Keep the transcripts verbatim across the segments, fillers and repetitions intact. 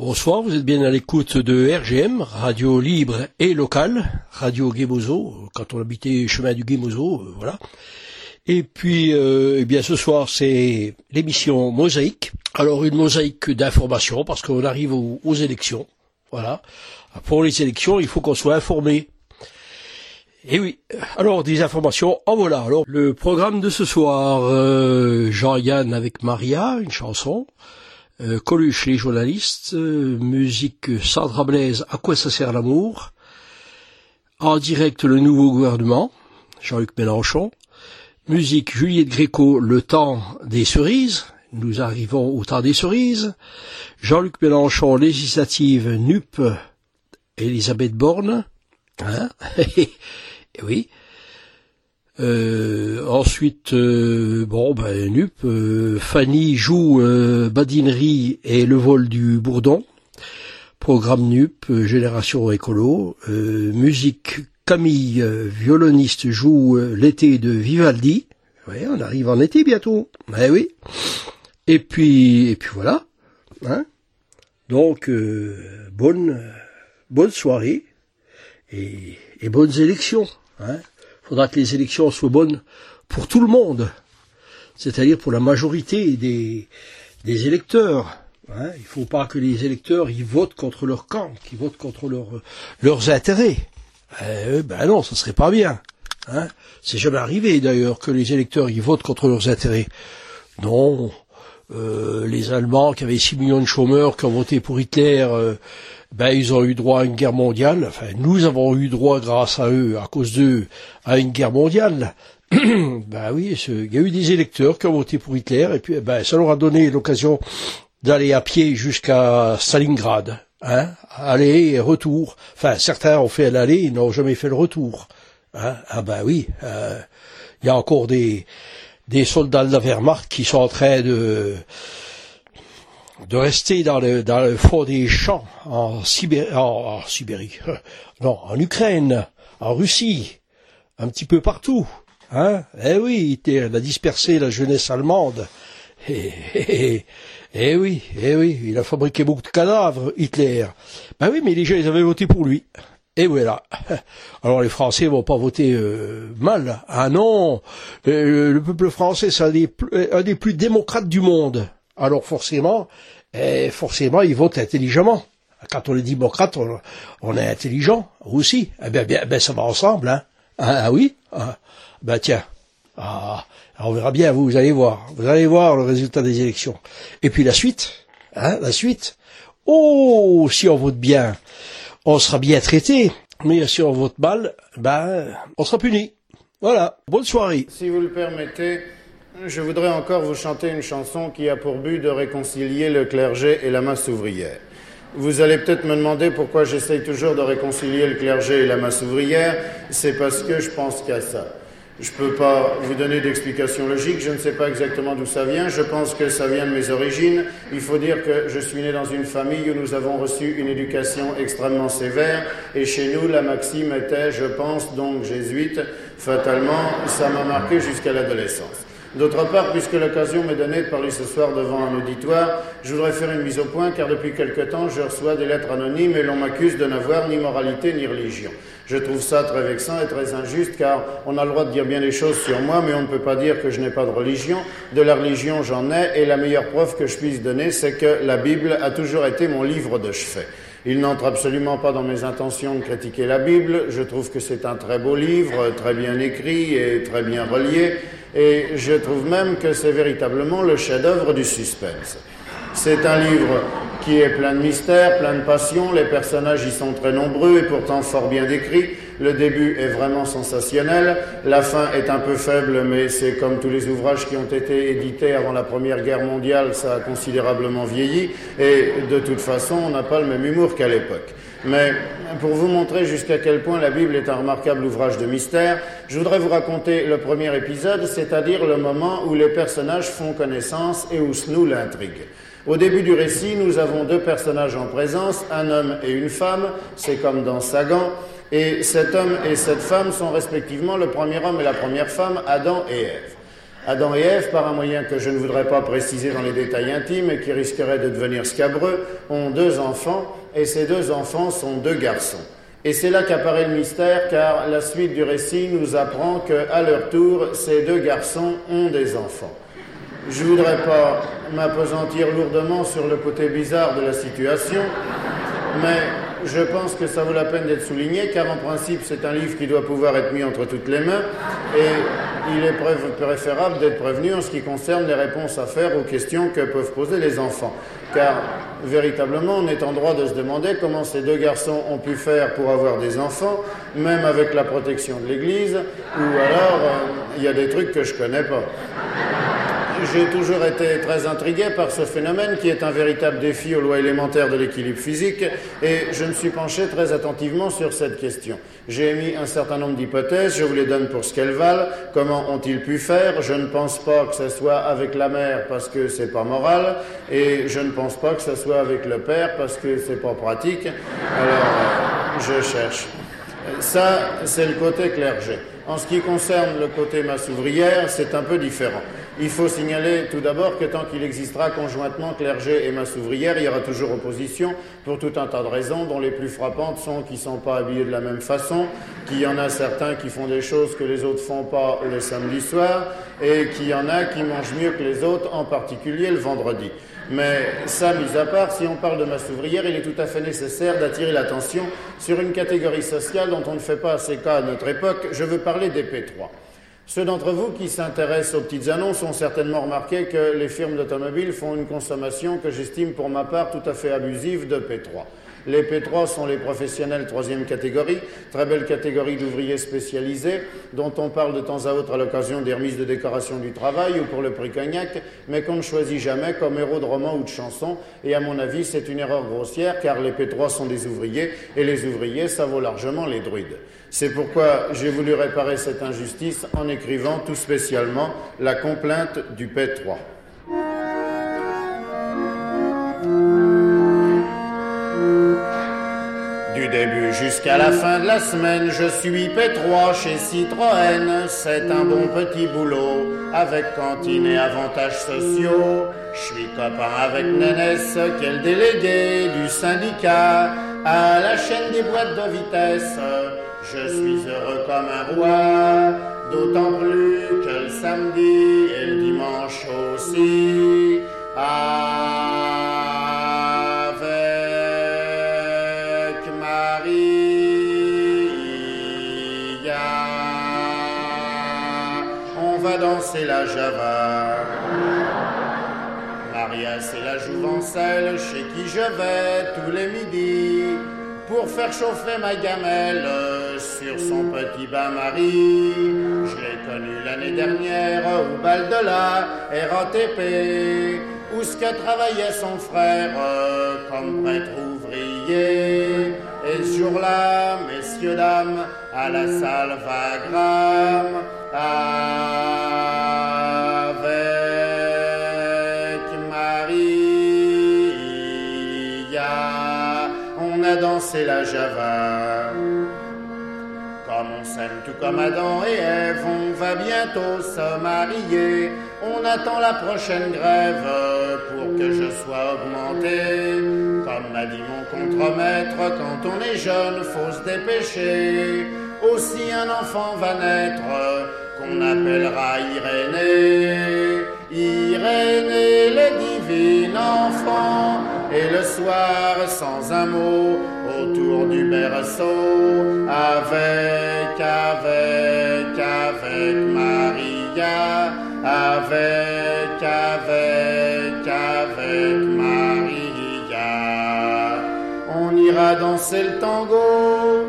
Bonsoir, vous êtes bien à l'écoute de R G M, radio libre et locale, radio Guémozo, quand on habitait chemin du Guémozo, euh, voilà. Et puis, euh, eh bien, ce soir, c'est l'émission Mosaïque. Alors, une mosaïque d'informations, parce qu'on arrive aux, aux élections, voilà. Pour les élections, il faut qu'on soit informé. Et oui, alors des informations, en voilà. Alors, le programme de ce soir, euh, Jean-Yann avec Maria, une chanson. Euh, Coluche, les journalistes, euh, musique Sandra Blaise, à quoi ça sert l'amour, en direct le nouveau gouvernement, Jean-Luc Mélenchon, musique Juliette Gréco, le temps des cerises, nous arrivons au temps des cerises, Jean-Luc Mélenchon, législative N U P, Elisabeth Borne, hein, et oui. Euh, ensuite, euh, bon, ben, N U P, euh, Fanny joue euh, badinerie et le vol du bourdon. Programme N U P, euh, Génération Écolo. Euh, musique Camille, euh, violoniste, joue euh, l'été de Vivaldi. Oui, on arrive en été bientôt. Eh oui. Et puis, et puis voilà. Hein. Donc, euh, bonne, bonne soirée et, et bonnes élections. Hein. Faudra que les élections soient bonnes pour tout le monde, c'est-à-dire pour la majorité des, des électeurs. Hein. Il ne faut pas que les électeurs ils votent contre leur camp, qu'ils votent contre leur, leurs intérêts. Eh, ben non, ça serait pas bien. Hein. C'est jamais arrivé d'ailleurs que les électeurs ils votent contre leurs intérêts. Non, euh, les Allemands qui avaient six millions de chômeurs qui ont voté pour Hitler. Euh, Ben, ils ont eu droit à une guerre mondiale. Enfin, nous avons eu droit, grâce à eux, à cause d'eux, à une guerre mondiale. Ben oui, il y a eu des électeurs qui ont voté pour Hitler, et puis, ben, ça leur a donné l'occasion d'aller à pied jusqu'à Stalingrad, hein, aller et retour. Enfin, certains ont fait l'aller, ils n'ont jamais fait le retour. Hein. Ah ben oui, euh, il y a encore des, des soldats de la Wehrmacht qui sont en train de de rester dans le, dans le fond des champs en Sibérie, en, en Sibérie, non, en Ukraine, en Russie, un petit peu partout, hein. Eh oui, il a dispersé la jeunesse allemande. Eh, eh, eh, eh oui, eh oui, il a fabriqué beaucoup de cadavres, Hitler. Ben oui, mais les gens, ils avaient voté pour lui. Et voilà. Alors les Français vont pas voter euh, mal. Ah non, le, le peuple français, c'est un des, un des plus démocrates du monde. Alors forcément, eh, forcément, ils votent intelligemment. Quand on est démocrate, on, on est intelligent aussi. Eh bien, bien, ben ça va ensemble, hein. Ah, ah oui. Ah, ben tiens. Ah, on verra bien. Vous, vous allez voir. Vous allez voir le résultat des élections. Et puis la suite, hein, la suite. Oh, si on vote bien, on sera bien traité. Mais si on vote mal, ben, on sera puni. Voilà. Bonne soirée. Si vous le permettez. Je voudrais encore vous chanter une chanson qui a pour but de réconcilier le clergé et la masse ouvrière. Vous allez peut-être me demander pourquoi j'essaye toujours de réconcilier le clergé et la masse ouvrière. C'est parce que je pense qu'à ça. Je ne peux pas vous donner d'explication logique, je ne sais pas exactement d'où ça vient, je pense que ça vient de mes origines. Il faut dire que je suis né dans une famille où nous avons reçu une éducation extrêmement sévère, et chez nous, la maxime était, je pense, donc jésuite. Fatalement, ça m'a marqué jusqu'à l'adolescence. D'autre part, puisque l'occasion m'est donnée de parler ce soir devant un auditoire, je voudrais faire une mise au point, car depuis quelque temps, je reçois des lettres anonymes et l'on m'accuse de n'avoir ni moralité ni religion. Je trouve ça très vexant et très injuste, car on a le droit de dire bien les choses sur moi, mais on ne peut pas dire que je n'ai pas de religion. De la religion, j'en ai, et la meilleure preuve que je puisse donner, c'est que la Bible a toujours été mon livre de chevet. Il n'entre absolument pas dans mes intentions de critiquer la Bible. Je trouve que c'est un très beau livre, très bien écrit et très bien relié. Et je trouve même que c'est véritablement le chef-d'œuvre du suspense. C'est un livre qui est plein de mystères, plein de passion. Les personnages y sont très nombreux et pourtant fort bien décrits. Le début est vraiment sensationnel. La fin est un peu faible, mais c'est comme tous les ouvrages qui ont été édités avant la Première Guerre mondiale, ça a considérablement vieilli. Et de toute façon, on n'a pas le même humour qu'à l'époque. Mais pour vous montrer jusqu'à quel point la Bible est un remarquable ouvrage de mystère, je voudrais vous raconter le premier épisode, c'est-à-dire le moment où les personnages font connaissance et où se noue l'intrigue. Au début du récit, nous avons deux personnages en présence, un homme et une femme, c'est comme dans Sagan, et cet homme et cette femme sont respectivement le premier homme et la première femme, Adam et Ève. Adam et Ève, par un moyen que je ne voudrais pas préciser dans les détails intimes et qui risquerait de devenir scabreux, ont deux enfants, et ces deux enfants sont deux garçons. Et c'est là qu'apparaît le mystère, car la suite du récit nous apprend qu'à leur tour, ces deux garçons ont des enfants. Je ne voudrais pas m'appesantir lourdement sur le côté bizarre de la situation, mais je pense que ça vaut la peine d'être souligné, car en principe, c'est un livre qui doit pouvoir être mis entre toutes les mains, et il est préférable d'être prévenu en ce qui concerne les réponses à faire aux questions que peuvent poser les enfants. Car, véritablement, on est en droit de se demander comment ces deux garçons ont pu faire pour avoir des enfants, même avec la protection de l'Église, ou alors, il euh, y a des trucs que je connais pas. J'ai toujours été très intrigué par ce phénomène qui est un véritable défi aux lois élémentaires de l'équilibre physique et je me suis penché très attentivement sur cette question. J'ai émis un certain nombre d'hypothèses, je vous les donne pour ce qu'elles valent. Comment ont-ils pu faire? Je ne pense pas que ce soit avec la mère parce que c'est pas moral et je ne pense pas que ce soit avec le père parce que c'est pas pratique. Alors, je cherche. Ça, c'est le côté clergé. En ce qui concerne le côté masse ouvrière, c'est un peu différent. Il faut signaler tout d'abord que tant qu'il existera conjointement clergé et masse ouvrière, il y aura toujours opposition pour tout un tas de raisons, dont les plus frappantes sont qu'ils ne sont pas habillés de la même façon, qu'il y en a certains qui font des choses que les autres ne font pas le samedi soir, et qu'il y en a qui mangent mieux que les autres, en particulier le vendredi. Mais ça, mis à part, si on parle de masse ouvrière, il est tout à fait nécessaire d'attirer l'attention sur une catégorie sociale dont on ne fait pas assez cas à notre époque. Je veux parler des P trois. Ceux d'entre vous qui s'intéressent aux petites annonces ont certainement remarqué que les firmes d'automobiles font une consommation que j'estime pour ma part tout à fait abusive de P trois. Les P trois sont les professionnels troisième catégorie, très belle catégorie d'ouvriers spécialisés, dont on parle de temps à autre à l'occasion des remises de décoration du travail ou pour le prix Cognac, mais qu'on ne choisit jamais comme héros de romans ou de chansons. Et à mon avis, c'est une erreur grossière, car les P trois sont des ouvriers, et les ouvriers, ça vaut largement les druides. C'est pourquoi j'ai voulu réparer cette injustice en écrivant tout spécialement la complainte du P trois. Du début jusqu'à la fin de la semaine, je suis P trois chez Citroën. C'est un bon petit boulot, avec cantine et avantages sociaux. Je suis copain avec Nénès, qui est le délégué du syndicat à la chaîne des boîtes de vitesse. Je suis heureux comme un roi, d'autant plus que le samedi et le dimanche aussi. Avec Maria, on va danser la java. Maria, c'est la jouvencelle chez qui je vais tous les midis pour faire chauffer ma gamelle sur son petit bain-marie. Je l'ai connue l'année dernière au bal de la R A T P, où ce qu'a travaillé son frère comme prêtre ouvrier. Et ce jour-là, messieurs, dames, à la salle Wagram, avec Maria, on a dansé la java. Comme on s'aime tout comme Adam et Ève, on va bientôt se marier. On attend la prochaine grève pour que je sois augmenté. Comme m'a dit mon contremaître, quand on est jeune, faut se dépêcher. Aussi un enfant va naître qu'on appellera Irénée. Irénée, le divin enfant, et le soir, sans un mot, autour du berceau, avec, avec, avec Maria, avec, avec, avec Maria, on ira danser le tango.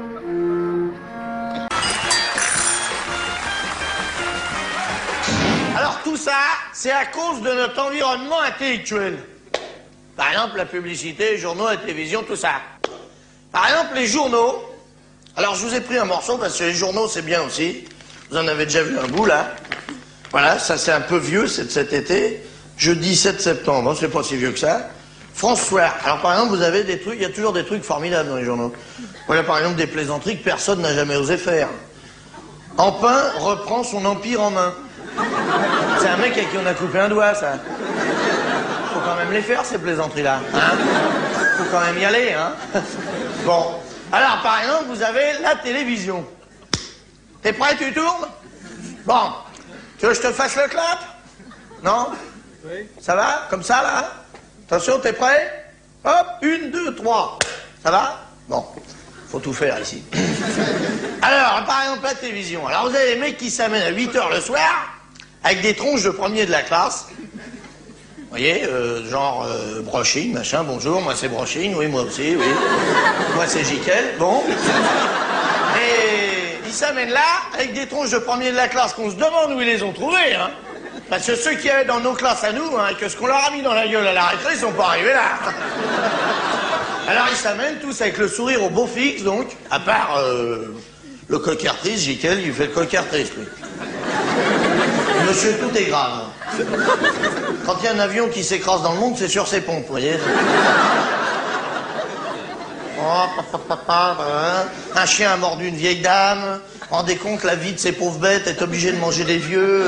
Alors tout ça, c'est à cause de notre environnement intellectuel. Par exemple, la publicité, les journaux, la télévision, tout ça. Par exemple, les journaux. Alors, je vous ai pris un morceau parce que les journaux, c'est bien aussi. Vous en avez déjà vu un bout, là. Voilà, ça, c'est un peu vieux, c'est de cet été. Jeudi sept septembre, c'est pas si vieux que ça. François. Alors, par exemple, vous avez des trucs, il y a toujours des trucs formidables dans les journaux. Voilà, par exemple, des plaisanteries que personne n'a jamais osé faire. Empin reprend son empire en main. C'est un mec à qui on a coupé un doigt, ça. Faut quand même les faire, ces plaisanteries-là. Hein? Faut quand même y aller, hein. Bon. Alors, par exemple, vous avez la télévision. T'es prêt, tu tournes? Bon. Tu veux que je te fasse le clap? Non? Oui. Ça va? Comme ça, là? Attention, t'es prêt? Hop, une, deux, trois. Ça va? Bon. Faut tout faire, ici. Alors, par exemple, la télévision. Alors, vous avez les mecs qui s'amènent à huit heures le soir, avec des tronches de premier de la classe. Vous voyez, euh, genre, euh, Brochine, machin, bonjour, moi c'est Brochine, oui, moi aussi, oui. Moi c'est Jiquel, bon. Et ils s'amènent là, avec des tronches de premier de la classe, qu'on se demande où ils les ont trouvés, hein. Parce que ceux qui avaient dans nos classes à nous, hein, que ce qu'on leur a mis dans la gueule à la récré, ils sont pas arrivés là. Alors ils s'amènent tous avec le sourire au beau fixe, donc, à part euh, le coquin-triste, Jiquel, il fait le coquin-triste, lui. Monsieur, tout est grave. Quand il y a un avion qui s'écrase dans le monde, c'est sur ses pompes, vous voyez. Oh, papa, papa, un chien a mordu une vieille dame. Rendez compte, la vie de ces pauvres bêtes est obligée de manger des vieux.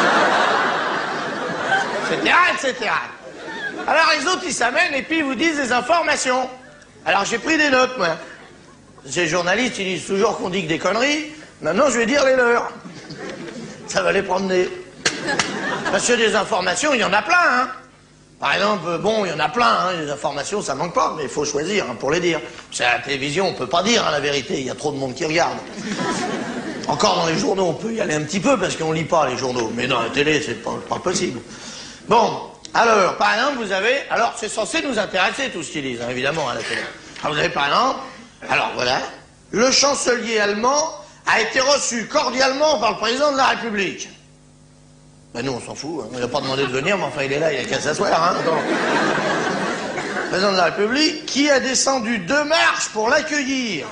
et cetera, et cetera. Alors les autres, ils s'amènent et puis ils vous disent des informations. Alors j'ai pris des notes, moi. Ces journalistes, ils disent toujours qu'on dit que des conneries. Maintenant, je vais dire les leurs. Ça va les promener. Parce que des informations, il y en a plein, hein. Par exemple, bon, il y en a plein, hein. Les informations, ça manque pas, mais il faut choisir, hein, pour les dire. C'est à la télévision, on peut pas dire, hein, la vérité, il y a trop de monde qui regarde. Encore dans les journaux, on peut y aller un petit peu, parce qu'on lit pas les journaux. Mais dans la télé, c'est pas, pas possible. Bon, alors, par exemple, vous avez... Alors, c'est censé nous intéresser, tout ce qu'ils disent, hein, évidemment, à la télé. Alors, vous avez, par exemple... Alors, voilà. Le chancelier allemand a été reçu cordialement par le président de la République. Ben nous, on s'en fout, hein. On n'a pas demandé de venir, mais enfin, il est là, il a qu'à s'asseoir, hein. Le président de la République, qui a descendu deux marches pour l'accueillir.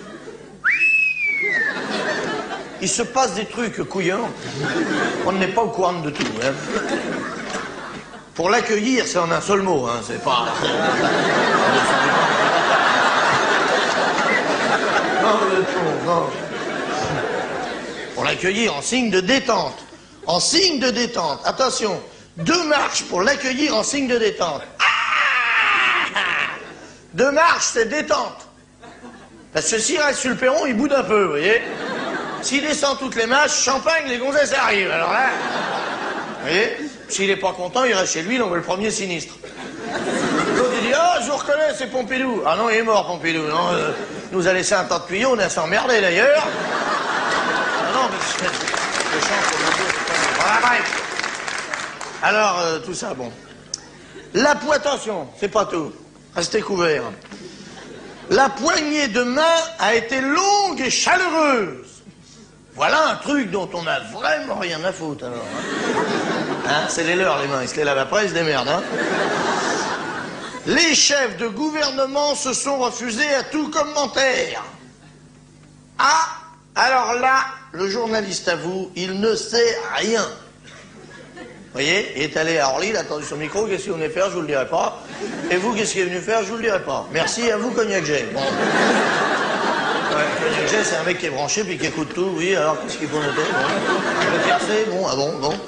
Il se passe des trucs couillants. On n'est pas au courant de tout, hein. Pour l'accueillir, c'est en un seul mot, hein, c'est pas... Non, non. Pour l'accueillir en signe de détente. En signe de détente. Attention, deux marches pour l'accueillir en signe de détente. Ah, deux marches, c'est détente. Parce que s'il reste sur le perron, il boude un peu, vous voyez. S'il descend toutes les marches, champagne, les gonzesses arrivent. Alors là, vous voyez, s'il n'est pas content, il reste chez lui, il envoie le premier sinistre. L'autre, il dit, ah, oh, je vous reconnais, c'est Pompidou. Ah non, il est mort, Pompidou. Non, euh, il nous a laissé un tas de tuyaux, on a s'emmerdé d'ailleurs. Ah non, mais c'est... Les chances, voilà, bref. Alors, euh, tout ça, bon. La poigne, attention, c'est pas tout. Restez couverts. La poignée de main a été longue et chaleureuse. Voilà un truc dont on n'a vraiment rien à foutre, alors. Hein, hein, c'est les leurs, les mains. Ils se les lavent après, ils se démerdent, hein. Les chefs de gouvernement se sont refusés à tout commentaire. Ah, alors là, le journaliste avoue, il ne sait rien. Vous voyez, il est allé à Orly, il a attendu son micro, qu'est-ce qu'il venait faire, je vous le dirai pas. Et vous, qu'est-ce qu'il est venu faire, je vous le dirai pas. Merci à vous, Cognac G. Bon. Ouais, Cognac G, c'est un mec qui est branché puis qui écoute tout, oui, alors qu'est-ce qu'il faut noter, bon. Le tiercé, bon, ah bon, bon.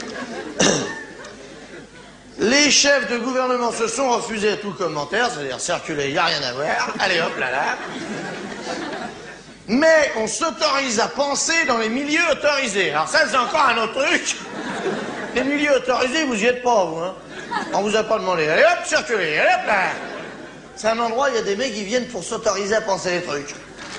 Les chefs de gouvernement se sont refusés à tout commentaire, c'est-à-dire circuler, il n'y a rien à voir. Allez hop, là, là. Mais on s'autorise à penser dans les milieux autorisés. Alors ça, c'est encore un autre truc. Les milieux autorisés, vous y êtes pas, vous, hein. On vous a pas demandé. Allez hop, circulez, allez hop, là. C'est un endroit où il y a des mecs qui viennent pour s'autoriser à penser des trucs.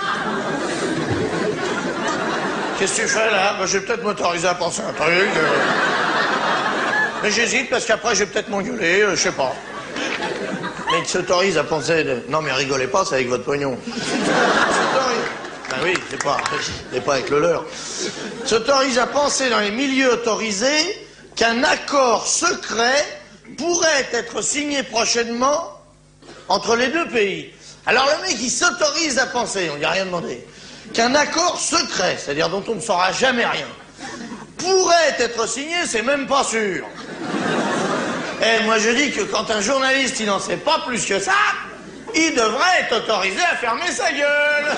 Qu'est-ce que tu fais, là? Ben, je vais peut-être m'autoriser à penser un truc. Euh... Mais j'hésite parce qu'après, je vais peut-être m'engueuler, euh, je sais pas. Mais ils s'autorisent à penser... De... Non, mais rigolez pas, c'est avec votre pognon. Ben oui, c'est pas, c'est pas avec le leur. S'autorise à penser dans les milieux autorisés qu'un accord secret pourrait être signé prochainement entre les deux pays. Alors le mec, il s'autorise à penser, on lui a rien demandé, qu'un accord secret, c'est-à-dire dont on ne saura jamais rien, pourrait être signé, c'est même pas sûr. Et moi je dis que quand un journaliste, il n'en sait pas plus que ça, il devrait être autorisé à fermer sa gueule.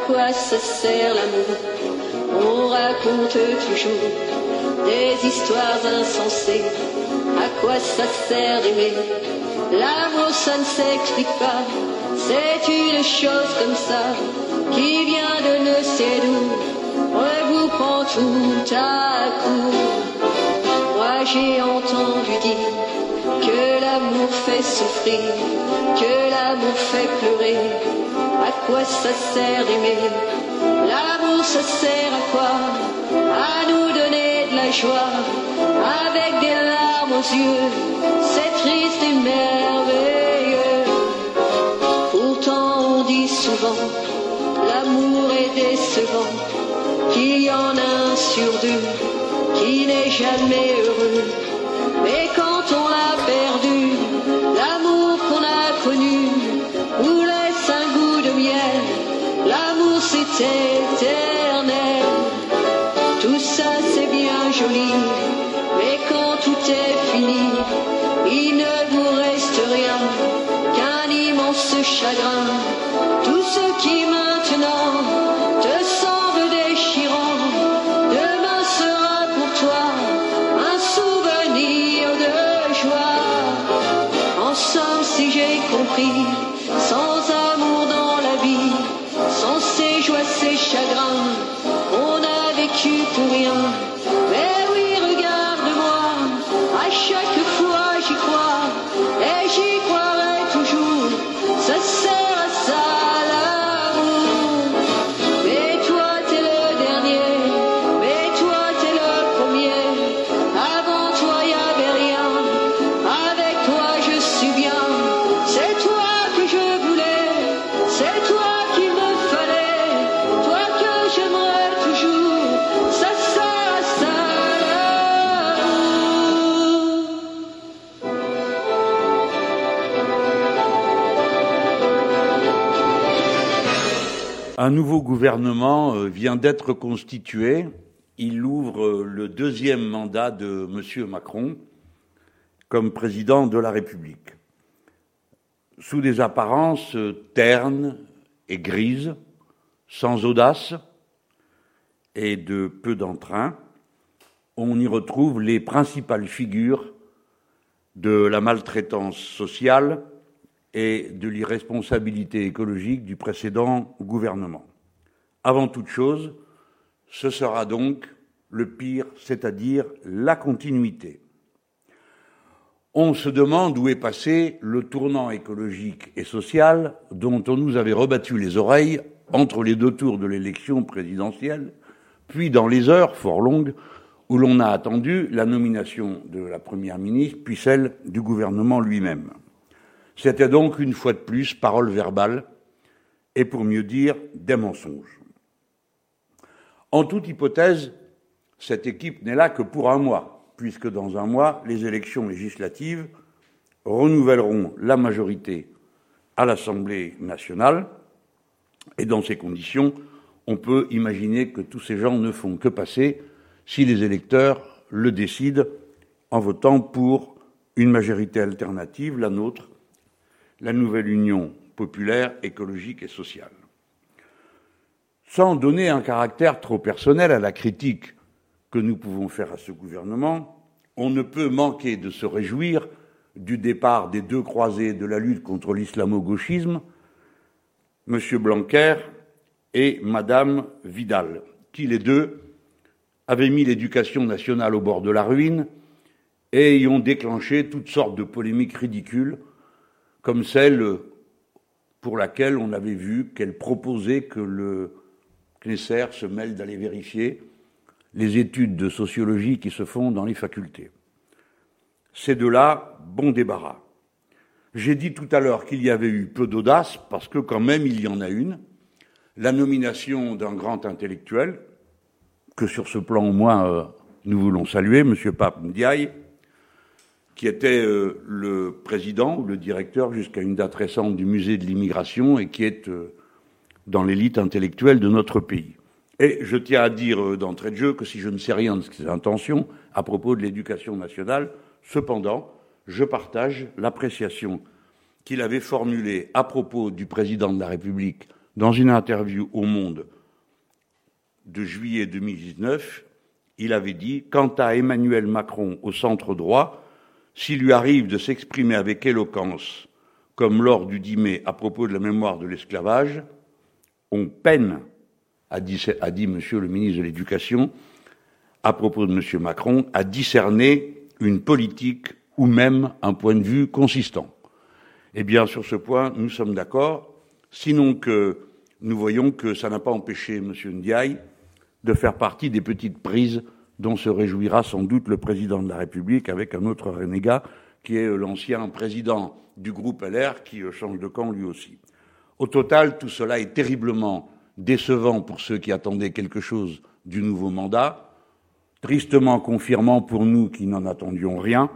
quoi ça sert l'amour? On raconte toujours des histoires insensées. À quoi ça sert d'aimer? L'amour ça ne s'explique pas. C'est une chose comme ça qui vient de ne sais d'où. On vous prend tout à coup. Moi j'ai entendu dire que l'amour fait souffrir, que l'amour fait pleurer. À quoi ça sert d'aimer? L'amour ça sert à quoi? À nous donner de la joie, avec des larmes aux yeux. C'est triste et merveilleux. Pourtant on dit souvent, l'amour est décevant, qu'il y en a un sur deux qui n'est jamais heureux. Mais quand on l'a perdu, l'amour qu'on a connu nous laisse un goût de miel. L'amour c'est éternel. Tout ça c'est bien joli, mais quand tout est fini, il ne vous reste rien qu'un immense chagrin. Tout ce qui maintenant te semble déchirant, demain sera pour toi un souvenir de joie. En somme, si j'ai compris, sans amour dans la vie, sans ces joies, ces chagrins, on a vécu pour rien. Mais oui, regarde-moi, à chaque fois j'y crois, et j'y croirai toujours. Ça sert à ça l'amour. Mais toi t'es le dernier, mais toi t'es le premier. Avant toi y avait rien, avec toi je suis bien. C'est toi que je voulais, c'est toi qu'il me fallait, toi que j'aimerais toujours. Ça sert à ça l'amour. Un nouveau gouvernement vient d'être constitué. Il ouvre le deuxième mandat de M. Macron comme président de la République. Sous des apparences ternes et grises, sans audace et de peu d'entrain, on y retrouve les principales figures de la maltraitance sociale et de l'irresponsabilité écologique du précédent gouvernement. Avant toute chose, ce sera donc le pire, c'est-à-dire la continuité. On se demande où est passé le tournant écologique et social dont on nous avait rebattu les oreilles entre les deux tours de l'élection présidentielle, puis dans les heures fort longues où l'on a attendu la nomination de la Première ministre, puis celle du gouvernement lui-même. C'était donc une fois de plus parole verbale et, pour mieux dire, des mensonges. En toute hypothèse, cette équipe n'est là que pour un mois, puisque dans un mois, les élections législatives renouvelleront la majorité à l'Assemblée nationale, et dans ces conditions, on peut imaginer que tous ces gens ne font que passer si les électeurs le décident en votant pour une majorité alternative, la nôtre, la nouvelle Union populaire, écologique et sociale. Sans donner un caractère trop personnel à la critique que nous pouvons faire à ce gouvernement, on ne peut manquer de se réjouir du départ des deux croisés de la lutte contre l'islamo-gauchisme, M. Blanquer et Mme Vidal, qui les deux avaient mis l'éducation nationale au bord de la ruine et y ont déclenché toutes sortes de polémiques ridicules, comme celle pour laquelle on avait vu qu'elle proposait que le Knesset se mêle d'aller vérifier les études de sociologie qui se font dans les facultés. Ces deux-là, bon débarras. J'ai dit tout à l'heure qu'il y avait eu peu d'audace, parce que quand même il y en a une, la nomination d'un grand intellectuel, que sur ce plan au moins euh, nous voulons saluer, M. Pape Ndiaye, qui était euh, le président ou le directeur jusqu'à une date récente du musée de l'immigration et qui est euh, dans l'élite intellectuelle de notre pays. Et je tiens à dire euh, d'entrée de jeu que si je ne sais rien de ses intentions à propos de l'éducation nationale, cependant, je partage l'appréciation qu'il avait formulée à propos du président de la République Dans une interview au Monde de juillet deux mille dix-neuf, il avait dit « Quant à Emmanuel Macron au centre droit, s'il lui arrive de s'exprimer avec éloquence, comme lors du dix mai à propos de la mémoire de l'esclavage, on peine, a dit, a dit Monsieur le ministre de l'Éducation, à propos de Monsieur Macron, à discerner une politique ou même un point de vue consistant. » Eh bien, sur ce point, nous sommes d'accord, sinon que nous voyons que ça n'a pas empêché M. Ndiaye de faire partie des petites prises dont se réjouira sans doute le président de la République avec un autre renégat qui est l'ancien président du groupe L R qui change de camp lui aussi. Au total, tout cela est terriblement décevant pour ceux qui attendaient quelque chose du nouveau mandat, tristement confirmant pour nous qui n'en attendions rien,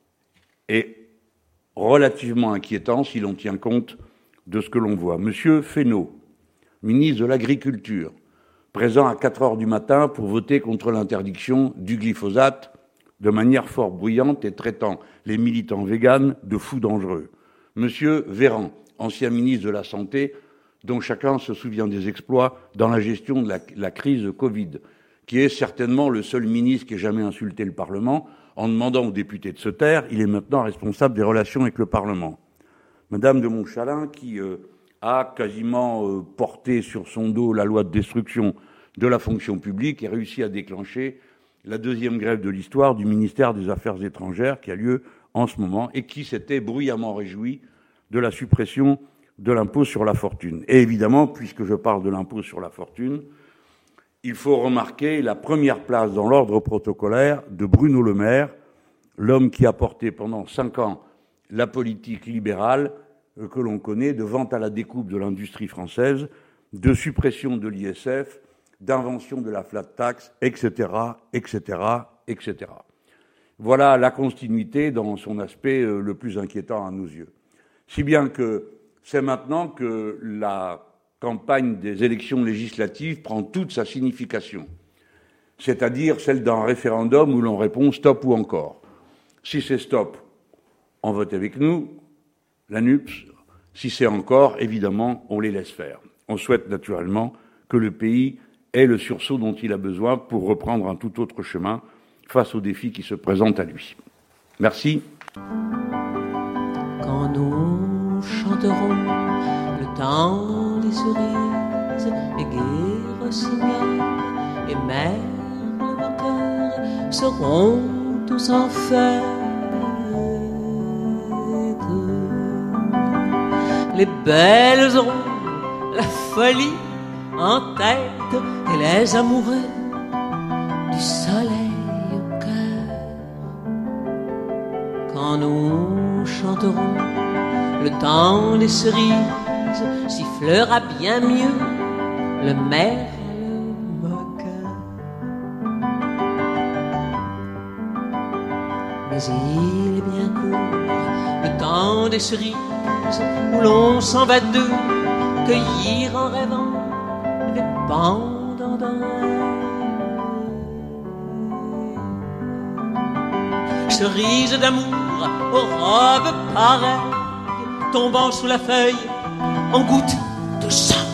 et relativement inquiétant si l'on tient compte de ce que l'on voit. Monsieur Fesneau, ministre de l'Agriculture, présent à quatre heures du matin pour voter contre l'interdiction du glyphosate de manière fort bruyante et traitant les militants véganes de fous dangereux. Monsieur Véran, ancien ministre de la Santé, dont chacun se souvient des exploits dans la gestion de la, la crise Covid, qui est certainement le seul ministre qui ait jamais insulté le Parlement, en demandant aux députés de se taire, il est maintenant responsable des relations avec le Parlement. Madame de Montchalin, qui euh, a quasiment euh, porté sur son dos la loi de destruction de la fonction publique et réussi à déclencher la deuxième grève de l'histoire du ministère des Affaires étrangères qui a lieu en ce moment et qui s'était bruyamment réjoui de la suppression de l'impôt sur la fortune. Et évidemment, puisque je parle de l'impôt sur la fortune, il faut remarquer la première place dans l'ordre protocolaire de Bruno Le Maire, l'homme qui a porté pendant cinq ans la politique libérale que l'on connaît de vente à la découpe de l'industrie française, de suppression de l'I S F, d'invention de la flat tax, et cetera, et cetera, et cetera. Voilà la continuité dans son aspect le plus inquiétant à nos yeux. Si bien que c'est maintenant que la campagne des élections législatives prend toute sa signification, c'est-à-dire celle d'un référendum où l'on répond stop ou encore. Si c'est stop, on vote avec nous, la N U P S. Si c'est encore, évidemment, on les laisse faire. On souhaite naturellement que le pays ait le sursaut dont il a besoin pour reprendre un tout autre chemin face aux défis qui se présentent à lui. Merci. Quand nous chanterons le temps des cerises et gai rossignol et mère le vainqueur seront tous en fête. Les belles auront la folie en tête et les amoureux du soleil au cœur. Quand nous chanterons le temps des cerises, sifflera bien mieux le merle moqueur. Mais il est bien court le temps des cerises où l'on s'en va deux cueillir en rêvant des pendants d'oreilles. Cerises d'amour aux robes pareilles, tombant sous la feuille en gouttes de sang.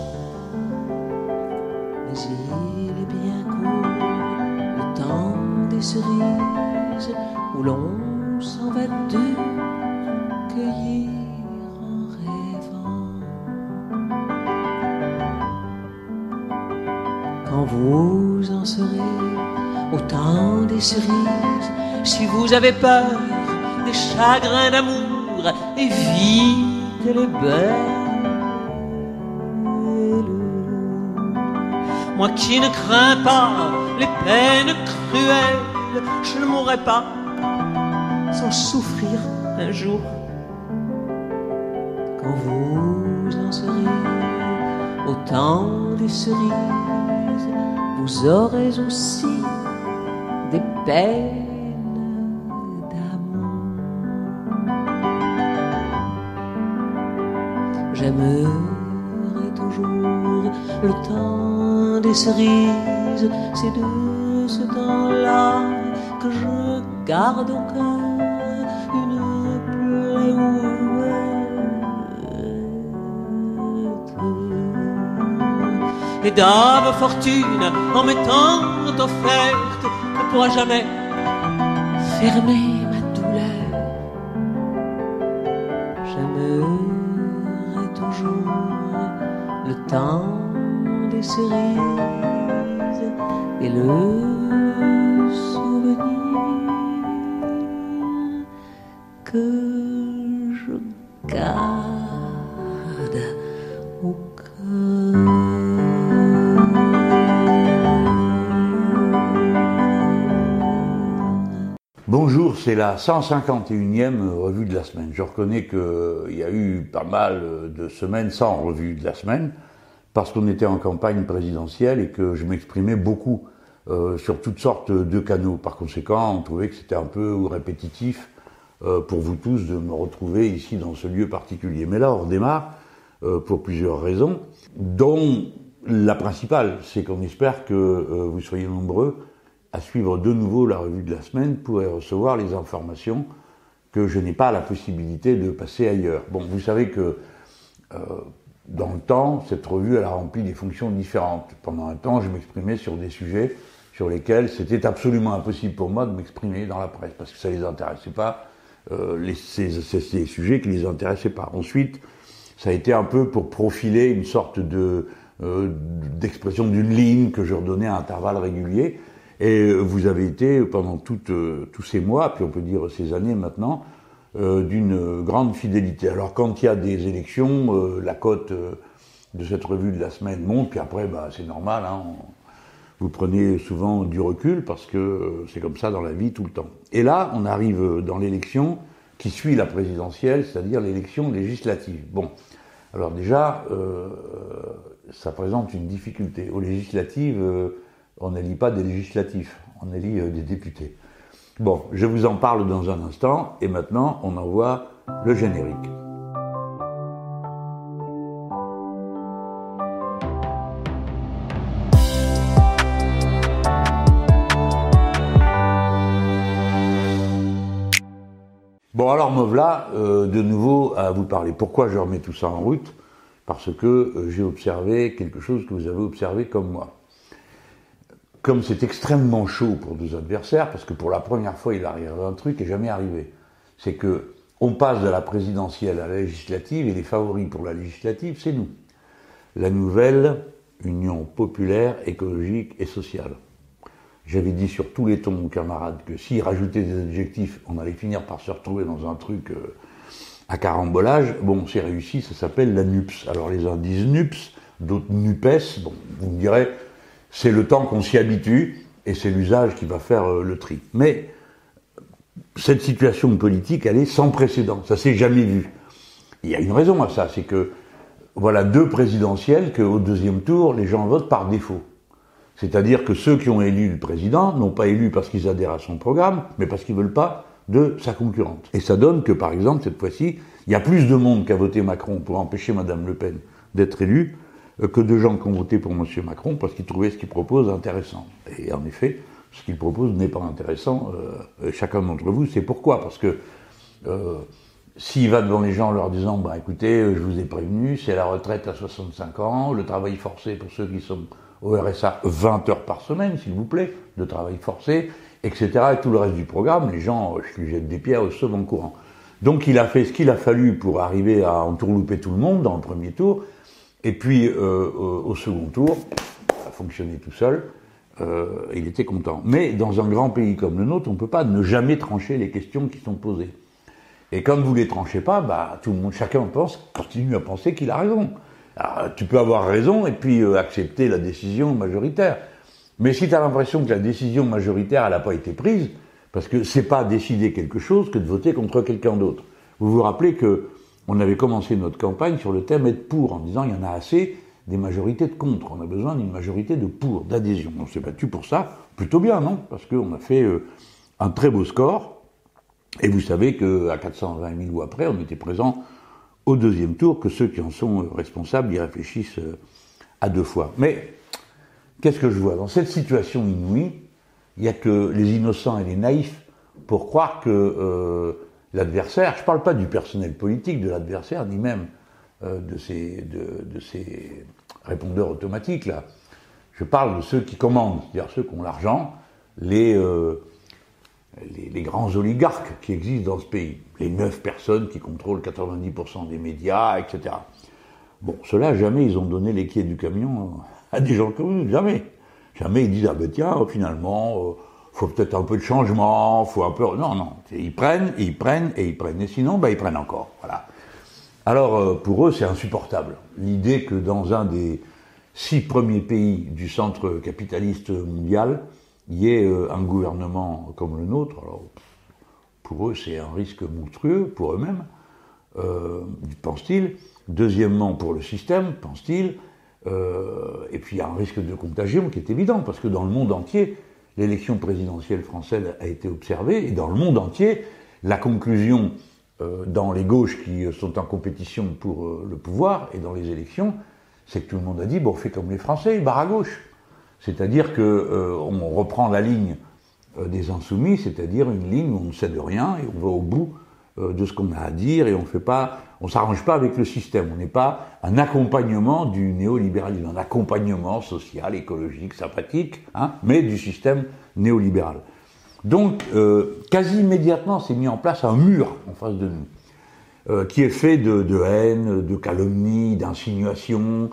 Mais il est bien court le temps des cerises où l'on s'en va deux cueillir en rêvant. Quand vous en serez au temps des cerises, si vous avez peur des chagrins d'amour, évitez les belles. Moi qui ne crains pas les peines cruelles, je ne mourrai pas sans souffrir un jour. Quand vous en serez au temps des cerises, vous aurez aussi des peines d'amour. J'aimerai toujours le temps des cerises, c'est de ce temps-là que je garde au cœur une blouette. et d'âme fortune en m'étant offerte ne pourra jamais fermer ma douleur. J'aimerai toujours le temps des cerises et le souvenir que je garde au cœur. Bonjour, c'est la cent cinquante et unième revue de la semaine. Je reconnais qu'il y a eu pas mal de semaines sans revue de la semaine, parce qu'on était en campagne présidentielle et que je m'exprimais beaucoup euh, sur toutes sortes de canaux. Par conséquent, on trouvait que c'était un peu répétitif euh, pour vous tous de me retrouver ici dans ce lieu particulier. Mais là, on redémarre euh, pour plusieurs raisons, dont la principale, c'est qu'on espère que euh, vous soyez nombreux à suivre de nouveau la revue de la semaine pour recevoir les informations que je n'ai pas la possibilité de passer ailleurs. Bon, vous savez que euh, dans le temps, cette revue, elle a rempli des fonctions différentes. Pendant un temps, je m'exprimais sur des sujets sur lesquels c'était absolument impossible pour moi de m'exprimer dans la presse, parce que ça les intéressait pas, euh, les, c'est, c'est des sujets qui les intéressaient pas. Ensuite, ça a été un peu pour profiler une sorte de, euh, d'expression d'une ligne que je redonnais à intervalles réguliers. Et vous avez été, pendant toutes, euh, tous ces mois, puis on peut dire ces années maintenant, euh, d'une grande fidélité. Alors quand il y a des élections, euh, la cote euh, de cette revue de la semaine monte, puis après, bah, c'est normal, hein, on, vous prenez souvent du recul, parce que euh, c'est comme ça dans la vie tout le temps. Et là, on arrive dans l'élection qui suit la présidentielle, c'est-à-dire l'élection législative. Bon, alors déjà, euh, ça présente une difficulté. Aux législatives, euh, on n'élit pas des législatifs, on élit euh, des députés. Bon, je vous en parle dans un instant, et maintenant, on envoie le générique. Bon, alors me voilà euh, de nouveau à vous parler. Pourquoi je remets tout ça en route ? Parce que euh, j'ai observé quelque chose que vous avez observé comme moi. Comme c'est extrêmement chaud pour nos adversaires, parce que pour la première fois, il arrive un truc qui n'est jamais arrivé. C'est que on passe de la présidentielle à la législative, et les favoris pour la législative, c'est nous. La nouvelle Union populaire, écologique et sociale. J'avais dit sur tous les tons, mon camarade, que s'ils rajoutaient des adjectifs, on allait finir par se retrouver dans un truc euh, à carambolage. Bon, c'est réussi, ça s'appelle la NUPS. Alors les uns disent NUPS, d'autres NUPES. Bon, vous me direz, c'est le temps qu'on s'y habitue, et c'est l'usage qui va faire euh, le tri. Mais cette situation politique, elle est sans précédent, ça s'est jamais vu. Il y a une raison à ça, c'est que voilà deux présidentielles qu'au deuxième tour, les gens votent par défaut. C'est-à-dire que ceux qui ont élu le président n'ont pas élu parce qu'ils adhèrent à son programme, mais parce qu'ils veulent pas de sa concurrente. Et ça donne que, par exemple, cette fois-ci, il y a plus de monde qui a voté Macron pour empêcher Madame Le Pen d'être élue, que de gens qui ont voté pour M. Macron parce qu'ils trouvaient ce qu'il propose intéressant. Et en effet, ce qu'il propose n'est pas intéressant. Euh, chacun d'entre vous sait pourquoi. Parce que euh, s'il va devant les gens en leur disant bah, « écoutez, je vous ai prévenu, c'est la retraite à soixante-cinq ans, le travail forcé pour ceux qui sont au R S A, vingt heures par semaine, s'il vous plaît, de travail forcé, et cetera » et tout le reste du programme, les gens je lui jette des pierres au second courant. Donc il a fait ce qu'il a fallu pour arriver à entourlouper tout le monde dans le premier tour. Et puis, euh, au second tour, ça a fonctionné tout seul, euh, il était content. Mais dans un grand pays comme le nôtre, on ne peut pas ne jamais trancher les questions qui sont posées. Et quand vous ne les tranchez pas, bah, tout le monde, chacun pense, continue à penser qu'il a raison. Alors, tu peux avoir raison et puis euh, accepter la décision majoritaire. Mais si tu as l'impression que la décision majoritaire, elle n'a pas été prise, parce que c'est pas décider quelque chose que de voter contre quelqu'un d'autre. Vous vous rappelez que on avait commencé notre campagne sur le thème être pour, en disant il y en a assez des majorités de contre, on a besoin d'une majorité de pour, d'adhésion. On s'est battu pour ça, plutôt bien, non ? Parce qu'on a fait euh, un très beau score, et vous savez qu'à quatre cent vingt mille voix près, on était présent au deuxième tour, que ceux qui en sont responsables y réfléchissent euh, à deux fois. Mais qu'est-ce que je vois ? Dans cette situation inouïe, il n'y a que les innocents et les naïfs pour croire que euh, l'adversaire, je ne parle pas du personnel politique de l'adversaire, ni même euh, de ses, de, de ses répondeur automatique, là. Je parle de ceux qui commandent, c'est-à-dire ceux qui ont l'argent, les, euh, les, les grands oligarques qui existent dans ce pays, les neuf personnes qui contrôlent quatre-vingt-dix pour cent des médias, et cetera. Bon, ceux-là, jamais ils ont donné les clés du camion à des gens comme nous, jamais. Jamais ils disent, ah ben tiens, finalement, euh, faut peut-être un peu de changement, faut un peu... Non, non, ils prennent, ils prennent, et ils prennent. Et sinon, ben ils prennent encore, voilà. Alors, euh, pour eux, c'est insupportable. L'idée que dans un des six premiers pays du centre capitaliste mondial, il y ait euh, un gouvernement comme le nôtre, alors, pour eux, c'est un risque monstrueux, pour eux-mêmes, euh, pense-t-il. Deuxièmement, pour le système, pense-t-il. Euh, et puis, il y a un risque de contagion qui est évident, parce que dans le monde entier, l'élection présidentielle française a été observée, et dans le monde entier, la conclusion euh, dans les gauches qui sont en compétition pour euh, le pouvoir et dans les élections, c'est que tout le monde a dit, bon, on fait comme les Français, ils barrent à gauche. C'est-à-dire qu'on euh, reprend la ligne euh, des insoumis, c'est-à-dire une ligne où on ne cède rien et on va au bout euh, de ce qu'on a à dire et on fait pas, on s'arrange pas avec le système. On n'est pas un accompagnement du néolibéralisme, un accompagnement social, écologique, sympathique, hein, mais du système néolibéral. Donc, euh, quasi immédiatement, s'est mis en place un mur en face de nous. Euh, qui est fait de, de haine, de calomnie, d'insinuation.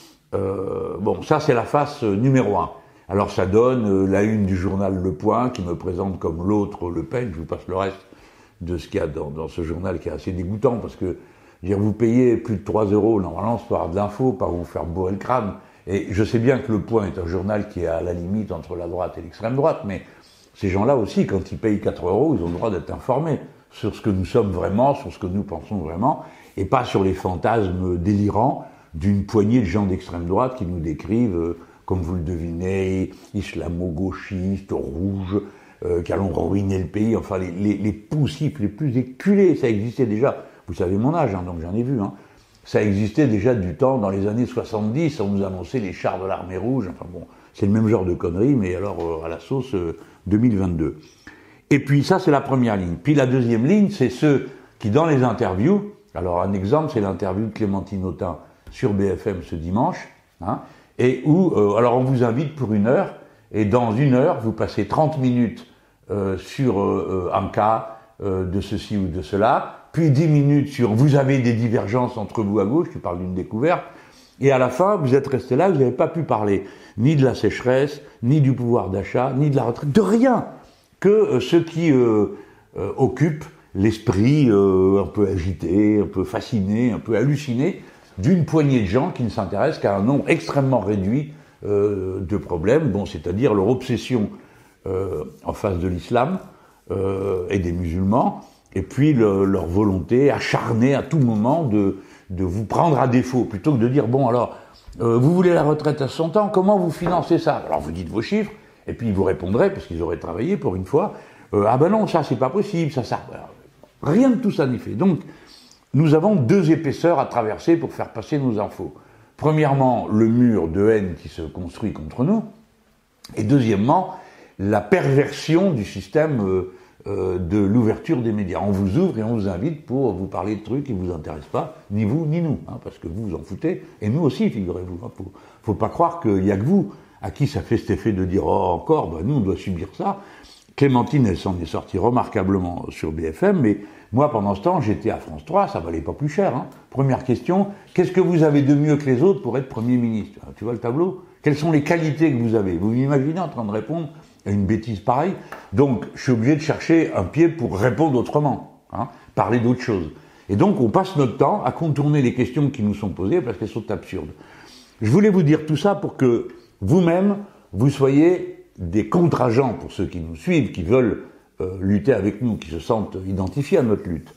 Euh, bon, ça c'est la face numéro un. Alors ça donne euh, la une du journal Le Point, qui me présente comme l'autre Le Pen. Je vous passe le reste de ce qu'il y a dans, dans ce journal qui est assez dégoûtant, parce que dire, vous payez plus de trois euros, normalement c'est pour avoir de l'info, pas vous faire bourrer le crâne. Et je sais bien que Le Point est un journal qui est à la limite entre la droite et l'extrême droite, mais ces gens-là aussi, quand ils payent quatre euros, ils ont le droit d'être informés sur ce que nous sommes vraiment, sur ce que nous pensons vraiment, et pas sur les fantasmes délirants d'une poignée de gens d'extrême droite qui nous décrivent, euh, comme vous le devinez, islamo-gauchistes, rouges, euh, qui allons ruiner le pays, enfin les, les, les poussifs les plus éculés, ça existait déjà, vous savez mon âge, hein, donc j'en ai vu, hein. Ça existait déjà du temps, dans les années soixante-dix, on nous annonçait les chars de l'armée rouge, enfin bon, c'est le même genre de conneries, mais alors euh, à la sauce euh, deux mille vingt-deux. Et puis ça, c'est la première ligne. Puis la deuxième ligne, c'est ceux qui, dans les interviews, alors un exemple, c'est l'interview de Clémentine Autain sur B F M ce dimanche, hein, et où, euh, alors on vous invite pour une heure, et dans une heure, vous passez trente minutes euh, sur euh, un cas euh, de ceci ou de cela, puis dix minutes sur vous avez des divergences entre vous à gauche, tu parles d'une découverte, et à la fin, vous êtes resté là, vous n'avez pas pu parler ni de la sécheresse, ni du pouvoir d'achat, ni de la retraite, de rien que euh, ce qui euh, euh, occupe l'esprit euh, un peu agité, un peu fasciné, un peu halluciné d'une poignée de gens qui ne s'intéressent qu'à un nombre extrêmement réduit euh, de problèmes, bon, c'est-à-dire leur obsession euh, en face de l'islam euh, et des musulmans, et puis le, leur volonté acharnée à tout moment de, de vous prendre à défaut, plutôt que de dire, bon alors, euh, vous voulez la retraite à soixante ans, comment vous financez ça? Alors vous dites vos chiffres, et puis ils vous répondraient, parce qu'ils auraient travaillé pour une fois, euh, ah ben non, ça c'est pas possible, ça, ça... Rien de tout ça n'est fait. Donc, nous avons deux épaisseurs à traverser pour faire passer nos infos. Premièrement, le mur de haine qui se construit contre nous, et deuxièmement, la perversion du système euh, euh, de l'ouverture des médias. On vous ouvre et on vous invite pour vous parler de trucs qui ne vous intéressent pas, ni vous ni nous, hein, parce que vous vous en foutez, et nous aussi, figurez-vous. Il hein, ne faut, faut pas croire qu'il n'y a que vous à qui ça fait cet effet de dire « Oh, encore, ben, nous, on doit subir ça ». Clémentine, elle s'en est sortie remarquablement sur B F M, mais moi, pendant ce temps, j'étais à France trois, ça valait pas plus cher. Hein. Première question, qu'est-ce que vous avez de mieux que les autres pour être Premier ministre? Tu vois le tableau? Quelles sont les qualités que vous avez? Vous m'imaginez en train de répondre à une bêtise pareille? Donc, je suis obligé de chercher un pied pour répondre autrement, hein, parler d'autre chose. Et donc, on passe notre temps à contourner les questions qui nous sont posées parce qu'elles sont absurdes. Je voulais vous dire tout ça pour que vous-même, vous soyez des contre-agents pour ceux qui nous suivent, qui veulent euh, lutter avec nous, qui se sentent identifiés à notre lutte.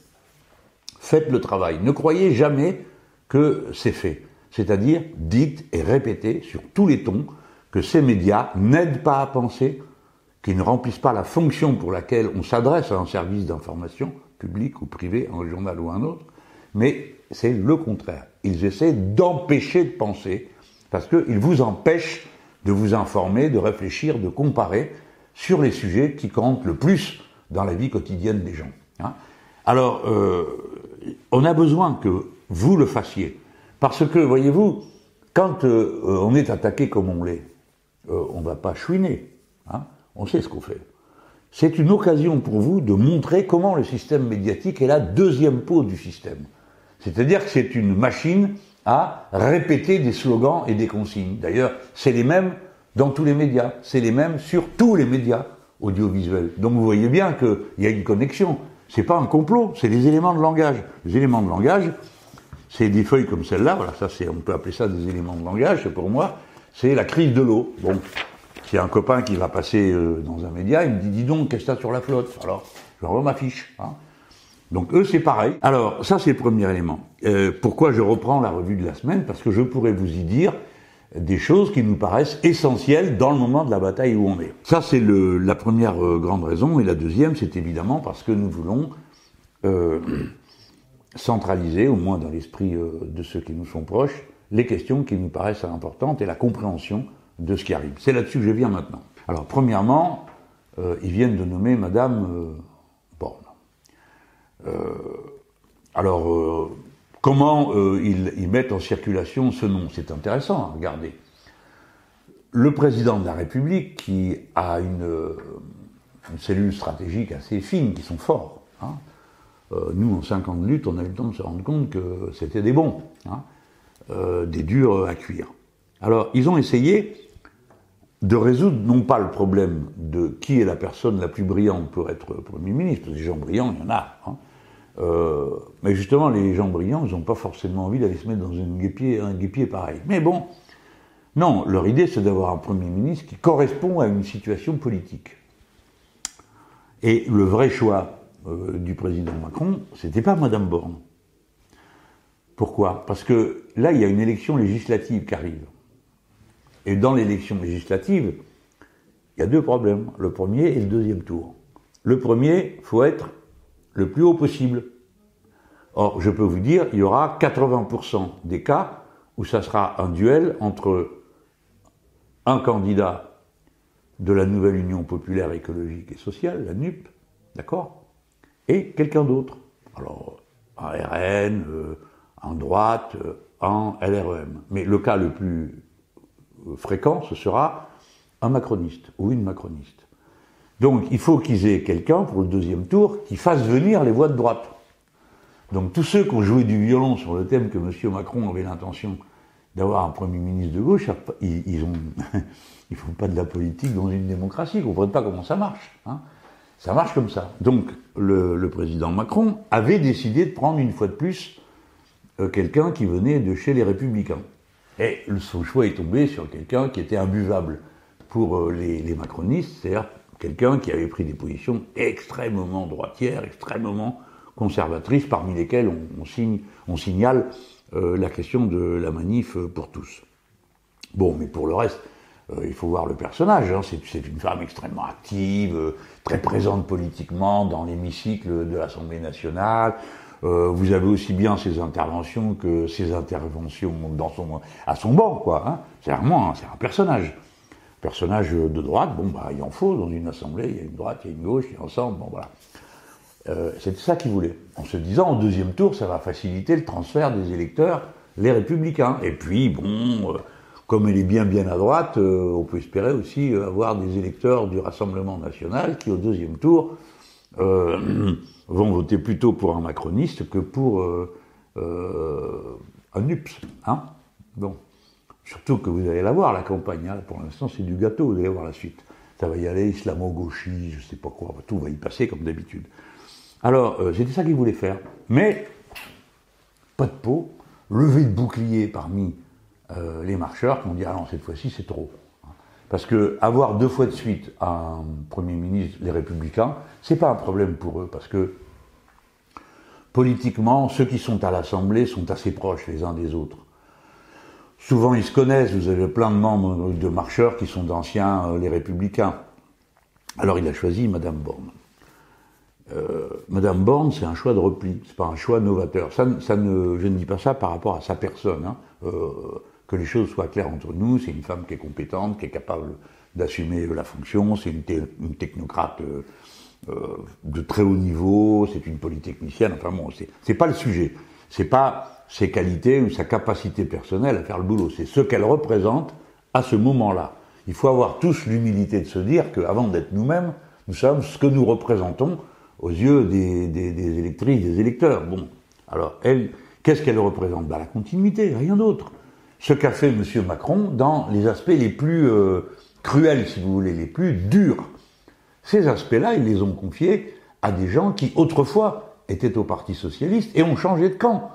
Faites le travail. Ne croyez jamais que c'est fait. C'est-à-dire, dites et répétez sur tous les tons que ces médias n'aident pas à penser, qu'ils ne remplissent pas la fonction pour laquelle on s'adresse à un service d'information, public ou privé, un journal ou un autre, mais c'est le contraire. Ils essaient d'empêcher de penser, parce qu'ils vous empêchent de vous informer, de réfléchir, de comparer sur les sujets qui comptent le plus dans la vie quotidienne des gens. Hein. Alors, euh, on a besoin que vous le fassiez. Parce que, voyez-vous, quand euh, on est attaqué comme on l'est, euh, on ne va pas chouiner, hein, on sait ce qu'on fait. C'est une occasion pour vous de montrer comment le système médiatique est la deuxième peau du système. C'est-à-dire que c'est une machine à répéter des slogans et des consignes. D'ailleurs, c'est les mêmes dans tous les médias, c'est les mêmes sur tous les médias audiovisuels. Donc vous voyez bien qu'il y a une connexion. C'est pas un complot, c'est des éléments de langage. Les éléments de langage, c'est des feuilles comme celle-là, voilà, ça c'est, on peut appeler ça des éléments de langage, c'est pour moi, c'est la crise de l'eau. Bon, s'il y a un copain qui va passer euh, dans un média, il me dit, dis donc, qu'est-ce que t'as sur la flotte? Alors, je renvoie ma fiche, hein. Donc eux, c'est pareil. Alors, ça c'est le premier élément. Euh, pourquoi je reprends la revue de la semaine? Parce que je pourrais vous y dire des choses qui nous paraissent essentielles dans le moment de la bataille où on est. Ça, c'est le, la première euh, grande raison. Et la deuxième, c'est évidemment parce que nous voulons euh, centraliser, au moins dans l'esprit euh, de ceux qui nous sont proches, les questions qui nous paraissent importantes et la compréhension de ce qui arrive. C'est là-dessus que je viens maintenant. Alors, premièrement, euh, ils viennent de nommer Madame euh, Borne. Euh, alors, euh, comment euh, ils, ils mettent en circulation ce nom? C'est intéressant à regarder. Le président de la République, qui a une, une cellule stratégique assez fine, qui sont forts. Hein. Euh, nous, en cinq ans de lutte, on a eu le temps de se rendre compte que c'était des bons, hein, euh, des durs à cuire. Alors, ils ont essayé de résoudre non pas le problème de qui est la personne la plus brillante pour être Premier ministre, parce que des gens brillants, il y en a, hein. Euh, mais justement, les gens brillants, ils n'ont pas forcément envie d'aller se mettre dans une guépier, un guépier pareil. Mais bon, non, leur idée, c'est d'avoir un Premier ministre qui correspond à une situation politique. Et le vrai choix euh, du président Macron, c'était pas Madame Borne. Pourquoi? Parce que là, il y a une élection législative qui arrive. Et dans l'élection législative, il y a deux problèmes, le premier et le deuxième tour. Le premier, il faut être le plus haut possible. Or, je peux vous dire, il y aura quatre-vingts pour cent des cas où ça sera un duel entre un candidat de la nouvelle Union populaire écologique et sociale, la N U P, d'accord, et quelqu'un d'autre. Alors, un R N, euh, en droite, euh, un L R E M. Mais le cas le plus fréquent, ce sera un macroniste ou une macroniste. Donc, il faut qu'ils aient quelqu'un, pour le deuxième tour, qui fasse venir les voix de droite. Donc, tous ceux qui ont joué du violon sur le thème que M. Macron avait l'intention d'avoir un Premier ministre de gauche, ils, ils ont, ils font pas de la politique dans une démocratie, ils ne comprennent pas comment ça marche, hein. Ça marche comme ça. Donc, le, le président Macron avait décidé de prendre une fois de plus euh, quelqu'un qui venait de chez les Républicains. Et son choix est tombé sur quelqu'un qui était imbuvable pour euh, les, les macronistes, c'est-à-dire quelqu'un qui avait pris des positions extrêmement droitières, extrêmement conservatrices, parmi lesquelles on, on, signe, on signale euh, la question de la manif pour tous. Bon, mais pour le reste, euh, il faut voir le personnage, hein. c'est, c'est une femme extrêmement active, euh, très présente politiquement dans l'hémicycle de l'Assemblée nationale. Euh, vous avez aussi bien ses interventions que ses interventions dans son, à son banc, quoi, hein. C'est vraiment, c'est un personnage. Personnage de droite, bon, bah, il en faut dans une assemblée, il y a une droite, il y a une gauche, il y a ensemble, bon, voilà. Euh, c'était ça qu'ils voulaient. En se disant, au deuxième tour, ça va faciliter le transfert des électeurs, les Républicains. Et puis, bon, euh, comme elle est bien, bien à droite, euh, on peut espérer aussi avoir des électeurs du Rassemblement national qui, au deuxième tour, euh, vont voter plutôt pour un macroniste que pour euh, euh, un U P S, hein. Bon. Surtout que vous allez la voir, la campagne, hein. Pour l'instant c'est du gâteau, vous allez voir la suite. Ça va y aller, islamo-gauchiste, je sais pas quoi, tout va y passer comme d'habitude. Alors, euh, c'était ça qu'ils voulaient faire. Mais, pas de peau, levée de bouclier parmi euh, les marcheurs qui ont dit, ah non, cette fois-ci c'est trop. Parce que avoir deux fois de suite un Premier ministre, les Républicains, c'est pas un problème pour eux, parce que politiquement, ceux qui sont à l'Assemblée sont assez proches les uns des autres. Souvent, ils se connaissent. Vous avez plein de membres de marcheurs qui sont d'anciens euh, les Républicains. Alors, il a choisi Madame Borne. Euh, Madame Borne, c'est un choix de repli. C'est pas un choix novateur. Ça, ça ne, je ne dis pas ça par rapport à sa personne, hein. Euh, que les choses soient claires entre nous. C'est une femme qui est compétente, qui est capable d'assumer la fonction. C'est une, te- une technocrate euh, euh, de très haut niveau. C'est une polytechnicienne. Enfin bon, c'est, c'est pas le sujet. C'est pas ses qualités ou sa capacité personnelle à faire le boulot, c'est ce qu'elle représente à ce moment-là. Il faut avoir tous l'humilité de se dire qu'avant d'être nous-mêmes, nous sommes ce que nous représentons aux yeux des, des, des électrices, des électeurs. Bon, alors elle, qu'est-ce qu'elle représente? Ben, la continuité, rien d'autre. Ce qu'a fait M. Macron dans les aspects les plus euh, cruels, si vous voulez, les plus durs. Ces aspects-là, ils les ont confiés à des gens qui, autrefois, étaient au Parti Socialiste et ont changé de camp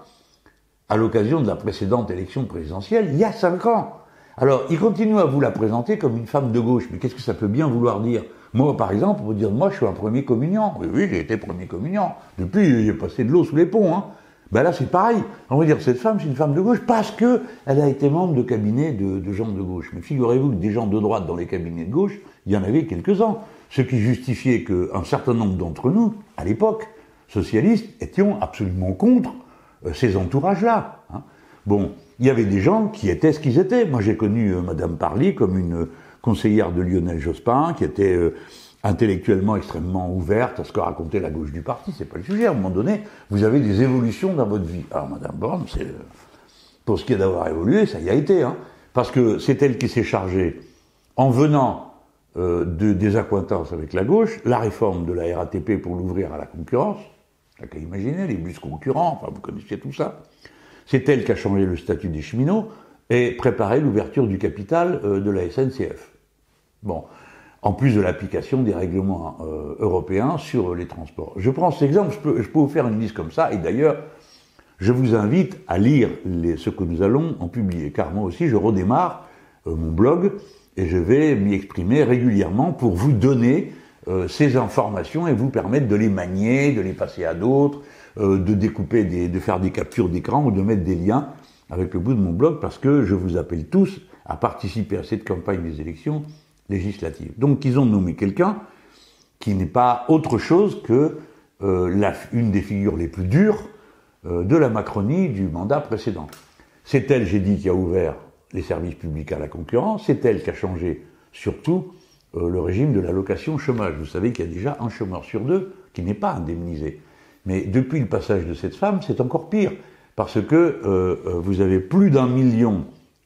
à l'occasion de la précédente élection présidentielle, il y a cinq ans. Alors, ils continuent à vous la présenter comme une femme de gauche, mais qu'est-ce que ça peut bien vouloir dire? Moi, par exemple, on peut dire, moi, je suis un premier communiant. Oui, oui, j'ai été premier communiant. Depuis, j'ai passé de l'eau sous les ponts, hein. Ben là, c'est pareil. On va dire, cette femme, c'est une femme de gauche parce que elle a été membre de cabinet de, de gens de gauche. Mais figurez-vous que des gens de droite dans les cabinets de gauche, il y en avait quelques-uns. Ce qui justifiait qu'un certain nombre d'entre nous, à l'époque, socialistes, étions absolument contre euh, ces entourages-là. Hein. Bon, il y avait des gens qui étaient ce qu'ils étaient. Moi, j'ai connu euh, Madame Parly comme une euh, conseillère de Lionel Jospin, qui était euh, intellectuellement extrêmement ouverte à ce que racontait la gauche du parti. C'est pas le sujet. À un moment donné, vous avez des évolutions dans votre vie. Alors, Madame Borne, c'est euh, pour ce qui est d'avoir évolué, ça y a été, hein, parce que c'est elle qui s'est chargée, en venant euh, de, des accointances avec la gauche, la réforme de la R A T P pour l'ouvrir à la concurrence. T'as qu'à imaginer, les bus concurrents, enfin, vous connaissez tout ça. C'est elle qui a changé le statut des cheminots et préparé l'ouverture du capital euh, de la S N C F. Bon, en plus de l'application des règlements euh, européens sur les transports. Je prends cet exemple, je peux, je peux vous faire une liste comme ça, et d'ailleurs, je vous invite à lire les, ce que nous allons en publier, car moi aussi, je redémarre euh, mon blog, et je vais m'y exprimer régulièrement pour vous donner euh, ces informations et vous permettre de les manier, de les passer à d'autres, euh, de découper, des, de faire des captures d'écran ou de mettre des liens avec le bout de mon blog, parce que je vous appelle tous à participer à cette campagne des élections législatives. Donc ils ont nommé quelqu'un qui n'est pas autre chose que euh, la, une des figures les plus dures euh, de la Macronie du mandat précédent. C'est elle, j'ai dit, qui a ouvert les services publics à la concurrence, c'est elle qui a changé surtout euh, le régime de l'allocation chômage. Vous savez qu'il y a déjà un chômeur sur deux qui n'est pas indemnisé. Mais depuis le passage de cette femme, c'est encore pire, parce que euh, vous avez plus d'un million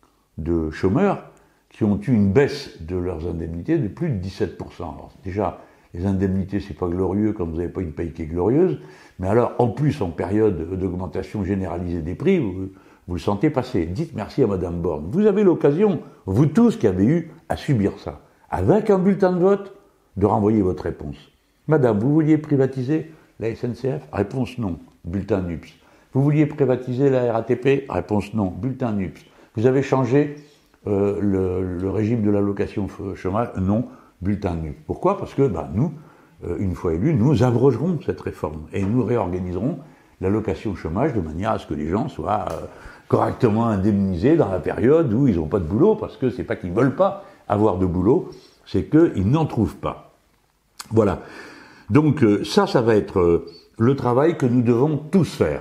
de chômeurs qui ont eu une baisse de leurs indemnités de plus de dix-sept pour cent. Alors, déjà, les indemnités, c'est pas glorieux quand vous n'avez pas une paye qui est glorieuse, mais alors, en plus, en période d'augmentation généralisée des prix, vous, vous le sentez passer. Dites merci à Madame Borne. Vous avez l'occasion, vous tous qui avez eu à subir ça, avec un bulletin de vote, de renvoyer votre réponse. Madame, vous vouliez privatiser la S N C F? Réponse non, bulletin N U P S. Vous vouliez privatiser la R A T P? Réponse non, bulletin N U P S. Vous avez changé euh, le, le régime de l'allocation chômage? Non, bulletin N U P S. Pourquoi? Parce que bah, nous, euh, une fois élus, nous abrogerons cette réforme et nous réorganiserons l'allocation chômage de manière à ce que les gens soient euh, correctement indemnisés dans la période où ils n'ont pas de boulot, parce que c'est pas qu'ils veulent pas avoir de boulot, c'est qu'ils n'en trouvent pas. Voilà. Donc euh, ça, ça va être euh, le travail que nous devons tous faire.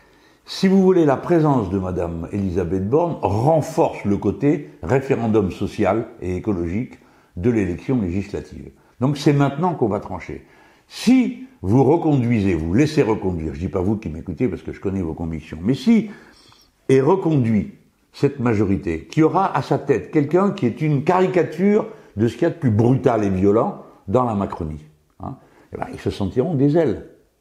Si vous voulez, la présence de Madame Elisabeth Borne renforce le côté référendum social et écologique de l'élection législative. Donc c'est maintenant qu'on va trancher. Si vous reconduisez, vous laissez reconduire, je dis pas vous qui m'écoutez parce que je connais vos convictions, mais si est reconduit cette majorité, qui aura à sa tête quelqu'un qui est une caricature de ce qu'il y a de plus brutal et violent dans la Macronie, hein, eh ben, ils se sentiront des ailes.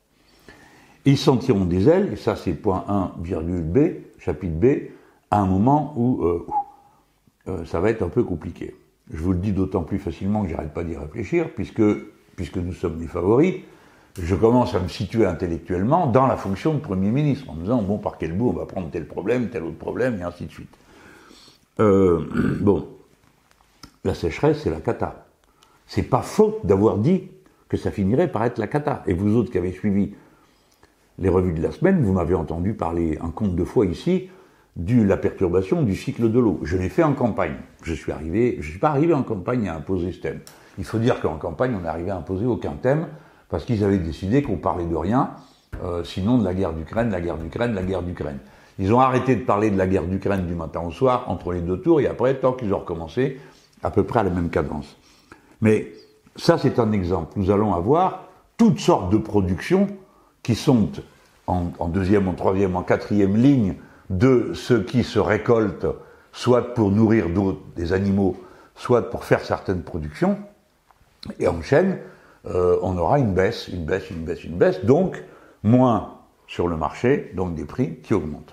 Ils sentiront des ailes, et ça c'est point un, virgule B, chapitre B, à un moment où euh, euh, ça va être un peu compliqué. Je vous le dis d'autant plus facilement que j'arrête pas d'y réfléchir, puisque, puisque nous sommes les favoris, je commence à me situer intellectuellement dans la fonction de Premier ministre, en me disant, bon, par quel bout on va prendre tel problème, tel autre problème, et ainsi de suite. Euh, bon, la sécheresse, c'est la cata. C'est pas faute d'avoir dit que ça finirait par être la cata. Et vous autres qui avez suivi les revues de la semaine, vous m'avez entendu parler un compte de fois ici de la perturbation du cycle de l'eau. Je l'ai fait en campagne. Je suis arrivé, je suis pas arrivé en campagne à imposer ce thème. Il faut dire qu'en campagne, on n'est arrivé à imposer aucun thème, parce qu'ils avaient décidé qu'on parlait de rien, euh, sinon de la guerre d'Ukraine, la guerre d'Ukraine, la guerre d'Ukraine. Ils ont arrêté de parler de la guerre d'Ukraine du matin au soir, entre les deux tours, et après, tant qu'ils ont recommencé, à peu près à la même cadence. Mais ça, c'est un exemple. Nous allons avoir toutes sortes de productions qui sont en, en deuxième, en troisième, en quatrième ligne de ce qui se récolte, soit pour nourrir d'autres, des animaux, soit pour faire certaines productions, et en chaîne, euh, on aura une baisse, une baisse, une baisse, une baisse, donc moins sur le marché, donc des prix qui augmentent.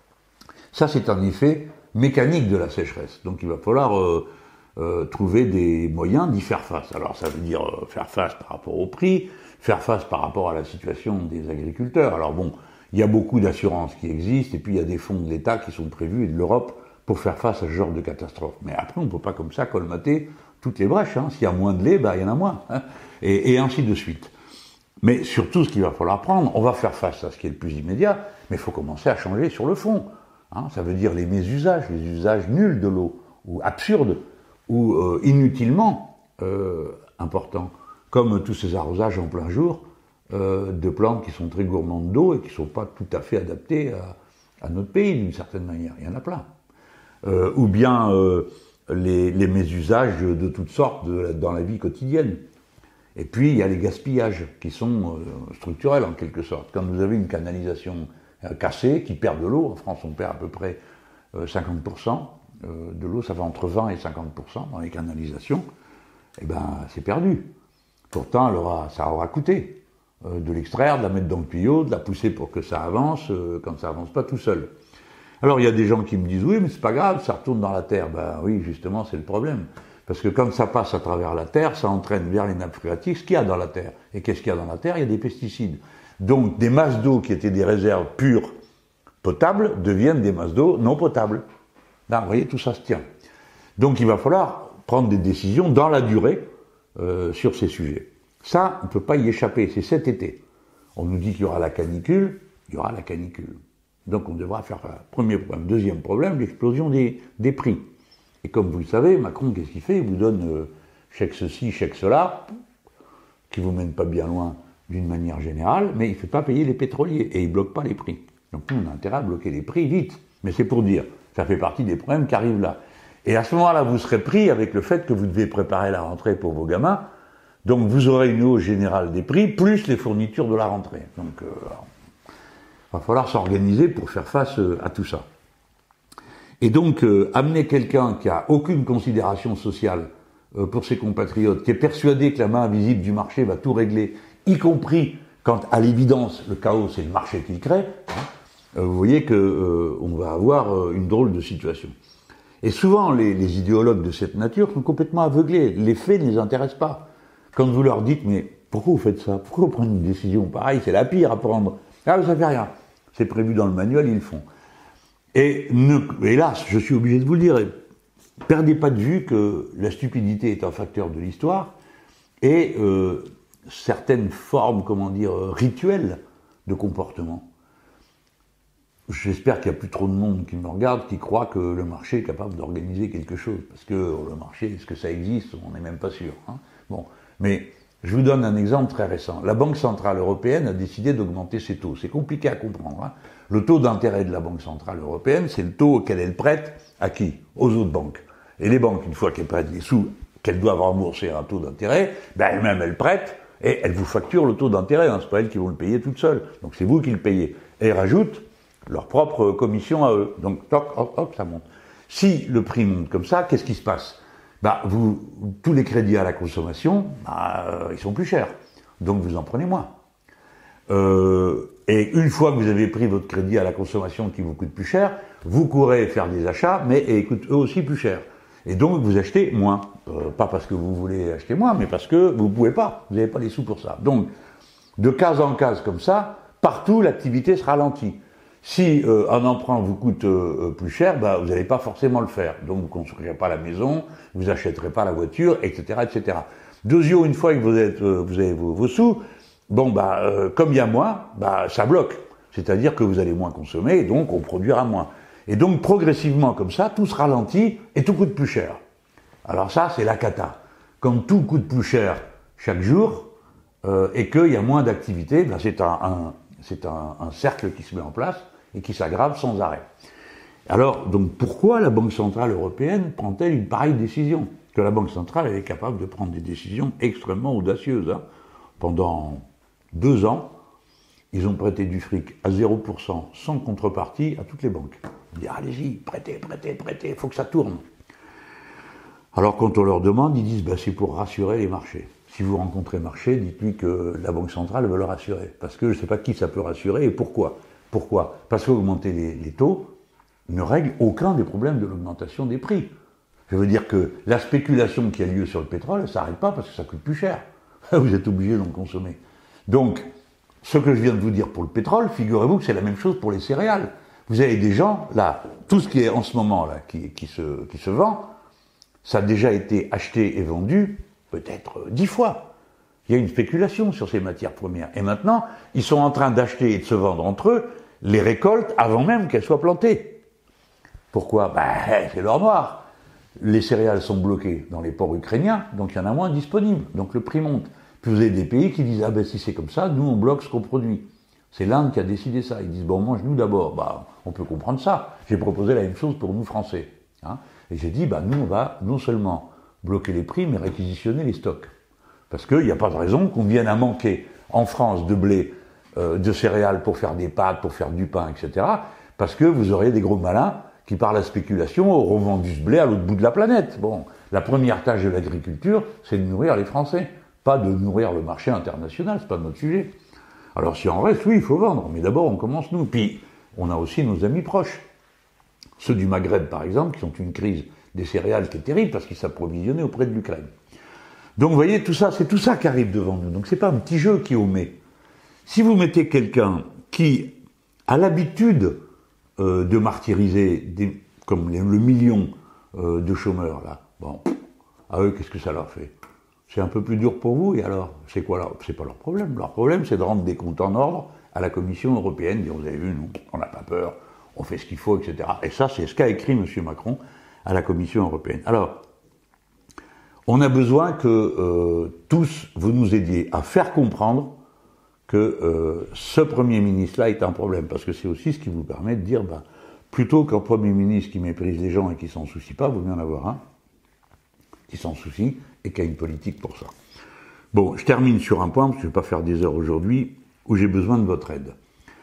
Ça, c'est un effet mécanique de la sécheresse. Donc il va falloir euh, euh, trouver des moyens d'y faire face. Alors ça veut dire euh, faire face par rapport au prix, faire face par rapport à la situation des agriculteurs. Alors bon, il y a beaucoup d'assurances qui existent, et puis il y a des fonds de l'État qui sont prévus, et de l'Europe, pour faire face à ce genre de catastrophe. Mais après, on ne peut pas comme ça colmater toutes les brèches. Hein. S'il y a moins de lait, bah, il y en a moins. Hein. Et, et ainsi de suite. Mais surtout, ce qu'il va falloir prendre, on va faire face à ce qui est le plus immédiat, mais il faut commencer à changer sur le fond. Hein, ça veut dire les mésusages, les usages nuls de l'eau, ou absurdes, ou euh, inutilement euh, importants, comme tous ces arrosages en plein jour euh, de plantes qui sont très gourmandes d'eau et qui ne sont pas tout à fait adaptées à, à notre pays, d'une certaine manière. Il y en a plein. Euh, ou bien euh, les, les mésusages de toutes sortes de, dans la vie quotidienne. Et puis, il y a les gaspillages qui sont euh, structurels, en quelque sorte. Quand vous avez une canalisation cassée, qui perd de l'eau. En France, on perd à peu près euh, cinquante pour cent euh, de l'eau, ça va entre vingt et cinquante pour cent dans les canalisations. Eh ben, c'est perdu. Pourtant, elle aura, ça aura coûté euh, de l'extraire, de la mettre dans le tuyau, de la pousser pour que ça avance, euh, quand ça avance pas tout seul. Alors, il y a des gens qui me disent, oui, mais c'est pas grave, ça retourne dans la terre. Ben oui, justement, c'est le problème. Parce que quand ça passe à travers la terre, ça entraîne vers les nappes phréatiques ce qu'il y a dans la terre. Et qu'est-ce qu'il y a dans la terre? Il y a des pesticides. Donc, des masses d'eau qui étaient des réserves pures, potables, deviennent des masses d'eau non potables. Là, vous voyez, tout ça se tient. Donc, il va falloir prendre des décisions dans la durée euh, sur ces sujets. Ça, on ne peut pas y échapper. C'est cet été. On nous dit qu'il y aura la canicule, il y aura la canicule. Donc, on devra faire ça. Premier problème. Deuxième problème, l'explosion des, des prix. Et comme vous le savez, Macron, qu'est-ce qu'il fait? Il vous donne euh, chèque ceci, chèque cela, qui vous mène pas bien loin d'une manière générale, mais il ne fait pas payer les pétroliers, et il ne bloque pas les prix. Donc nous, on a intérêt à bloquer les prix vite. Mais c'est pour dire, ça fait partie des problèmes qui arrivent là. Et à ce moment-là, vous serez pris avec le fait que vous devez préparer la rentrée pour vos gamins, donc vous aurez une hausse générale des prix, plus les fournitures de la rentrée. Donc, euh, il va falloir s'organiser pour faire face euh, à tout ça. Et donc, euh, amener quelqu'un qui a aucune considération sociale euh, pour ses compatriotes, qui est persuadé que la main invisible du marché va tout régler, y compris quand, à l'évidence, le chaos, c'est le marché qui le crée, hein, euh, vous voyez qu'on euh, va avoir euh, une drôle de situation. Et souvent, les, les idéologues de cette nature sont complètement aveuglés. Les faits ne les intéressent pas. Quand vous leur dites, mais pourquoi vous faites ça? Pourquoi vous prenez une décision pareille? C'est la pire à prendre. Ah, ça fait rien. C'est prévu dans le manuel, ils le font. Et ne, hélas, je suis obligé de vous le dire, perdez pas de vue que la stupidité est un facteur de l'histoire et euh, certaines formes, comment dire, rituelles de comportement. J'espère qu'il n'y a plus trop de monde qui me regarde, qui croit que le marché est capable d'organiser quelque chose. Parce que le marché, est-ce que ça existe? On n'est même pas sûr. Hein. Bon, mais je vous donne un exemple très récent. La Banque Centrale Européenne a décidé d'augmenter ses taux. C'est compliqué à comprendre. Hein. Le taux d'intérêt de la Banque Centrale Européenne, c'est le taux auquel elle prête à qui? Aux autres banques. Et les banques, une fois qu'elles prêtent les sous, qu'elles doivent rembourser un taux d'intérêt, ben elles-mêmes, elles prêtent et elles vous facturent le taux d'intérêt. Hein. C'est pas elles qui vont le payer toutes seules. Donc c'est vous qui le payez. Et elles rajoutent leur propre commission à eux. Donc, toc, hop, hop, ça monte. Si le prix monte comme ça, qu'est-ce qui se passe? Bah, vous, tous les crédits à la consommation, bah, euh, ils sont plus chers. Donc, vous en prenez moins. Euh, et une fois que vous avez pris votre crédit à la consommation qui vous coûte plus cher, vous courez faire des achats, mais ils coûtent eux aussi plus cher. Et donc, vous achetez moins. Euh, pas parce que vous voulez acheter moins, mais parce que vous ne pouvez pas. Vous n'avez pas les sous pour ça. Donc, de case en case comme ça, partout, l'activité se ralentit. Si euh, un emprunt vous coûte euh, plus cher, bah, vous n'allez pas forcément le faire. Donc vous ne construirez pas la maison, vous n'achèterez pas la voiture, et cetera, et cetera. Deuxièmement, une fois que vous, êtes, euh, vous avez vos, vos sous, bon bah euh, comme il y a moins, bah ça bloque. C'est-à-dire que vous allez moins consommer, et donc on produira moins. Et donc progressivement comme ça, tout se ralentit et tout coûte plus cher. Alors ça, c'est la cata. Comme tout coûte plus cher chaque jour euh, et qu'il y a moins d'activité, bah, c'est un, un c'est un, un cercle qui se met en place et qui s'aggrave sans arrêt. Alors, donc, pourquoi la Banque Centrale Européenne prend-elle une pareille décision? Que la Banque Centrale, elle est capable de prendre des décisions extrêmement audacieuses. Hein. Pendant deux ans, ils ont prêté du fric à zéro pour cent sans contrepartie à toutes les banques. Ils disent, allez-y, prêtez, prêtez, prêtez, il faut que ça tourne. Alors quand on leur demande, ils disent, bah, c'est pour rassurer les marchés. Si vous rencontrez marché, dites-lui que la Banque centrale veut le rassurer. Parce que je ne sais pas qui ça peut rassurer et pourquoi. Pourquoi ? Parce qu'augmenter les, les taux ne règle aucun des problèmes de l'augmentation des prix. Je veux dire que la spéculation qui a lieu sur le pétrole, ça n'arrête pas parce que ça coûte plus cher. Vous êtes obligé d'en consommer. Donc, ce que je viens de vous dire pour le pétrole, figurez-vous que c'est la même chose pour les céréales. Vous avez des gens, là, tout ce qui est en ce moment, là, qui, qui, se, qui se vend, ça a déjà été acheté et vendu peut-être dix fois. Il y a une spéculation sur ces matières premières. Et maintenant, ils sont en train d'acheter et de se vendre entre eux les récoltes avant même qu'elles soient plantées. Pourquoi ? Ben, c'est l'or noir. Les céréales sont bloquées dans les ports ukrainiens, donc il y en a moins disponibles, donc le prix monte. Puis vous avez des pays qui disent, ah ben si c'est comme ça, nous on bloque ce qu'on produit. C'est l'Inde qui a décidé ça. Ils disent, bon, mange-nous d'abord. Bah, on peut comprendre ça. J'ai proposé la même chose pour nous Français. Hein. Et j'ai dit, bah, nous on va non seulement bloquer les prix, mais réquisitionner les stocks. Parce qu'il n'y a pas de raison qu'on vienne à manquer en France de blé, euh, de céréales pour faire des pâtes, pour faire du pain, et cetera. Parce que vous aurez des gros malins qui, par la spéculation, auront vendu ce blé à l'autre bout de la planète. Bon, la première tâche de l'agriculture, c'est de nourrir les Français, pas de nourrir le marché international, c'est pas notre sujet. Alors si on reste, oui, il faut vendre, mais d'abord on commence nous. Puis, on a aussi nos amis proches. Ceux du Maghreb, par exemple, qui ont une crise des céréales qui est terrible parce qu'ils s'approvisionnaient auprès de l'Ukraine. Donc vous voyez, tout ça, c'est tout ça qui arrive devant nous. Donc c'est pas un petit jeu qui omet. Si vous mettez quelqu'un qui a l'habitude euh, de martyriser, des, comme les, le million euh, de chômeurs, là, bon, à eux, qu'est-ce que ça leur fait ? C'est un peu plus dur pour vous, et alors, c'est quoi là ? C'est pas leur problème. Leur problème, c'est de rendre des comptes en ordre à la Commission européenne, dire, vous avez vu, nous, on n'a pas peur, on fait ce qu'il faut, et cetera. Et ça, c'est ce qu'a écrit M. Macron à la Commission européenne. Alors, on a besoin que euh, tous, vous nous aidiez à faire comprendre que euh, ce Premier ministre-là est un problème, parce que c'est aussi ce qui vous permet de dire, bah, plutôt qu'un Premier ministre qui méprise les gens et qui s'en soucie pas, vaut mieux en avoir un qui s'en soucie et qui a une politique pour ça. Bon, je termine sur un point, parce que je ne vais pas faire des heures aujourd'hui, où j'ai besoin de votre aide.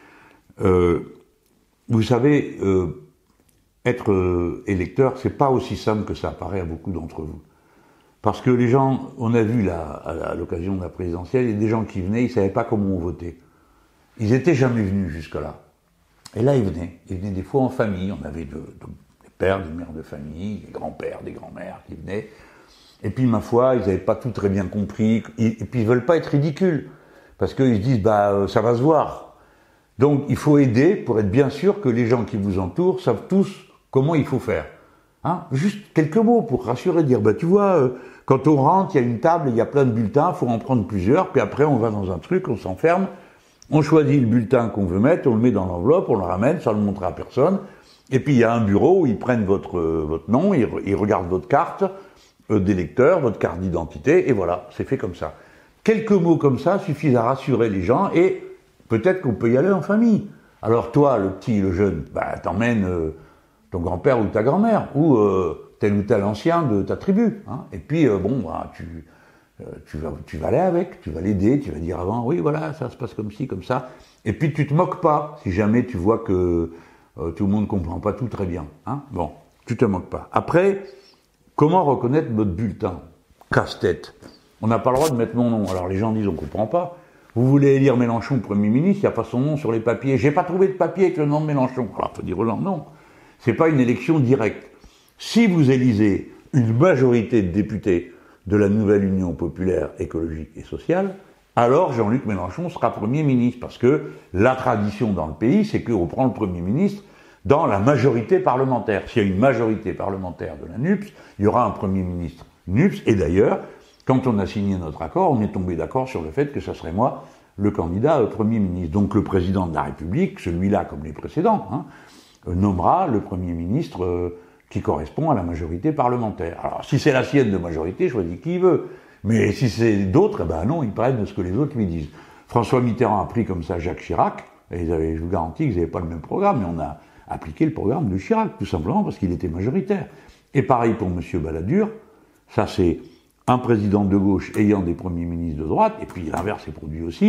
Euh, vous savez, euh, être euh, électeur, c'est pas aussi simple que ça apparaît à beaucoup d'entre vous. Parce que les gens, on a vu là, à l'occasion de la présidentielle, il y a des gens qui venaient, ils savaient pas comment on votait. Ils étaient jamais venus jusque-là. Et là, ils venaient. Ils venaient des fois en famille. On avait de, de, des pères, des mères de famille, des grands-pères, des grands-mères qui venaient. Et puis, ma foi, ils n'avaient pas tout très bien compris. Et puis, ils veulent pas être ridicules. Parce qu'ils se disent, bah, ça va se voir. Donc, il faut aider pour être bien sûr que les gens qui vous entourent savent tous comment il faut faire. Hein, juste quelques mots pour rassurer, dire, bah, tu vois, euh, quand on rentre, il y a une table, il y a plein de bulletins, il faut en prendre plusieurs, puis après, on va dans un truc, on s'enferme, on choisit le bulletin qu'on veut mettre, on le met dans l'enveloppe, on le ramène, sans le montrer à personne, et puis il y a un bureau où ils prennent votre, euh, votre nom, ils, ils regardent votre carte euh, d'électeur, votre carte d'identité, et voilà, c'est fait comme ça. Quelques mots comme ça suffisent à rassurer les gens, et peut-être qu'on peut y aller en famille. Alors toi, le petit, le jeune, bah, t'emmènes euh, ton grand-père ou ta grand-mère, ou euh, tel ou tel ancien de ta tribu, hein. Et puis, euh, bon, bah, tu, euh, tu, vas, tu vas aller avec, tu vas l'aider, tu vas dire avant, oui, voilà, ça se passe comme ci, comme ça. Et puis, tu te moques pas, si jamais tu vois que euh, tout le monde comprend pas tout très bien, hein. Bon, tu te moques pas. Après, comment reconnaître notre bulletin ? Casse-tête. On n'a pas le droit de mettre mon nom. Alors, les gens disent, on comprend pas. Vous voulez élire Mélenchon Premier ministre, il n'y a pas son nom sur les papiers. J'ai pas trouvé de papier avec le nom de Mélenchon. Alors, faut dire aux gens, non. C'est pas une élection directe. Si vous élisez une majorité de députés de la nouvelle Union populaire écologique et sociale, alors Jean-Luc Mélenchon sera Premier ministre, parce que la tradition dans le pays, c'est qu'on prend le Premier ministre dans la majorité parlementaire. S'il y a une majorité parlementaire de la N U P S, il y aura un Premier ministre N U P S, et d'ailleurs, quand on a signé notre accord, on est tombé d'accord sur le fait que ça serait moi le candidat Premier ministre. Donc le président de la République, celui-là comme les précédents, hein, nommera le Premier ministre euh, qui correspond à la majorité parlementaire. Alors, si c'est la sienne de majorité, choisit qui il veut. Mais si c'est d'autres, eh ben non, ils prennent ce que les autres lui disent. François Mitterrand a pris comme ça Jacques Chirac, et ils avaient, je vous garantis qu'ils n'avaient pas le même programme, mais on a appliqué le programme de Chirac, tout simplement parce qu'il était majoritaire. Et pareil pour M. Balladur, ça c'est un président de gauche ayant des premiers ministres de droite, et puis l'inverse est produit aussi.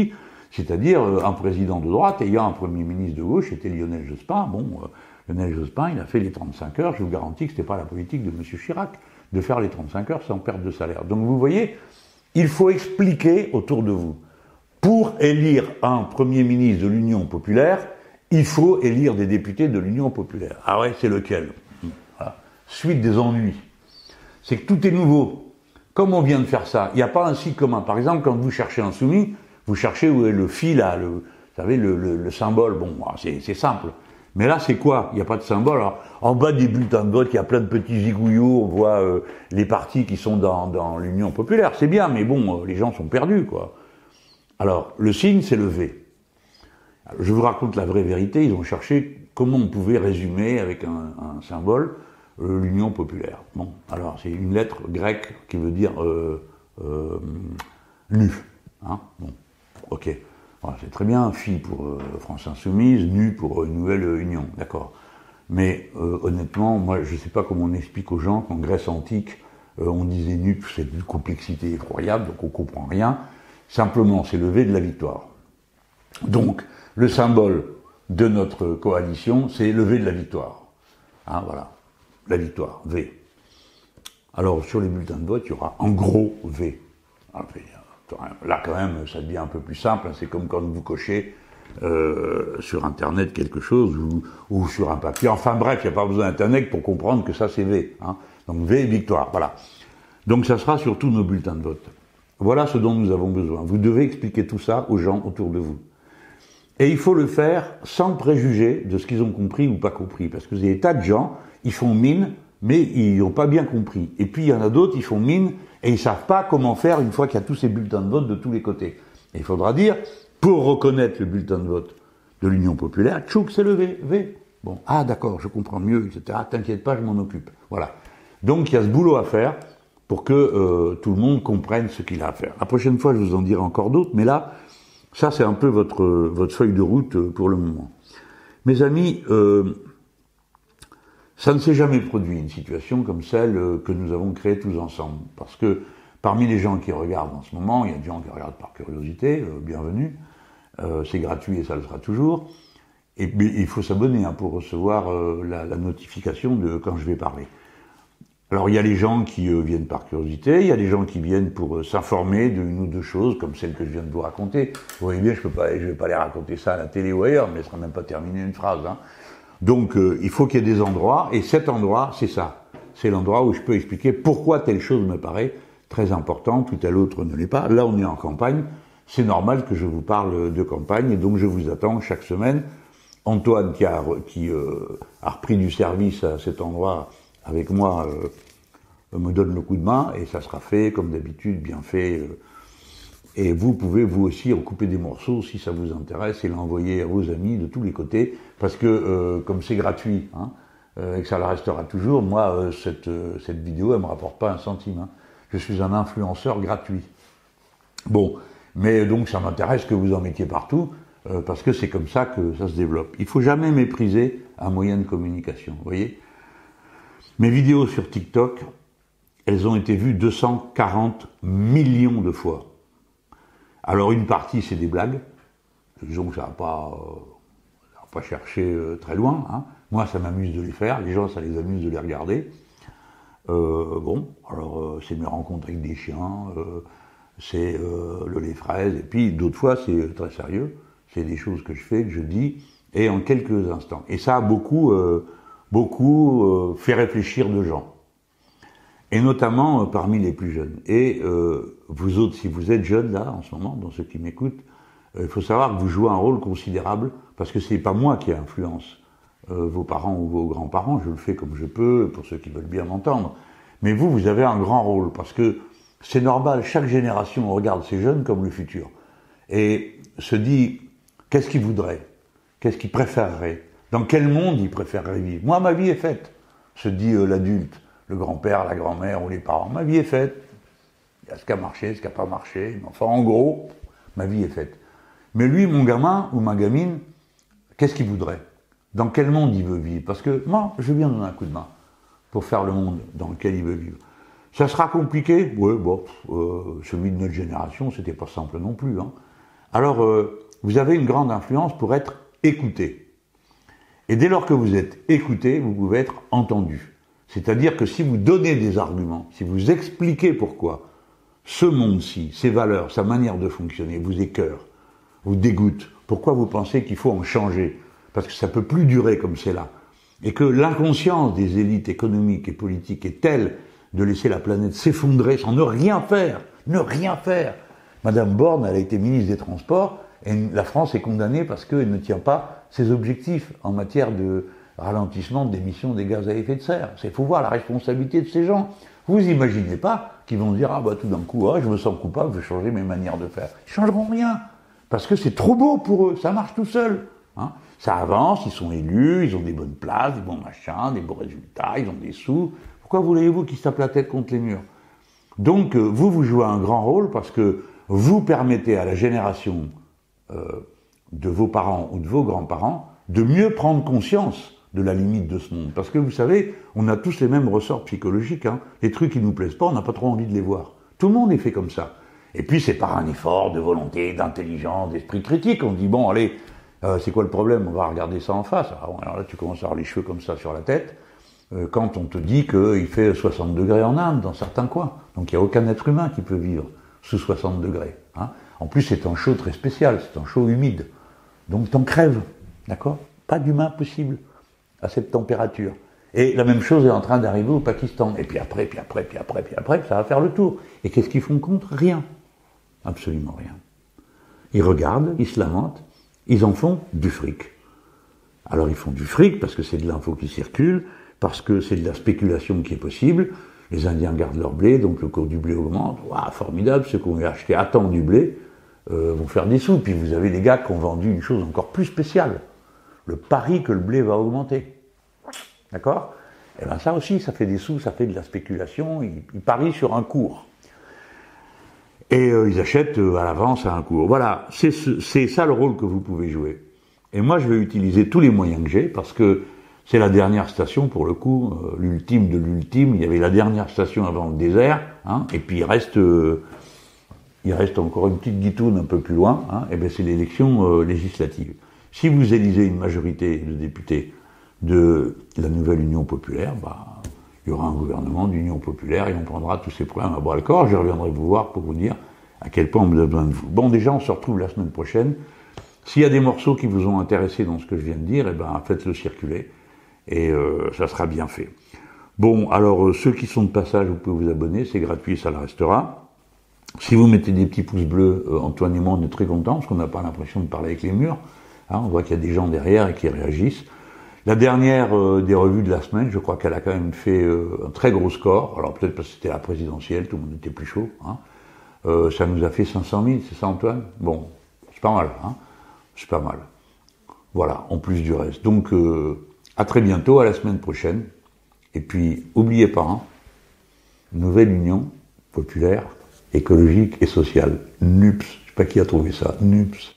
C'est-à-dire euh, un président de droite ayant un Premier ministre de gauche, c'était Lionel Jospin. Bon, euh, Lionel Jospin, il a fait les trente-cinq heures, je vous garantis que ce n'était pas la politique de M. Chirac de faire les trente-cinq heures sans perte de salaire. Donc vous voyez, il faut expliquer autour de vous. Pour élire un Premier ministre de l'Union populaire, il faut élire des députés de l'Union populaire. Ah ouais, c'est lequel? Voilà. Suite des ennuis. C'est que tout est nouveau. Comme on vient de faire ça, il n'y a pas un site commun. Par exemple, quand vous cherchez un soumis, vous cherchez où est le fil, là, le, vous savez, le, le, le symbole. Bon, c'est, c'est simple. Mais là, c'est quoi? Il n'y a pas de symbole. Alors, en bas des bulletins de vote, il y a plein de petits zigouillots. On voit euh, les partis qui sont dans, dans l'Union populaire. C'est bien, mais bon, euh, les gens sont perdus, quoi. Alors, le signe, c'est le V. Alors, je vous raconte la vraie vérité. Ils ont cherché comment on pouvait résumer avec un, un symbole euh, l'Union populaire. Bon, alors, c'est une lettre grecque qui veut dire euh, euh, nu. Hein, bon, ok. Voilà, c'est très bien, Phi pour euh, France Insoumise, Nu pour euh, Nouvelle Union, d'accord. Mais euh, honnêtement, moi, je ne sais pas comment on explique aux gens qu'en Grèce antique, euh, on disait Nu, c'est une complexité effroyable, donc on ne comprend rien. Simplement, c'est le V de la victoire. Donc, le symbole de notre coalition, c'est le V de la victoire. Hein, voilà, la victoire, V. Alors, sur les bulletins de vote, il y aura en gros V. Alors, là, quand même, ça devient un peu plus simple. C'est comme quand vous cochez euh, sur Internet quelque chose ou, ou sur un papier. Enfin bref, il n'y a pas besoin d'Internet pour comprendre que ça, c'est V. Hein. Donc V, victoire, voilà. Donc ça sera sur tous nos bulletins de vote. Voilà ce dont nous avons besoin. Vous devez expliquer tout ça aux gens autour de vous. Et il faut le faire sans préjuger de ce qu'ils ont compris ou pas compris. Parce que vous avez des tas de gens, ils font mine, mais ils n'ont pas bien compris. Et puis il y en a d'autres, ils font mine, et ils ne savent pas comment faire une fois qu'il y a tous ces bulletins de vote de tous les côtés. Et il faudra dire, pour reconnaître le bulletin de vote de l'Union populaire, tchouk, c'est le V. V. Bon, ah d'accord, je comprends mieux, et cetera. T'inquiète pas, je m'en occupe. Voilà. Donc il y a ce boulot à faire pour que euh, tout le monde comprenne ce qu'il a à faire. La prochaine fois, je vous en dirai encore d'autres, mais là, ça c'est un peu votre, votre feuille de route pour le moment. Mes amis, euh, ça ne s'est jamais produit une situation comme celle que nous avons créée tous ensemble. Parce que parmi les gens qui regardent en ce moment, il y a des gens qui regardent par curiosité, euh, bienvenue, euh, c'est gratuit et ça le sera toujours. Et puis il faut s'abonner hein, pour recevoir euh, la, la notification de quand je vais parler. Alors il y a les gens qui euh, viennent par curiosité, il y a des gens qui viennent pour euh, s'informer d'une ou deux choses, comme celle que je viens de vous raconter. Vous voyez bien, je peux pas, je vais pas les raconter ça à la télé ou ailleurs, mais ce sera même pas terminé une phrase. Hein. Donc euh, il faut qu'il y ait des endroits, et cet endroit, c'est ça. C'est l'endroit où je peux expliquer pourquoi telle chose me paraît très importante, ou telle autre ne l'est pas. Là, on est en campagne, c'est normal que je vous parle de campagne, et donc je vous attends chaque semaine. Antoine, qui a, qui, euh, a repris du service à cet endroit avec moi, euh, me donne le coup de main, et ça sera fait, comme d'habitude, bien fait. Euh, et vous pouvez, vous aussi, recouper des morceaux, si ça vous intéresse, et l'envoyer à vos amis de tous les côtés, parce que, euh, comme c'est gratuit, hein, euh, et que ça le restera toujours, moi, euh, cette, euh, cette vidéo, elle me rapporte pas un centime. Hein. Je suis un influenceur gratuit. Bon, mais donc ça m'intéresse que vous en mettiez partout, euh, parce que c'est comme ça que ça se développe. Il faut jamais mépriser un moyen de communication, vous voyez. Mes vidéos sur TikTok, elles ont été vues deux cent quarante millions de fois. Alors une partie, c'est des blagues. Disons que ça va pas, euh, ça va pas chercher euh, très loin. Hein. Moi, ça m'amuse de les faire. Les gens, ça les amuse de les regarder. Euh, bon, alors euh, c'est mes rencontres avec des chiens, euh, c'est euh, le lait fraise, et puis d'autres fois, c'est très sérieux. C'est des choses que je fais, que je dis, et en quelques instants. Et ça a beaucoup, euh, beaucoup euh, fait réfléchir de gens. Et notamment euh, parmi les plus jeunes. Et euh, vous autres, si vous êtes jeunes là, en ce moment, dans ceux qui m'écoutent, il euh, faut savoir que vous jouez un rôle considérable, parce que c'est pas moi qui influence euh, vos parents ou vos grands-parents, je le fais comme je peux, pour ceux qui veulent bien m'entendre. Mais vous, vous avez un grand rôle, parce que c'est normal, chaque génération regarde ces jeunes comme le futur. Et se dit, qu'est-ce qu'ils voudraient? Qu'est-ce qu'ils préféreraient? Dans quel monde ils préféreraient vivre? Moi, ma vie est faite, se dit euh, l'adulte. Le grand-père, la grand-mère ou les parents. Ma vie est faite. Il y a ce qui a marché, ce qui n'a pas marché. Mais enfin, en gros, ma vie est faite. Mais lui, mon gamin ou ma gamine, qu'est-ce qu'il voudrait? Dans quel monde il veut vivre? Parce que moi, je viens donner un coup de main pour faire le monde dans lequel il veut vivre. Ça sera compliqué? Oui, bon, euh, celui de notre génération, c'était pas simple non plus. Hein. Alors, euh, vous avez une grande influence pour être écouté. Et dès lors que vous êtes écouté, vous pouvez être entendu. C'est-à-dire que si vous donnez des arguments, si vous expliquez pourquoi ce monde-ci, ses valeurs, sa manière de fonctionner vous écœure, vous dégoûte, pourquoi vous pensez qu'il faut en changer, parce que ça peut plus durer comme c'est là, et que l'inconscience des élites économiques et politiques est telle de laisser la planète s'effondrer sans ne rien faire, ne rien faire. Madame Borne, elle a été ministre des Transports, et la France est condamnée parce qu'elle ne tient pas ses objectifs en matière de ralentissement d'émissions des gaz à effet de serre. Il faut voir la responsabilité de ces gens. Vous imaginez pas qu'ils vont se dire « Ah bah tout d'un coup, ah, je me sens coupable, je vais changer mes manières de faire ». Ils changeront rien, parce que c'est trop beau pour eux, ça marche tout seul. Hein. Ça avance, ils sont élus, ils ont des bonnes places, des bons machins, des beaux résultats, ils ont des sous. Pourquoi voulez-vous qu'ils se tapent la tête contre les murs? Donc vous, vous jouez un grand rôle parce que vous permettez à la génération euh, de vos parents ou de vos grands-parents de mieux prendre conscience de la limite de ce monde. Parce que vous savez, on a tous les mêmes ressorts psychologiques. Hein. Les trucs qui nous plaisent pas, on n'a pas trop envie de les voir. Tout le monde est fait comme ça. Et puis c'est par un effort de volonté, d'intelligence, d'esprit critique. On dit, bon, allez, euh, c'est quoi le problème? On va regarder ça en face. Alors, alors là, tu commences à avoir les cheveux comme ça sur la tête, euh, quand on te dit qu'il fait soixante degrés en Inde, dans certains coins. Donc il n'y a aucun être humain qui peut vivre sous soixante degrés. Hein. En plus, c'est un chaud très spécial, c'est un chaud humide. Donc t'en crèves, d'accord? Pas d'humain possible à cette température. Et la même chose est en train d'arriver au Pakistan. Et puis après, puis après, puis après, puis après, ça va faire le tour. Et qu'est-ce qu'ils font contre? Rien. Absolument rien. Ils regardent, ils se lamentent, ils en font du fric. Alors ils font du fric parce que c'est de l'info qui circule, parce que c'est de la spéculation qui est possible. Les Indiens gardent leur blé, donc le cours du blé augmente. Waouh, formidable, ceux qui ont acheté à temps du blé euh, vont faire des sous. Puis vous avez des gars qui ont vendu une chose encore plus spéciale. Le pari que le blé va augmenter. D'accord? Et bien ça aussi, ça fait des sous, ça fait de la spéculation, ils, ils parient sur un cours. Et euh, ils achètent euh, à l'avance à un cours. Voilà, c'est, ce, c'est ça le rôle que vous pouvez jouer. Et moi, je vais utiliser tous les moyens que j'ai, parce que c'est la dernière station, pour le coup, euh, l'ultime de l'ultime. Il y avait la dernière station avant le désert, hein, et puis il reste, euh, il reste encore une petite guitoune un peu plus loin, hein, et bien c'est l'élection euh, législative. Si vous élisez une majorité de députés de la nouvelle Union populaire, bah, il y aura un gouvernement d'Union populaire et on prendra tous ces problèmes à bras-le-corps. Je reviendrai vous voir pour vous dire à quel point on a besoin de vous. Bon, déjà, on se retrouve la semaine prochaine. S'il y a des morceaux qui vous ont intéressé dans ce que je viens de dire, eh ben, faites-le circuler et euh, ça sera bien fait. Bon, alors, euh, ceux qui sont de passage, vous pouvez vous abonner, c'est gratuit, ça le restera. Si vous mettez des petits pouces bleus, euh, Antoine et moi, on est très contents parce qu'on n'a pas l'impression de parler avec les murs. Hein, on voit qu'il y a des gens derrière et qui réagissent. La dernière euh, des revues de la semaine, je crois qu'elle a quand même fait euh, un très gros score. Alors peut-être parce que c'était la présidentielle, tout le monde était plus chaud. Hein. Euh, ça nous a fait cinq cent mille, c'est ça Antoine? Bon, c'est pas mal, hein. C'est pas mal. Voilà, en plus du reste. Donc, euh, à très bientôt, à la semaine prochaine. Et puis, oubliez pas, hein, nouvelle union populaire, écologique et sociale. N U P S. Je sais pas qui a trouvé ça. N U P S.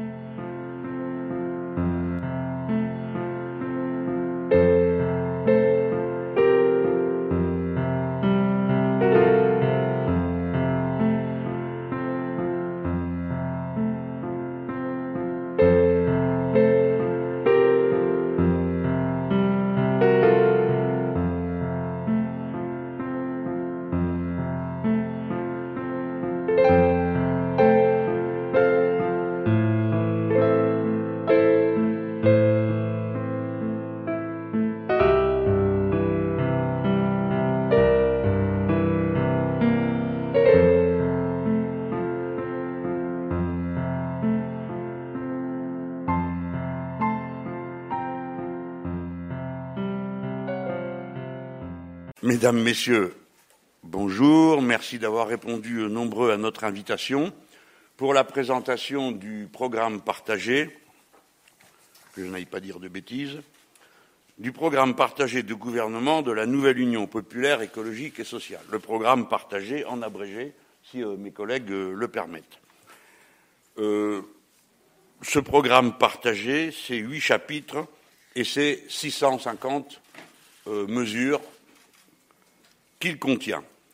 Mesdames, Messieurs, bonjour, merci d'avoir répondu nombreux à notre invitation pour la présentation du programme partagé, que je n'aille pas dire de bêtises, du programme partagé de gouvernement de la nouvelle Union populaire, écologique et sociale. Le programme partagé en abrégé, si euh, mes collègues euh, le permettent. Euh, ce programme partagé, c'est huit chapitres et c'est six cent cinquante euh, mesures qu'il contient.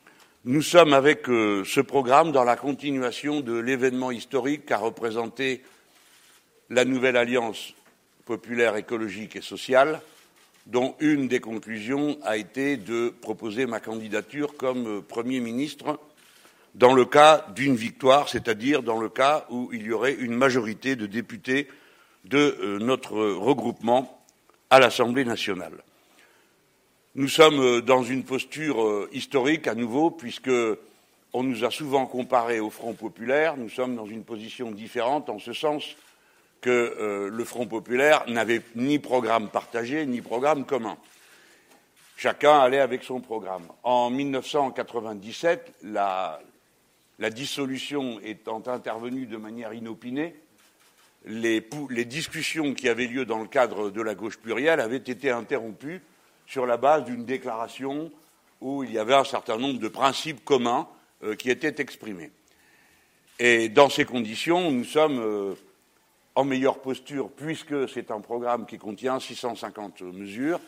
Nous sommes avec euh, ce programme dans la continuation de l'événement historique qu'a représenté la nouvelle Alliance populaire, écologique et sociale, dont une des conclusions a été de proposer ma candidature comme euh, Premier ministre dans le cas d'une victoire, c'est-à-dire dans le cas où il y aurait une majorité de députés de euh, notre regroupement à l'Assemblée nationale. Nous sommes dans une posture euh, historique à nouveau, puisque on nous a souvent comparé au Front populaire. Nous sommes dans une position différente, en ce sens que euh, le Front populaire n'avait ni programme partagé, ni programme commun. Chacun allait avec son programme. En mille neuf cent quatre-vingt-dix-sept, la, la dissolution étant intervenue de manière inopinée, les, les discussions qui avaient lieu dans le cadre de la gauche plurielle avaient été interrompues sur la base d'une déclaration où il y avait un certain nombre de principes communs euh, qui étaient exprimés. Et dans ces conditions, nous sommes euh, en meilleure posture, puisque c'est un programme qui contient six cent cinquante mesures,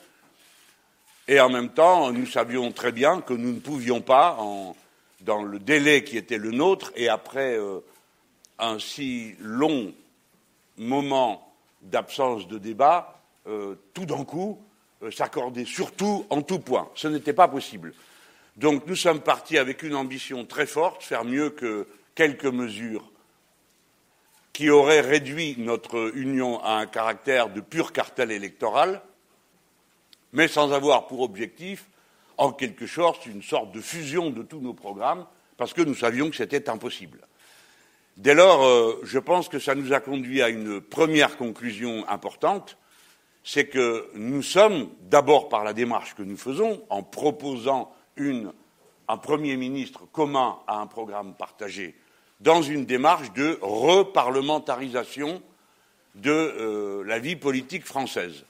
et en même temps, nous savions très bien que nous ne pouvions pas, en, dans le délai qui était le nôtre, et après euh, un si long moment d'absence de débat, euh, tout d'un coup, euh, s'accorder surtout en tout point. Ce n'était pas possible. Donc nous sommes partis avec une ambition très forte, faire mieux que quelques mesures qui auraient réduit notre union à un caractère de pur cartel électoral, mais sans avoir pour objectif, en quelque sorte, une sorte de fusion de tous nos programmes, parce que nous savions que c'était impossible. Dès lors, euh, je pense que ça nous a conduit à une première conclusion importante, c'est que nous sommes, d'abord par la démarche que nous faisons, en proposant une, un Premier ministre commun à un programme partagé, dans une démarche de reparlementarisation de euh, la vie politique française,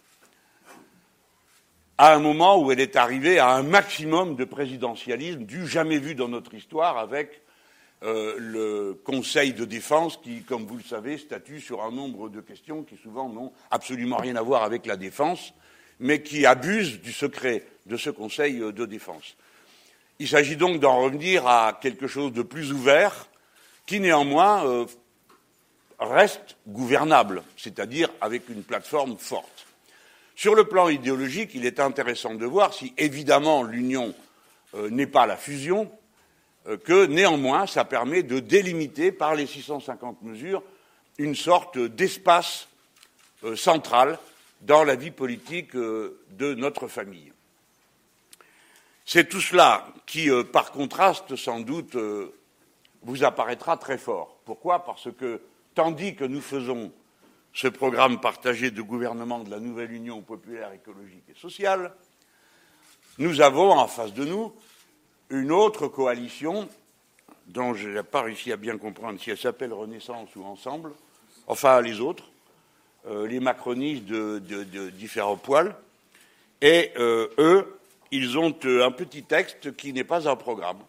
à un moment où elle est arrivée à un maximum de présidentialisme du jamais vu dans notre histoire, avec Euh, le Conseil de défense qui, comme vous le savez, statue sur un nombre de questions qui souvent n'ont absolument rien à voir avec la défense, mais qui abusent du secret de ce Conseil de défense. Il s'agit donc d'en revenir à quelque chose de plus ouvert, qui néanmoins euh, reste gouvernable, c'est-à-dire avec une plateforme forte. Sur le plan idéologique, il est intéressant de voir si, évidemment, l'union euh, n'est pas la fusion, que néanmoins ça permet de délimiter par les six cent cinquante mesures une sorte d'espace euh, central dans la vie politique euh, de notre famille. C'est tout cela qui, euh, par contraste, sans doute, euh, vous apparaîtra très fort. Pourquoi ? Parce que, tandis que nous faisons ce programme partagé de gouvernement de la nouvelle Union populaire, écologique et sociale, nous avons en face de nous une autre coalition dont je n'ai pas réussi à bien comprendre si elle s'appelle Renaissance ou Ensemble, enfin les autres, euh, les macronistes de, de, de différents poils, et euh, eux, ils ont euh, un petit texte qui n'est pas un programme.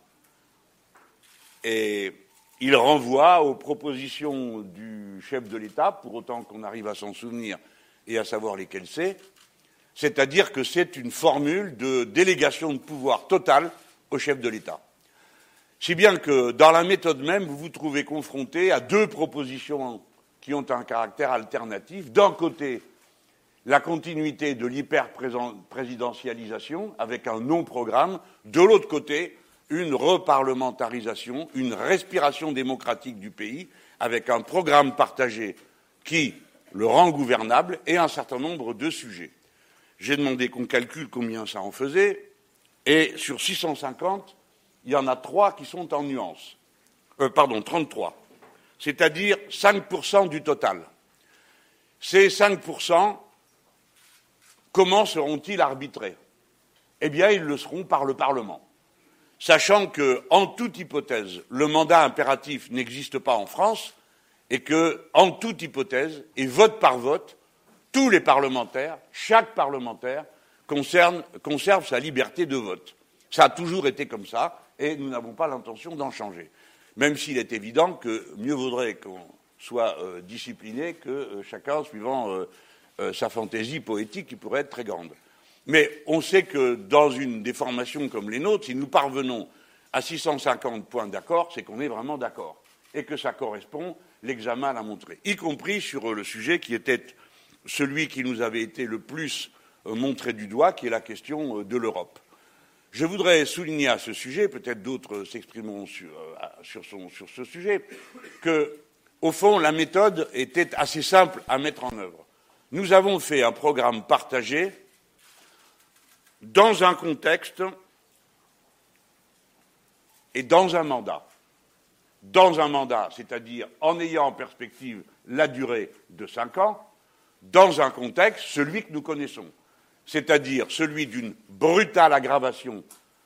Et ils renvoient aux propositions du chef de l'État, pour autant qu'on arrive à s'en souvenir et à savoir lesquelles c'est, c'est-à-dire que c'est une formule de délégation de pouvoir totale au chef de l'État. Si bien que, dans la méthode même, vous vous trouvez confronté à deux propositions qui ont un caractère alternatif. D'un côté, la continuité de l'hyper-présidentialisation avec un non-programme. De l'autre côté, une reparlementarisation, une respiration démocratique du pays avec un programme partagé qui le rend gouvernable et un certain nombre de sujets. J'ai demandé qu'on calcule combien ça en faisait. Et sur six cent cinquante, il y en a trois qui sont en nuance. Euh, pardon, trente-trois. C'est-à-dire cinq pour cent du total. Ces cinq pour cent, comment seront-ils arbitrés ? Eh bien, ils le seront par le Parlement. Sachant que, en toute hypothèse, le mandat impératif n'existe pas en France et que, en toute hypothèse, et vote par vote, tous les parlementaires, chaque parlementaire, Concerne, conserve sa liberté de vote. Ça a toujours été comme ça, et nous n'avons pas l'intention d'en changer. Même s'il est évident que mieux vaudrait qu'on soit euh, discipliné que euh, chacun suivant euh, euh, sa fantaisie poétique qui pourrait être très grande. Mais on sait que dans une des formations comme les nôtres, si nous parvenons À six cent cinquante points d'accord, c'est qu'on est vraiment d'accord et que ça correspond, l'examen l'a montré, y compris sur le sujet qui était celui qui nous avait été le plus montré du doigt, qui est la question de l'Europe. Je voudrais souligner à ce sujet, peut-être d'autres s'exprimeront sur, sur, son, sur ce sujet, que, au fond, la méthode était assez simple à mettre en œuvre. Nous avons fait un programme partagé dans un contexte et dans un mandat. Dans un mandat, c'est-à-dire en ayant en perspective la durée de cinq ans, dans un contexte, celui que nous connaissons, c'est-à-dire celui d'une brutale aggravation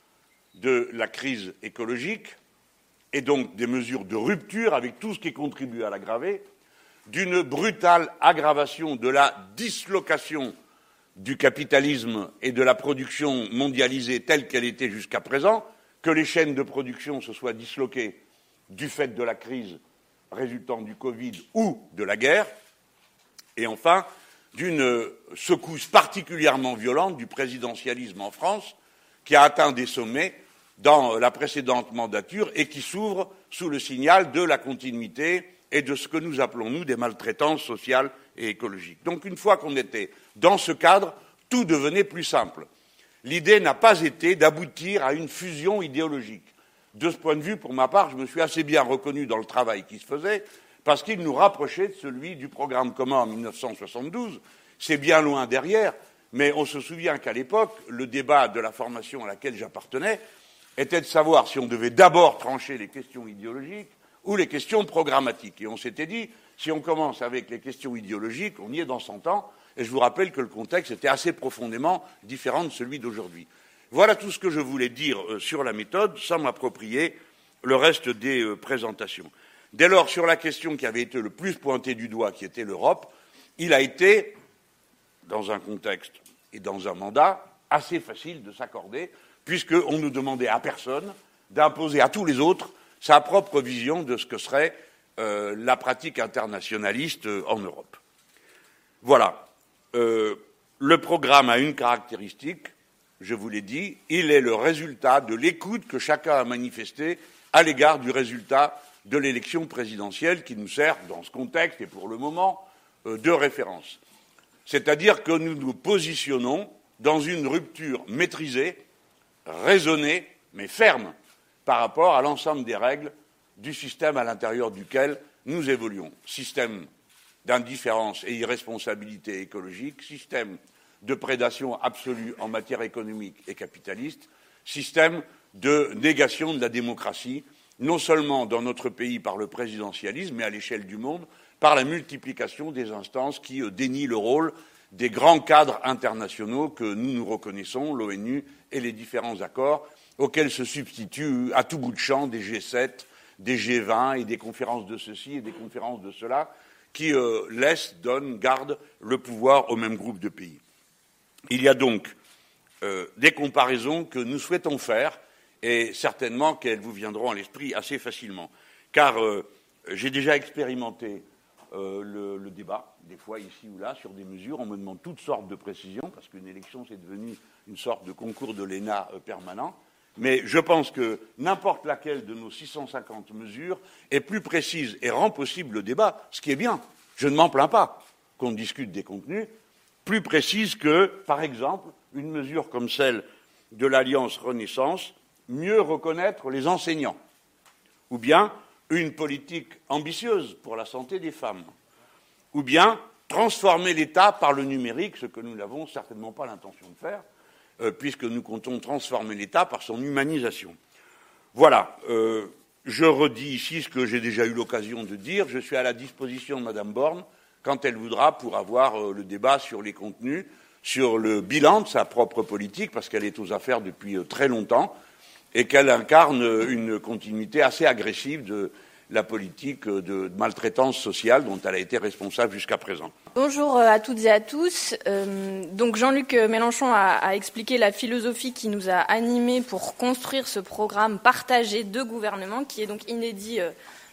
de la crise écologique et donc des mesures de rupture avec tout ce qui contribue à l'aggraver, d'une brutale aggravation de la dislocation du capitalisme et de la production mondialisée telle qu'elle était jusqu'à présent, que les chaînes de production se soient disloquées du fait de la crise résultant du Covid ou de la guerre, et enfin, d'une secousse particulièrement violente du présidentialisme en France, qui a atteint des sommets dans la précédente mandature et qui s'ouvre sous le signal de la continuité et de ce que nous appelons, nous, des maltraitances sociales et écologiques. Donc, une fois qu'on était dans ce cadre, tout devenait plus simple. L'idée n'a pas été d'aboutir à une fusion idéologique. De ce point de vue, pour ma part, je me suis assez bien reconnu dans le travail qui se faisait, parce qu'il nous rapprochait de celui du programme commun en mille neuf cent soixante-douze. C'est bien loin derrière, mais on se souvient qu'à l'époque, le débat de la formation à laquelle j'appartenais était de savoir si on devait d'abord trancher les questions idéologiques ou les questions programmatiques. Et on s'était dit, si on commence avec les questions idéologiques, on y est dans cent ans, et je vous rappelle que le contexte était assez profondément différent de celui d'aujourd'hui. Voilà tout ce que je voulais dire euh, sur la méthode, sans m'approprier le reste des euh, présentations. Dès lors, sur la question qui avait été le plus pointée du doigt, qui était l'Europe, il a été, dans un contexte et dans un mandat, assez facile de s'accorder, puisqu'on ne demandait à personne d'imposer à tous les autres sa propre vision de ce que serait euh, la pratique internationaliste euh, en Europe. Voilà. Euh, le programme a une caractéristique, je vous l'ai dit, il est le résultat de l'écoute que chacun a manifestée à l'égard du résultat de l'élection présidentielle qui nous sert, dans ce contexte et pour le moment, euh, de référence. C'est-à-dire que nous nous positionnons dans une rupture maîtrisée, raisonnée, mais ferme, par rapport à l'ensemble des règles du système à l'intérieur duquel nous évoluons. Système d'indifférence et irresponsabilité écologique, système de prédation absolue en matière économique et capitaliste, système de négation de la démocratie, non seulement dans notre pays par le présidentialisme, mais à l'échelle du monde, par la multiplication des instances qui euh, dénient le rôle des grands cadres internationaux que nous nous reconnaissons, l'ONU et les différents accords, auxquels se substituent à tout bout de champ des G sept, des G vingt et des conférences de ceci et des conférences de cela, qui euh, laissent, donnent, gardent le pouvoir au même groupe de pays. Il y a donc euh, des comparaisons que nous souhaitons faire, et certainement qu'elles vous viendront à l'esprit assez facilement. Car euh, j'ai déjà expérimenté euh, le, le débat, des fois ici ou là, sur des mesures. On me demande toutes sortes de précisions, parce qu'une élection, c'est devenu une sorte de concours de l'E N A euh, permanent. Mais je pense que n'importe laquelle de nos six cent cinquante mesures est plus précise et rend possible le débat, ce qui est bien. Je ne m'en plains pas qu'on discute des contenus, plus précise que, par exemple, une mesure comme celle de l'Alliance Renaissance, mieux reconnaître les enseignants, ou bien une politique ambitieuse pour la santé des femmes, ou bien transformer l'État par le numérique, ce que nous n'avons certainement pas l'intention de faire, euh, puisque nous comptons transformer l'État par son humanisation. Voilà, euh, je redis ici ce que j'ai déjà eu l'occasion de dire, je suis à la disposition de Madame Borne quand elle voudra pour avoir euh, le débat sur les contenus, sur le bilan de sa propre politique, parce qu'elle est aux affaires depuis euh, très longtemps, et qu'elle incarne une continuité assez agressive de la politique de maltraitance sociale dont elle a été responsable jusqu'à présent. Bonjour à toutes et à tous. Euh, donc Jean-Luc Mélenchon a, a expliqué la philosophie qui nous a animés pour construire ce programme partagé de gouvernement, qui est donc inédit euh,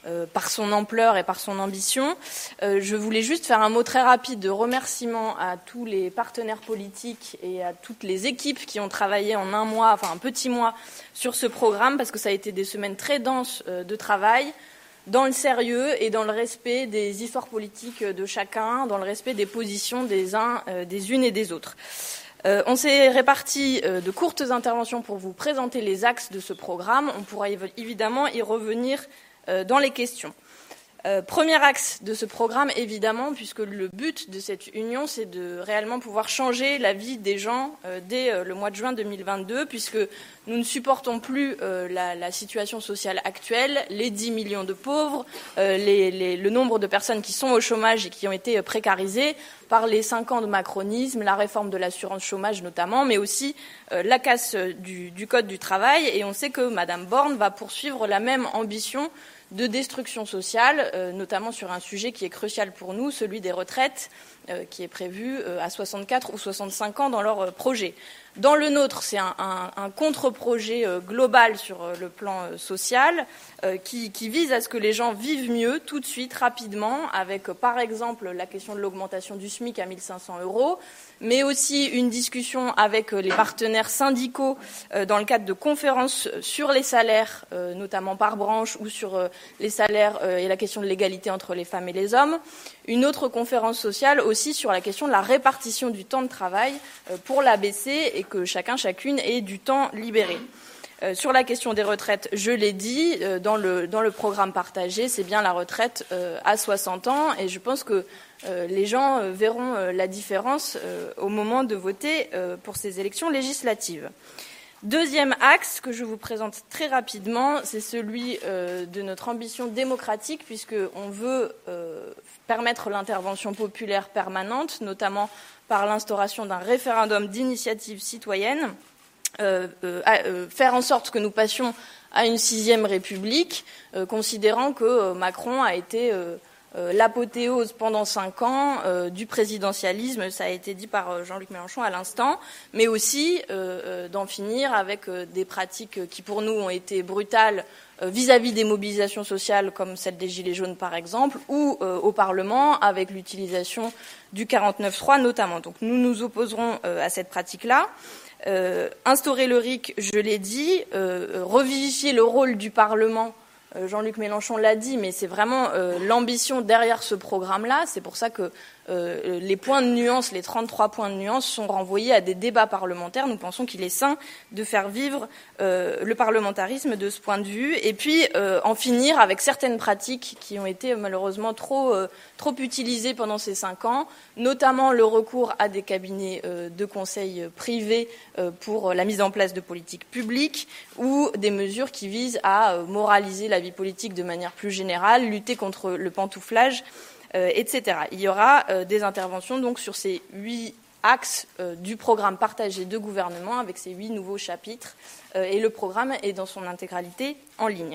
euh, par son ampleur et par son ambition. Euh, je voulais juste faire un mot très rapide de remerciement à tous les partenaires politiques et à toutes les équipes qui ont travaillé en un mois, enfin un petit mois, sur ce programme, parce que ça a été des semaines très denses euh, de travail, dans le sérieux et dans le respect des histoires politiques de chacun, dans le respect des positions des uns, euh, des unes et des autres. Euh, on s'est réparti euh, de courtes interventions pour vous présenter les axes de ce programme. On pourra évidemment y revenir euh, dans les questions. Euh, premier axe de ce programme, évidemment, puisque le but de cette union, c'est de réellement pouvoir changer la vie des gens euh, dès euh, le mois de juin deux mille vingt-deux, puisque nous ne supportons plus euh, la, la situation sociale actuelle, les dix millions de pauvres, euh, les, les, le nombre de personnes qui sont au chômage et qui ont été précarisées par les cinq ans de macronisme, la réforme de l'assurance chômage notamment, mais aussi euh, la casse du, du Code du travail. Et on sait que Madame Borne va poursuivre la même ambition de destruction sociale, euh, notamment sur un sujet qui est crucial pour nous, celui des retraites, euh, qui est prévu euh, à soixante-quatre ou soixante-cinq ans dans leur euh, projet. Dans le nôtre, c'est un, un, un contre-projet euh, global sur euh, le plan euh, social euh, qui, qui vise à ce que les gens vivent mieux tout de suite, rapidement, avec euh, par exemple la question de l'augmentation du SMIC à mille cinq cents euros, mais aussi une discussion avec euh, les partenaires syndicaux euh, dans le cadre de conférences sur les salaires, euh, notamment par branche, ou sur euh, les salaires euh, et la question de l'égalité entre les femmes et les hommes. Une autre conférence sociale aussi sur la question de la répartition du temps de travail euh, pour l'abaisser et que chacun, chacune ait du temps libéré. Euh, sur la question des retraites, je l'ai dit, euh, dans, le, dans le programme partagé, c'est bien la retraite euh, à soixante ans, et je pense que euh, les gens euh, verront euh, la différence euh, au moment de voter euh, pour ces élections législatives. Deuxième axe que je vous présente très rapidement, c'est celui euh, de notre ambition démocratique, puisqu'on veut euh, permettre l'intervention populaire permanente, notamment par l'instauration d'un référendum d'initiative citoyenne, euh, euh, à, euh, faire en sorte que nous passions à une sixième république, euh, considérant que euh, Macron a été euh, euh, l'apothéose pendant cinq ans euh, du présidentialisme, ça a été dit par euh, Jean-Luc Mélenchon à l'instant, mais aussi euh, euh, d'en finir avec euh, des pratiques qui pour nous ont été brutales euh, vis-à-vis des mobilisations sociales comme celle des Gilets jaunes par exemple, ou euh, au Parlement avec l'utilisation du quarante-neuf trois notamment. Donc nous nous opposerons euh, à cette pratique-là. Euh, instaurer le R I C, je l'ai dit, euh, revivifier le rôle du Parlement. Euh, Jean-Luc Mélenchon l'a dit, mais c'est vraiment euh, l'ambition derrière ce programme-là. C'est pour ça que euh, les points de nuance, les trente-trois points de nuance sont renvoyés à des débats parlementaires. Nous pensons qu'il est sain de faire vivre euh, le parlementarisme de ce point de vue. Et puis, euh, en finir avec certaines pratiques qui ont été malheureusement trop, euh, trop utilisées pendant ces cinq ans, notamment le recours à des cabinets euh, de conseil privés euh, pour la mise en place de politiques publiques ou des mesures qui visent à euh, moraliser la vie politique de manière plus générale, lutter contre le pantouflage, euh, et cetera. Il y aura euh, des interventions donc sur ces huit axes euh, du programme partagé de gouvernement avec ces huit nouveaux chapitres euh, et le programme est dans son intégralité en ligne.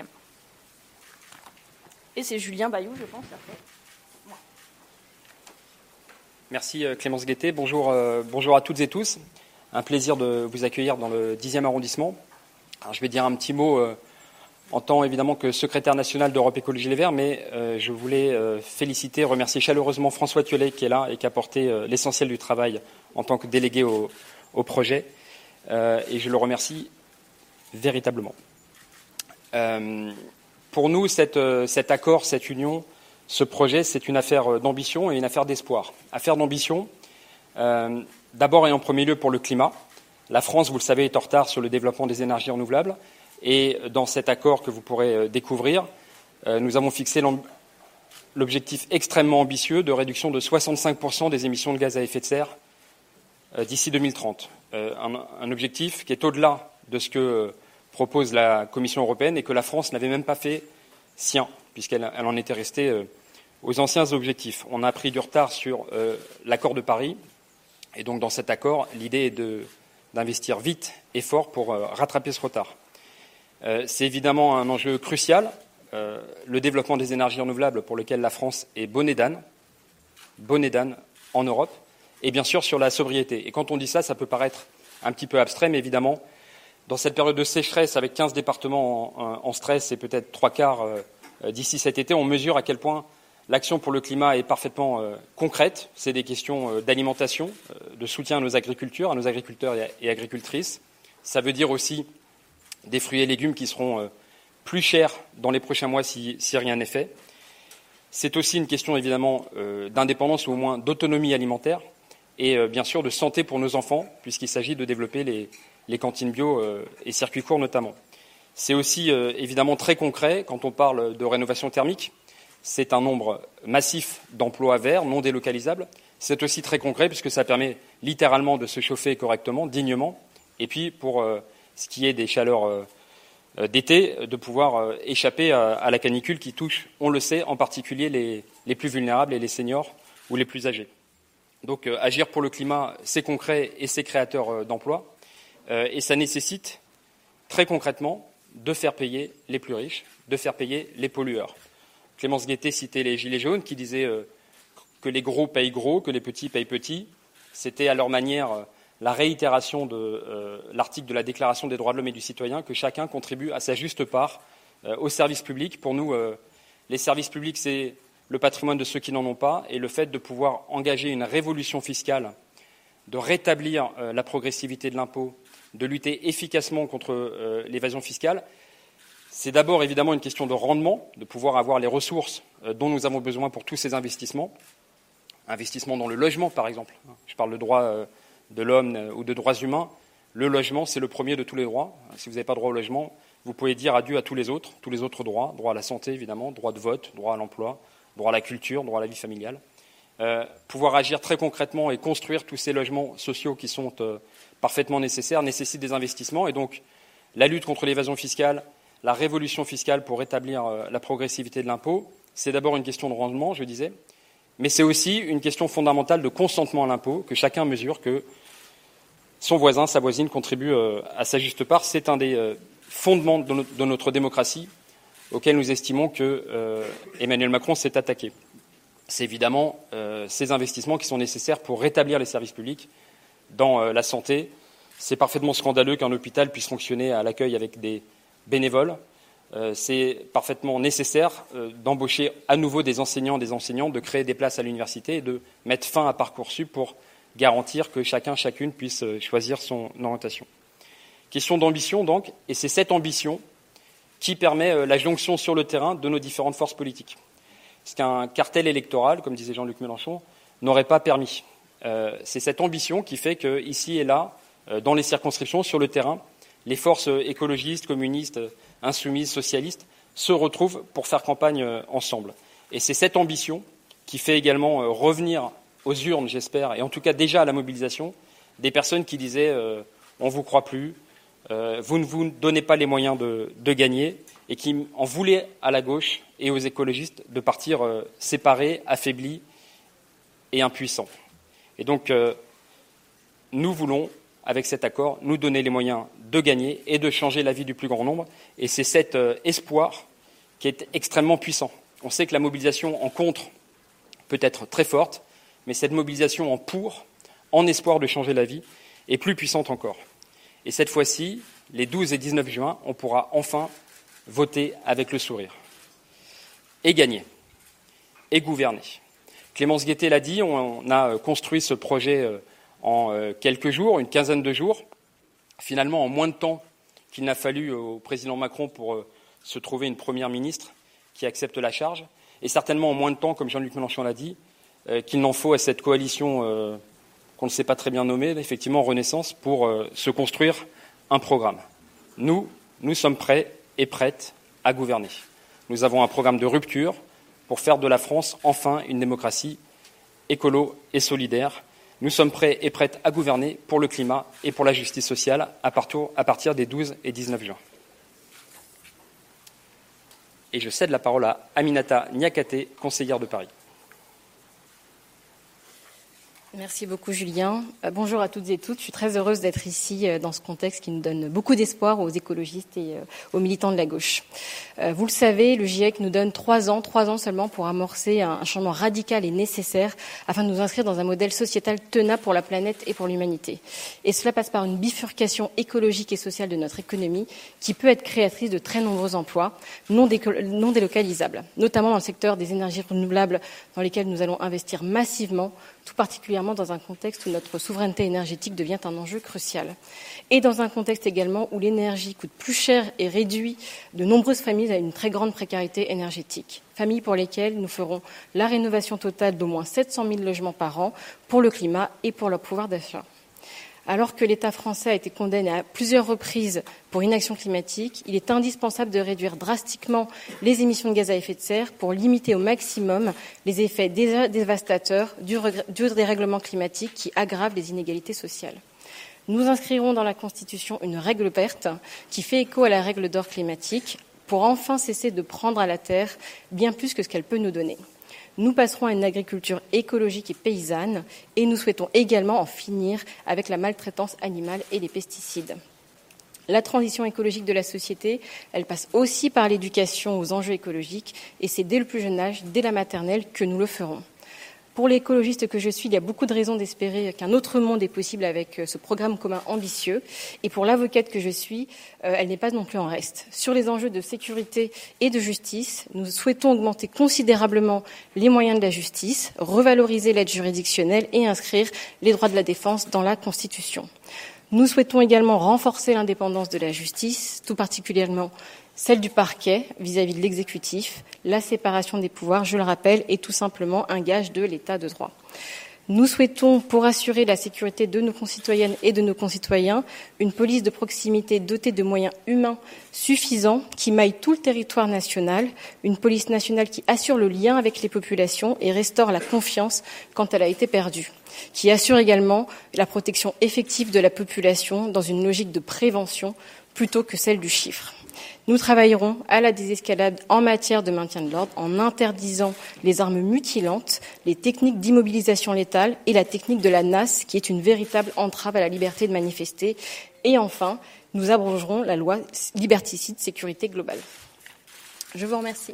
Et c'est Julien Bayou, je pense, après. Merci Clémence Guettet. Bonjour, euh, bonjour à toutes et tous. Un plaisir de vous accueillir dans le dixième arrondissement. Alors, je vais dire un petit mot euh, en tant évidemment que secrétaire national d'Europe Écologie Les Verts, mais euh, je voulais euh, féliciter, remercier chaleureusement François Thiollet qui est là et qui a porté euh, l'essentiel du travail en tant que délégué au, au projet. Euh, et je le remercie véritablement. Euh, pour nous, cette, euh, cet accord, cette union, ce projet, c'est une affaire d'ambition et une affaire d'espoir. Affaire d'ambition, euh, d'abord et en premier lieu pour le climat. La France, vous le savez, est en retard sur le développement des énergies renouvelables. Et dans cet accord que vous pourrez découvrir, euh, nous avons fixé l'objectif extrêmement ambitieux de réduction de soixante-cinq pour cent des émissions de gaz à effet de serre euh, d'ici deux mille trente. Euh, un, un objectif qui est au-delà de ce que euh, propose la Commission européenne et que la France n'avait même pas fait sien, puisqu'elle elle en était restée euh, aux anciens objectifs. On a pris du retard sur euh, l'accord de Paris. Et donc, dans cet accord, l'idée est de, d'investir vite et fort pour euh, rattraper ce retard. Euh, c'est évidemment un enjeu crucial, euh, le développement des énergies renouvelables pour lequel la France est bonnet d'âne, bonnet d'âne en Europe, et bien sûr sur la sobriété. Et quand on dit ça, ça peut paraître un petit peu abstrait, mais évidemment, dans cette période de sécheresse, avec quinze départements en, en stress et peut-être trois quarts euh, euh, d'ici cet été, on mesure à quel point l'action pour le climat est parfaitement euh, concrète. C'est des questions euh, d'alimentation, euh, de soutien à nos agriculteurs, à nos agriculteurs et, et agricultrices. Ça veut dire aussi des fruits et légumes qui seront euh, plus chers dans les prochains mois si, si rien n'est fait. C'est aussi une question évidemment euh, d'indépendance ou au moins d'autonomie alimentaire et euh, bien sûr de santé pour nos enfants, puisqu'il s'agit de développer les, les cantines bio euh, et circuits courts notamment. C'est aussi euh, évidemment très concret quand on parle de rénovation thermique. C'est un nombre massif d'emplois verts non délocalisables. C'est aussi très concret puisque ça permet littéralement de se chauffer correctement, dignement, et puis pour euh, ce qui est des chaleurs euh, d'été, de pouvoir euh, échapper à, à la canicule qui touche, on le sait, en particulier les, les plus vulnérables et les seniors ou les plus âgés. Donc euh, agir pour le climat, c'est concret et c'est créateur euh, d'emplois, euh, et ça nécessite très concrètement de faire payer les plus riches, de faire payer les pollueurs. Clémence Guettet citait les Gilets jaunes qui disaient euh, que les gros payent gros, que les petits payent petits. C'était à leur manière euh, la réitération de euh, l'article de la Déclaration des droits de l'homme et du citoyen, que chacun contribue à sa juste part euh, aux services publics. Pour nous, euh, les services publics, c'est le patrimoine de ceux qui n'en ont pas, et le fait de pouvoir engager une révolution fiscale, de rétablir euh, la progressivité de l'impôt, de lutter efficacement contre euh, l'évasion fiscale, c'est d'abord évidemment une question de rendement, de pouvoir avoir les ressources euh, dont nous avons besoin pour tous ces investissements. Investissements dans le logement, par exemple. Je parle de droits euh, de l'homme euh, ou de droits humains. Le logement, c'est le premier de tous les droits. Si vous n'avez pas droit au logement, vous pouvez dire adieu à tous les autres, tous les autres droits. Droit à la santé, évidemment, droit de vote, droit à l'emploi, droit à la culture, droit à la vie familiale. Euh, pouvoir agir très concrètement et construire tous ces logements sociaux qui sont euh, parfaitement nécessaires nécessite des investissements. Et donc, la lutte contre l'évasion fiscale, la révolution fiscale pour rétablir euh, la progressivité de l'impôt, c'est d'abord une question de rendement, je disais, mais c'est aussi une question fondamentale de consentement à l'impôt, que chacun mesure que son voisin, sa voisine contribue euh, à sa juste part. C'est un des euh, fondements de, no- de notre démocratie auquel nous estimons que euh, Emmanuel Macron s'est attaqué. C'est évidemment euh, ces investissements qui sont nécessaires pour rétablir les services publics dans euh, la santé. C'est parfaitement scandaleux qu'un hôpital puisse fonctionner à l'accueil avec des bénévoles. Euh, c'est parfaitement nécessaire euh, d'embaucher à nouveau des enseignants, des enseignantes, de créer des places à l'université et de mettre fin à Parcoursup pour garantir que chacun, chacune puisse euh, choisir son orientation. Question d'ambition, donc, et c'est cette ambition qui permet euh, la jonction sur le terrain de nos différentes forces politiques. Ce qu'un cartel électoral, comme disait Jean-Luc Mélenchon, n'aurait pas permis. Euh, c'est cette ambition qui fait qu'ici et là, euh, dans les circonscriptions, sur le terrain, les forces écologistes, communistes, insoumises, socialistes se retrouvent pour faire campagne euh, ensemble. Et c'est cette ambition qui fait également euh, revenir aux urnes, j'espère, et en tout cas déjà à la mobilisation, des personnes qui disaient euh, « on ne vous croit plus, euh, vous ne vous donnez pas les moyens de, de gagner », et qui en voulaient à la gauche et aux écologistes de partir euh, séparés, affaiblis et impuissants. Et donc, euh, nous voulons, avec cet accord, nous donner les moyens de gagner et de changer la vie du plus grand nombre. Et c'est cet euh, espoir qui est extrêmement puissant. On sait que la mobilisation en contre peut être très forte, mais cette mobilisation en pour, en espoir de changer la vie, est plus puissante encore. Et cette fois-ci, les douze et dix-neuf juin, on pourra enfin voter avec le sourire. Et gagner. Et gouverner. Clémence Guettet l'a dit, on a construit ce projet en quelques jours, une quinzaine de jours, finalement en moins de temps qu'il n'a fallu au président Macron pour se trouver une première ministre qui accepte la charge, et certainement en moins de temps, comme Jean-Luc Mélenchon l'a dit, qu'il n'en faut à cette coalition qu'on ne sait pas très bien nommer, effectivement Renaissance, pour se construire un programme. Nous, nous sommes prêts et prête à gouverner. Nous avons un programme de rupture pour faire de la France enfin une démocratie écolo et solidaire. Nous sommes prêts et prêtes à gouverner pour le climat et pour la justice sociale à partir des douze et dix-neuf juin. Et je cède la parole à Aminata Niakate, conseillère de Paris. Merci beaucoup Julien. Euh, bonjour à toutes et tous. Je suis très heureuse d'être ici euh, dans ce contexte qui nous donne beaucoup d'espoir aux écologistes et euh, aux militants de la gauche. Euh, vous le savez, le GIEC nous donne trois ans, trois ans seulement pour amorcer un, un changement radical et nécessaire afin de nous inscrire dans un modèle sociétal tenable pour la planète et pour l'humanité. Et cela passe par une bifurcation écologique et sociale de notre économie qui peut être créatrice de très nombreux emplois non, déco- non délocalisables, notamment dans le secteur des énergies renouvelables dans lesquelles nous allons investir massivement, tout particulièrement dans un contexte où notre souveraineté énergétique devient un enjeu crucial. Et dans un contexte également où l'énergie coûte plus cher et réduit de nombreuses familles à une très grande précarité énergétique. Familles pour lesquelles nous ferons la rénovation totale d'au moins sept cent mille logements par an pour le climat et pour leur pouvoir d'achat. Alors que l'État français a été condamné à plusieurs reprises pour inaction climatique, il est indispensable de réduire drastiquement les émissions de gaz à effet de serre pour limiter au maximum les effets dévastateurs du, du dérèglement climatique qui aggrave les inégalités sociales. Nous inscrirons dans la Constitution une règle verte qui fait écho à la règle d'or climatique pour enfin cesser de prendre à la terre bien plus que ce qu'elle peut nous donner. Nous passerons à une agriculture écologique et paysanne et nous souhaitons également en finir avec la maltraitance animale et les pesticides. La transition écologique de la société, elle passe aussi par l'éducation aux enjeux écologiques et c'est dès le plus jeune âge, dès la maternelle, que nous le ferons. Pour l'écologiste que je suis, il y a beaucoup de raisons d'espérer qu'un autre monde est possible avec ce programme commun ambitieux. Et pour l'avocate que je suis, euh, elle n'est pas non plus en reste. Sur les enjeux de sécurité et de justice, nous souhaitons augmenter considérablement les moyens de la justice, revaloriser l'aide juridictionnelle et inscrire les droits de la défense dans la Constitution. Nous souhaitons également renforcer l'indépendance de la justice, tout particulièrement celle du parquet vis-à-vis de l'exécutif. La séparation des pouvoirs, je le rappelle, est tout simplement un gage de l'état de droit. Nous souhaitons, pour assurer la sécurité de nos concitoyennes et de nos concitoyens, une police de proximité dotée de moyens humains suffisants qui maille tout le territoire national, une police nationale qui assure le lien avec les populations et restaure la confiance quand elle a été perdue, qui assure également la protection effective de la population dans une logique de prévention plutôt que celle du chiffre. Nous travaillerons à la désescalade en matière de maintien de l'ordre en interdisant les armes mutilantes, les techniques d'immobilisation létale et la technique de la N A S, qui est une véritable entrave à la liberté de manifester. Et enfin, nous abrogerons la loi liberticide sécurité globale. Je vous remercie.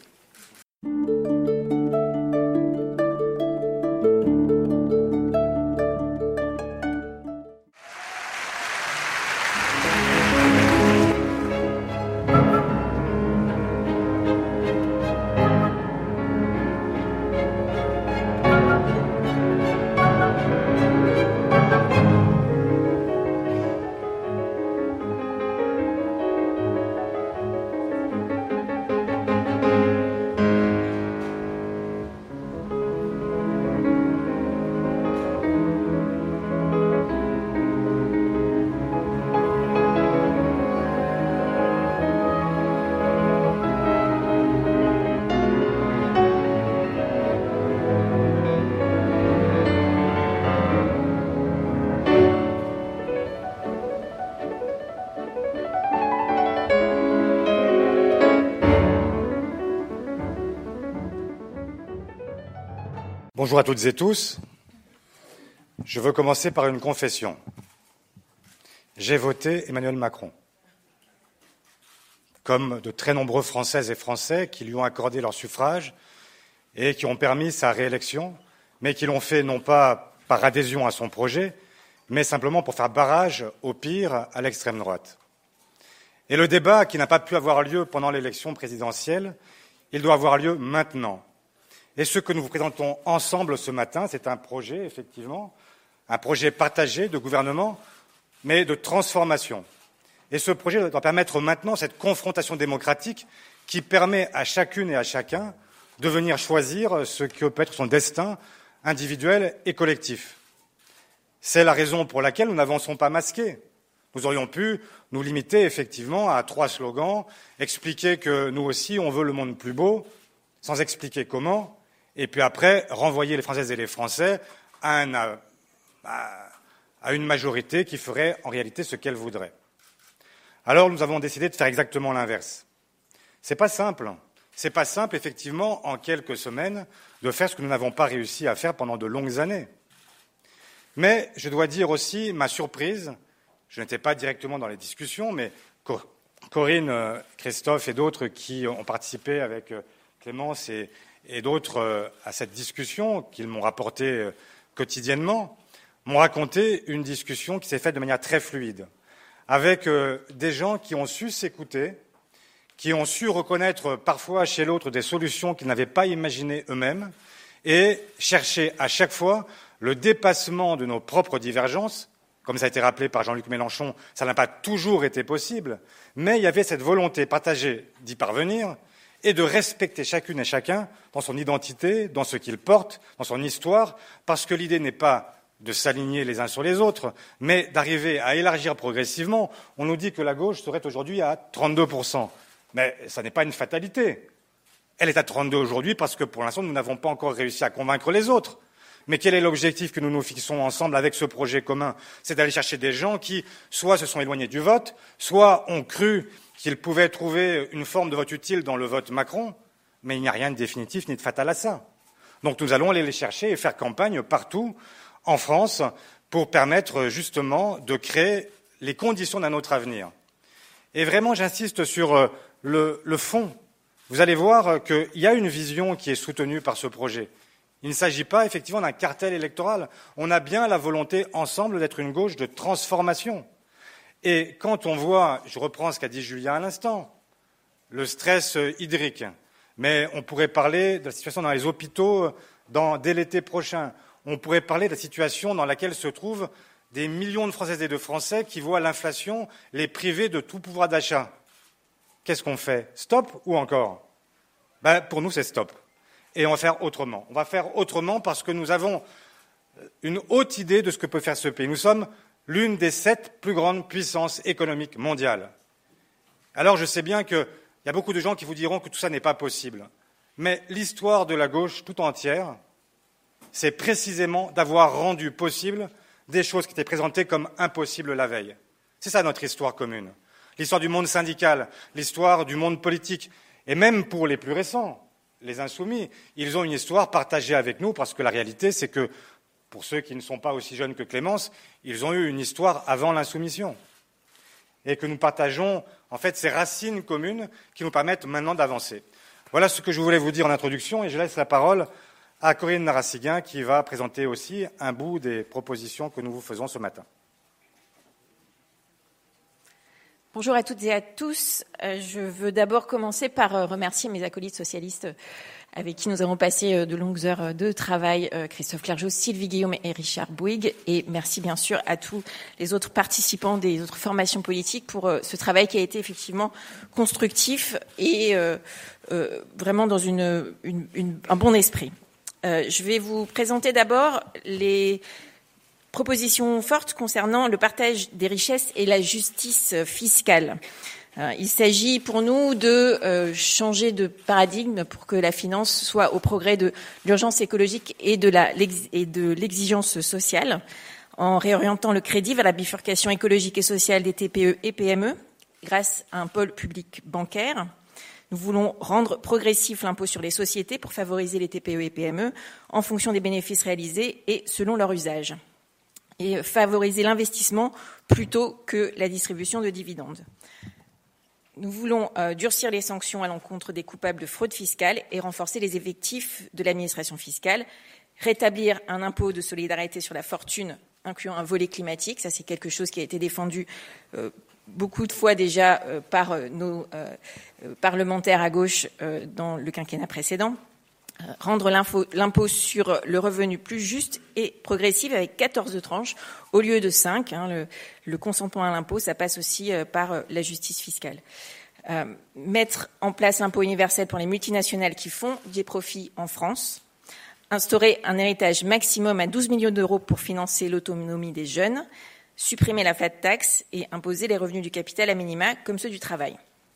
Bonjour à toutes et tous. Je veux commencer par une confession. J'ai voté Emmanuel Macron, comme de très nombreux Françaises et Français qui lui ont accordé leur suffrage et qui ont permis sa réélection, mais qui l'ont fait non pas par adhésion à son projet, mais simplement pour faire barrage, au pire, à l'extrême droite. Et le débat qui n'a pas pu avoir lieu pendant l'élection présidentielle, il doit avoir lieu maintenant. Et ce que nous vous présentons ensemble ce matin, c'est un projet, effectivement, un projet partagé de gouvernement, mais de transformation. Et ce projet doit permettre maintenant cette confrontation démocratique qui permet à chacune et à chacun de venir choisir ce que peut être son destin individuel et collectif. C'est la raison pour laquelle nous n'avançons pas masqués. Nous aurions pu nous limiter effectivement à trois slogans, expliquer que nous aussi on veut le monde plus beau, sans expliquer comment, et puis après renvoyer les Françaises et les Français à, un, à, à une majorité qui ferait en réalité ce qu'elle voudrait. Alors nous avons décidé de faire exactement l'inverse. C'est pas simple. C'est pas simple, effectivement, en quelques semaines, de faire ce que nous n'avons pas réussi à faire pendant de longues années. Mais je dois dire aussi ma surprise, je n'étais pas directement dans les discussions, mais Corinne, Christophe et d'autres qui ont participé avec Clémence et, et d'autres à cette discussion, qu'ils m'ont rapporté quotidiennement, m'ont raconté une discussion qui s'est faite de manière très fluide, avec des gens qui ont su s'écouter, qui ont su reconnaître parfois chez l'autre des solutions qu'ils n'avaient pas imaginées eux-mêmes et chercher à chaque fois le dépassement de nos propres divergences. Comme ça a été rappelé par Jean-Luc Mélenchon, ça n'a pas toujours été possible, mais il y avait cette volonté partagée d'y parvenir et de respecter chacune et chacun dans son identité, dans ce qu'il porte, dans son histoire, parce que l'idée n'est pas de s'aligner les uns sur les autres, mais d'arriver à élargir progressivement. On nous dit que la gauche serait aujourd'hui à trente-deux pour cent. Mais ça n'est pas une fatalité. Elle est à trente-deux aujourd'hui parce que pour l'instant, nous n'avons pas encore réussi à convaincre les autres. Mais quel est l'objectif que nous nous fixons ensemble avec ce projet commun? C'est d'aller chercher des gens qui, soit se sont éloignés du vote, soit ont cru qu'ils pouvaient trouver une forme de vote utile dans le vote Macron, mais il n'y a rien de définitif ni de fatal à ça. Donc nous allons aller les chercher et faire campagne partout en France pour permettre justement de créer les conditions d'un autre avenir. Et vraiment, j'insiste sur le, le fond. Vous allez voir qu'il y a une vision qui est soutenue par ce projet. Il ne s'agit pas effectivement d'un cartel électoral. On a bien la volonté ensemble d'être une gauche de transformation. Et quand on voit, je reprends ce qu'a dit Julien à l'instant, le stress hydrique, mais on pourrait parler de la situation dans les hôpitaux dans, dès l'été prochain. On pourrait parler de la situation dans laquelle se trouvent des millions de Françaises et de Français qui voient l'inflation les priver de tout pouvoir d'achat. Qu'est-ce qu'on fait? Stop ou encore? Ben, pour nous, c'est stop. Et on va faire autrement. On va faire autrement parce que nous avons une haute idée de ce que peut faire ce pays. Nous sommes l'une des sept plus grandes puissances économiques mondiales. Alors je sais bien qu'il y a beaucoup de gens qui vous diront que tout ça n'est pas possible. Mais l'histoire de la gauche tout entière, c'est précisément d'avoir rendu possible des choses qui étaient présentées comme impossibles la veille. C'est ça notre histoire commune. L'histoire du monde syndical, l'histoire du monde politique, et même pour les plus récents, les insoumis, ils ont une histoire partagée avec nous parce que la réalité, c'est que, pour ceux qui ne sont pas aussi jeunes que Clémence, ils ont eu une histoire avant l'insoumission. Et que nous partageons, en fait, ces racines communes qui nous permettent maintenant d'avancer. Voilà ce que je voulais vous dire en introduction et je laisse la parole à Corinne Narassiguin qui va présenter aussi un bout des propositions que nous vous faisons ce matin. Bonjour à toutes et à tous. Je veux d'abord commencer par remercier mes acolytes socialistes avec qui nous avons passé de longues heures de travail, Christophe Clergeau, Sylvie Guillaume et Richard Bouygues. Et merci bien sûr à tous les autres participants des autres formations politiques pour ce travail qui a été effectivement constructif et euh, euh, vraiment dans une, une, une, un bon esprit. Euh, je vais vous présenter d'abord les propositions fortes concernant le partage des richesses et la justice fiscale. Il s'agit pour nous de euh, changer de paradigme pour que la finance soit au progrès de l'urgence écologique et de, la, et de l'exigence sociale, en réorientant le crédit vers la bifurcation écologique et sociale des T P E et P M E grâce à un pôle public bancaire. Nous voulons rendre progressif l'impôt sur les sociétés pour favoriser les T P E et P M E en fonction des bénéfices réalisés et selon leur usage, et favoriser l'investissement plutôt que la distribution de dividendes. Nous voulons euh, durcir les sanctions à l'encontre des coupables de fraude fiscale et renforcer les effectifs de l'administration fiscale, rétablir un impôt de solidarité sur la fortune incluant un volet climatique. Ça, c'est quelque chose qui a été défendu euh, beaucoup de fois déjà euh, par euh, nos euh, parlementaires à gauche euh, dans le quinquennat précédent. Rendre l'impôt sur le revenu plus juste et progressif avec quatorze tranches au lieu de cinq. Hein, le, le consentement à l'impôt, ça passe aussi euh, par euh, la justice fiscale. Euh, mettre en place l'impôt universel pour les multinationales qui font des profits en France. Instaurer un héritage maximum à douze millions d'euros pour financer l'autonomie des jeunes. Supprimer la flat tax et imposer les revenus du capital à minima comme ceux du travail.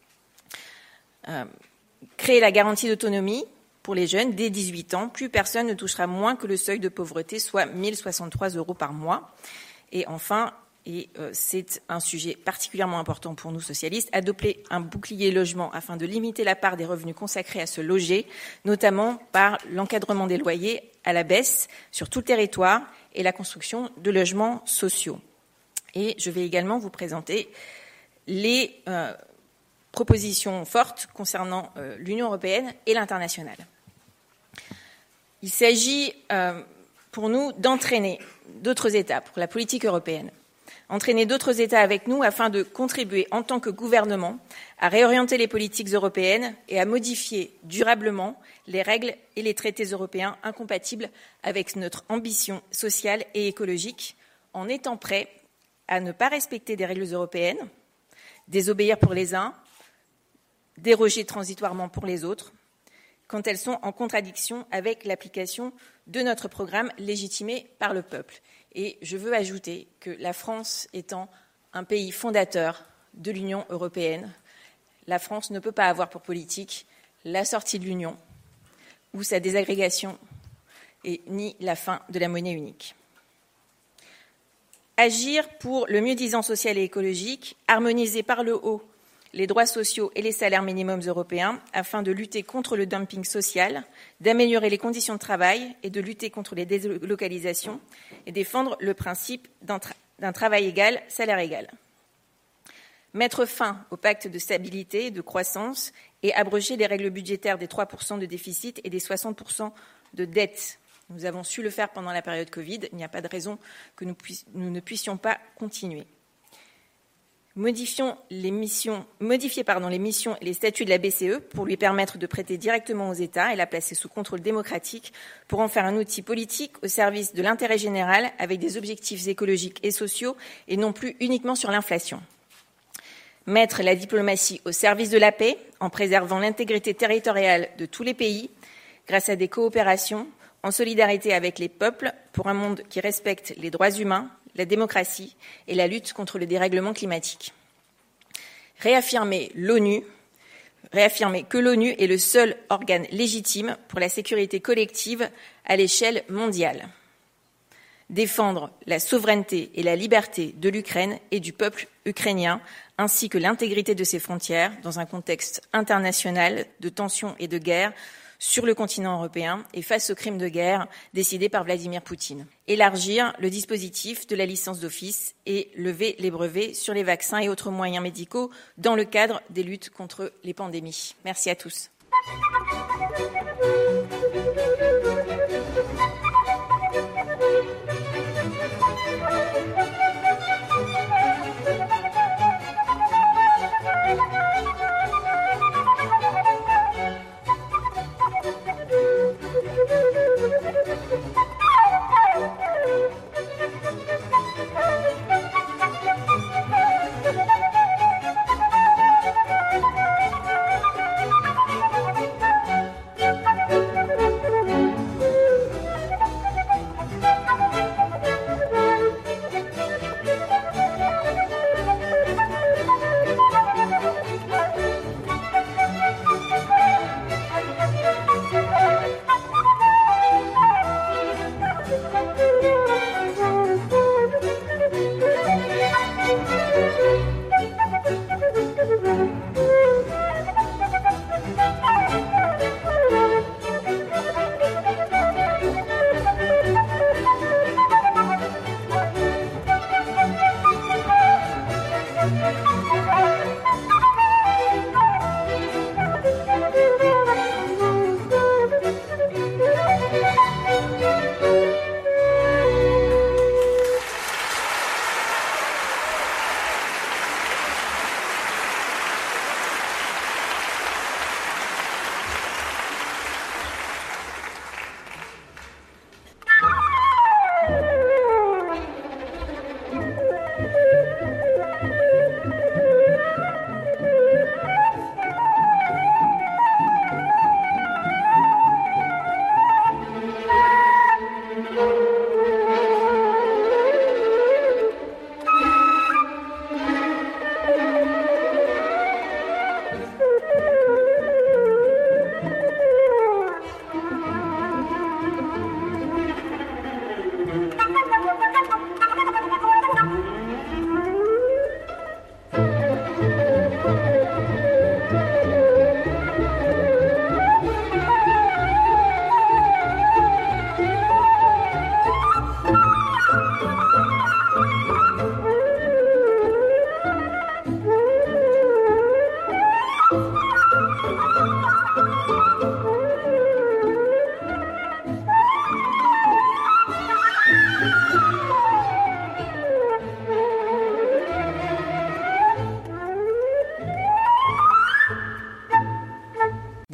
Euh, créer la garantie d'autonomie pour les jeunes, dès dix-huit ans, plus personne ne touchera moins que le seuil de pauvreté, soit mille soixante-trois euros par mois. Et enfin, et euh, c'est un sujet particulièrement important pour nous socialistes, adopter un bouclier logement afin de limiter la part des revenus consacrés à se loger, notamment par l'encadrement des loyers à la baisse sur tout le territoire et la construction de logements sociaux. Et je vais également vous présenter les euh, propositions fortes concernant euh, l'Union européenne et l'international. Il s'agit euh, pour nous d'entraîner d'autres États pour la politique européenne, entraîner d'autres États avec nous afin de contribuer en tant que gouvernement à réorienter les politiques européennes et à modifier durablement les règles et les traités européens incompatibles avec notre ambition sociale et écologique, en étant prêts à ne pas respecter des règles européennes, désobéir pour les uns, déroger transitoirement pour les autres, quand elles sont en contradiction avec l'application de notre programme légitimé par le peuple. Et je veux ajouter que la France étant un pays fondateur de l'Union européenne, la France ne peut pas avoir pour politique la sortie de l'Union ou sa désagrégation et ni la fin de la monnaie unique. Agir pour le mieux-disant social et écologique, harmoniser par le haut les droits sociaux et les salaires minimums européens afin de lutter contre le dumping social, d'améliorer les conditions de travail et de lutter contre les délocalisations et défendre le principe d'un, tra- d'un travail égal, salaire égal. Mettre fin au pacte de stabilité et de croissance et abroger les règles budgétaires des trois pour cent de déficit et des soixante pour cent de dette. Nous avons su le faire pendant la période Covid. Il n'y a pas de raison que nous, puiss- nous ne puissions pas continuer. Modifions les missions, modifier pardon, les missions et les statuts de la B C E pour lui permettre de prêter directement aux États et la placer sous contrôle démocratique pour en faire un outil politique au service de l'intérêt général avec des objectifs écologiques et sociaux et non plus uniquement sur l'inflation. Mettre la diplomatie au service de la paix en préservant l'intégrité territoriale de tous les pays grâce à des coopérations en solidarité avec les peuples pour un monde qui respecte les droits humains, la démocratie et la lutte contre le dérèglement climatique. Réaffirmer l'ONU, réaffirmer que l'ONU est le seul organe légitime pour la sécurité collective à l'échelle mondiale. Défendre la souveraineté et la liberté de l'Ukraine et du peuple ukrainien, ainsi que l'intégrité de ses frontières dans un contexte international de tensions et de guerre sur le continent européen et face aux crimes de guerre décidés par Vladimir Poutine. Élargir le dispositif de la licence d'office et lever les brevets sur les vaccins et autres moyens médicaux dans le cadre des luttes contre les pandémies. Merci à tous.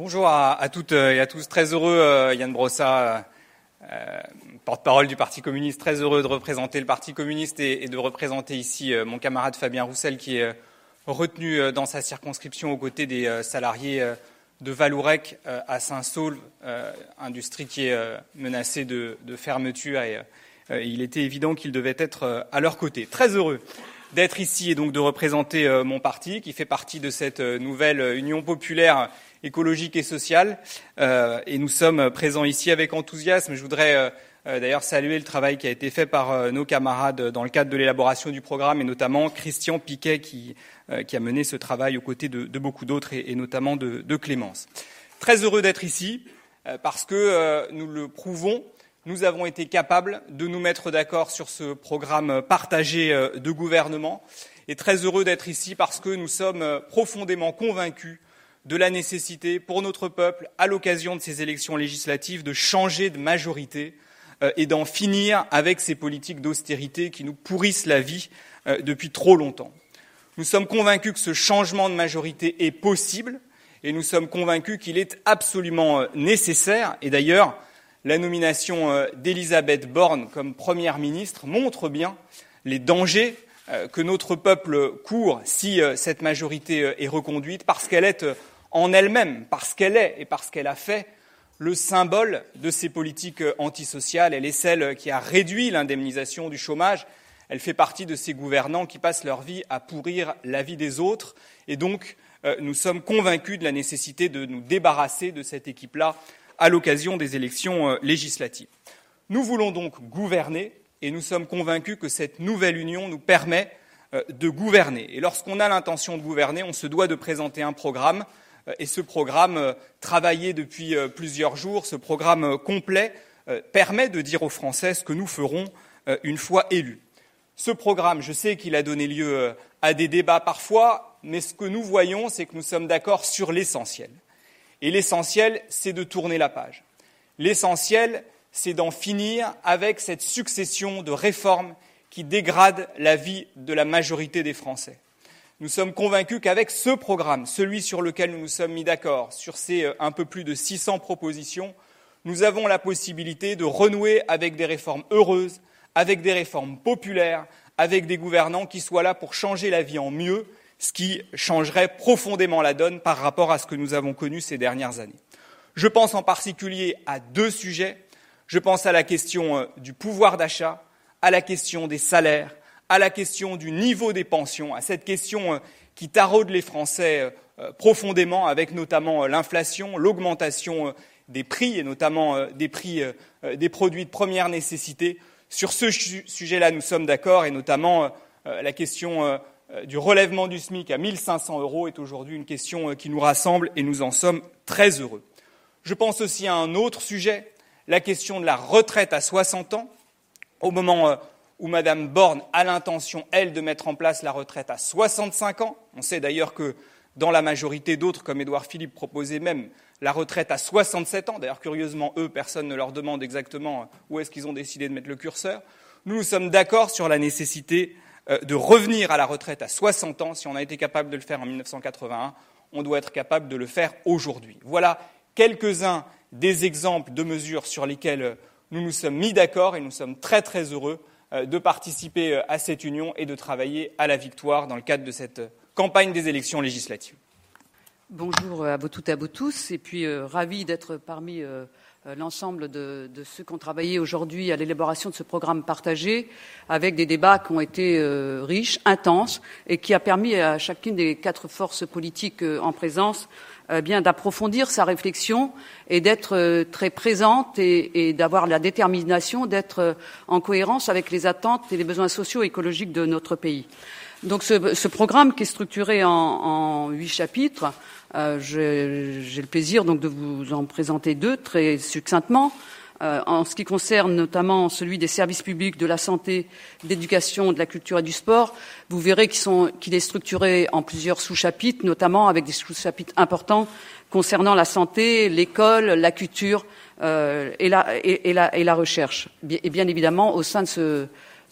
Bonjour à, à toutes et à tous. Très heureux, euh, Yann Brossa, euh, porte-parole du Parti communiste, très heureux de représenter le Parti communiste et, et de représenter ici euh, mon camarade Fabien Roussel qui est euh, retenu euh, dans sa circonscription aux côtés des euh, salariés euh, de Vallourec euh, à Saint-Saulve, euh, industrie qui est euh, menacée de, de fermeture et euh, il était évident qu'il devait être euh, à leur côté. Très heureux d'être ici et donc de représenter euh, mon parti qui fait partie de cette euh, nouvelle euh, Union populaire écologique et sociale. Euh, et nous sommes présents ici avec enthousiasme. Je voudrais euh, euh, d'ailleurs saluer le travail qui a été fait par euh, nos camarades dans le cadre de l'élaboration du programme et notamment Christian Piquet qui, euh, qui a mené ce travail aux côtés de, de beaucoup d'autres et, et notamment de, de Clémence. Très heureux d'être ici euh, parce que euh, nous le prouvons. Nous avons été capables de nous mettre d'accord sur ce programme partagé euh, de gouvernement et très heureux d'être ici parce que nous sommes euh, profondément convaincus de la nécessité pour notre peuple, à l'occasion de ces élections législatives, de changer de majorité euh, et d'en finir avec ces politiques d'austérité qui nous pourrissent la vie euh, depuis trop longtemps. Nous sommes convaincus que ce changement de majorité est possible et nous sommes convaincus qu'il est absolument euh, nécessaire. Et d'ailleurs, la nomination euh, d'Elisabeth Borne comme Première ministre montre bien les dangers euh, que notre peuple court si euh, cette majorité euh, est reconduite, parce qu'elle est euh, en elle-même, parce qu'elle est et parce qu'elle a fait le symbole de ces politiques antisociales. Elle est celle qui a réduit l'indemnisation du chômage. Elle fait partie de ces gouvernants qui passent leur vie à pourrir la vie des autres. Et donc, euh, nous sommes convaincus de la nécessité de nous débarrasser de cette équipe-là à l'occasion des élections euh, législatives. Nous voulons donc gouverner et nous sommes convaincus que cette nouvelle union nous permet euh, de gouverner. Et lorsqu'on a l'intention de gouverner, on se doit de présenter un programme. Et ce programme, travaillé depuis plusieurs jours, ce programme complet, permet de dire aux Français ce que nous ferons une fois élus. Ce programme, je sais qu'il a donné lieu à des débats parfois, mais ce que nous voyons, c'est que nous sommes d'accord sur l'essentiel. Et l'essentiel, c'est de tourner la page. L'essentiel, c'est d'en finir avec cette succession de réformes qui dégradent la vie de la majorité des Français. Nous sommes convaincus qu'avec ce programme, celui sur lequel nous nous sommes mis d'accord, sur ces un peu plus de six cents propositions, nous avons la possibilité de renouer avec des réformes heureuses, avec des réformes populaires, avec des gouvernants qui soient là pour changer la vie en mieux, ce qui changerait profondément la donne par rapport à ce que nous avons connu ces dernières années. Je pense en particulier à deux sujets. Je pense à la question du pouvoir d'achat, à la question des salaires, à la question du niveau des pensions, à cette question qui taraude les Français profondément, avec notamment l'inflation, l'augmentation des prix, et notamment des prix des produits de première nécessité. Sur ce sujet-là, nous sommes d'accord, et notamment la question du relèvement du SMIC à mille cinq cents euros est aujourd'hui une question qui nous rassemble, et nous en sommes très heureux. Je pense aussi à un autre sujet, la question de la retraite à soixante ans, au moment où Mme Borne a l'intention, elle, de mettre en place la retraite à soixante-cinq ans. On sait d'ailleurs que dans la majorité d'autres, comme Édouard Philippe, proposaient même la retraite à soixante-sept ans. D'ailleurs, curieusement, eux, personne ne leur demande exactement où est-ce qu'ils ont décidé de mettre le curseur. Nous, nous sommes d'accord sur la nécessité de revenir à la retraite à soixante ans. Si on a été capable de le faire en mille neuf cent quatre-vingt-un, on doit être capable de le faire aujourd'hui. Voilà quelques-uns des exemples de mesures sur lesquelles nous nous sommes mis d'accord et nous sommes très très heureux de participer à cette union et de travailler à la victoire dans le cadre de cette campagne des élections législatives. Bonjour à vous toutes et à vous tous, et puis euh, ravi d'être parmi euh, l'ensemble de, de ceux qui ont travaillé aujourd'hui à l'élaboration de ce programme partagé, avec des débats qui ont été euh, riches, intenses, et qui a permis à chacune des quatre forces politiques euh, en présence euh, bien d'approfondir sa réflexion et d'être euh, très présente et, et d'avoir la détermination d'être euh, en cohérence avec les attentes et les besoins sociaux et écologiques de notre pays. Donc ce, ce programme qui est structuré en, en huit chapitres, euh, j'ai, j'ai le plaisir donc de vous en présenter deux très succinctement. Euh, en ce qui concerne notamment celui des services publics, de la santé, de l'éducation, de la culture et du sport, vous verrez qu'ils sont, qu'il est structuré en plusieurs sous-chapitres, notamment avec des sous-chapitres importants concernant la santé, l'école, la culture euh, et, la, et, et, la, et la recherche. Et bien évidemment, au sein de ce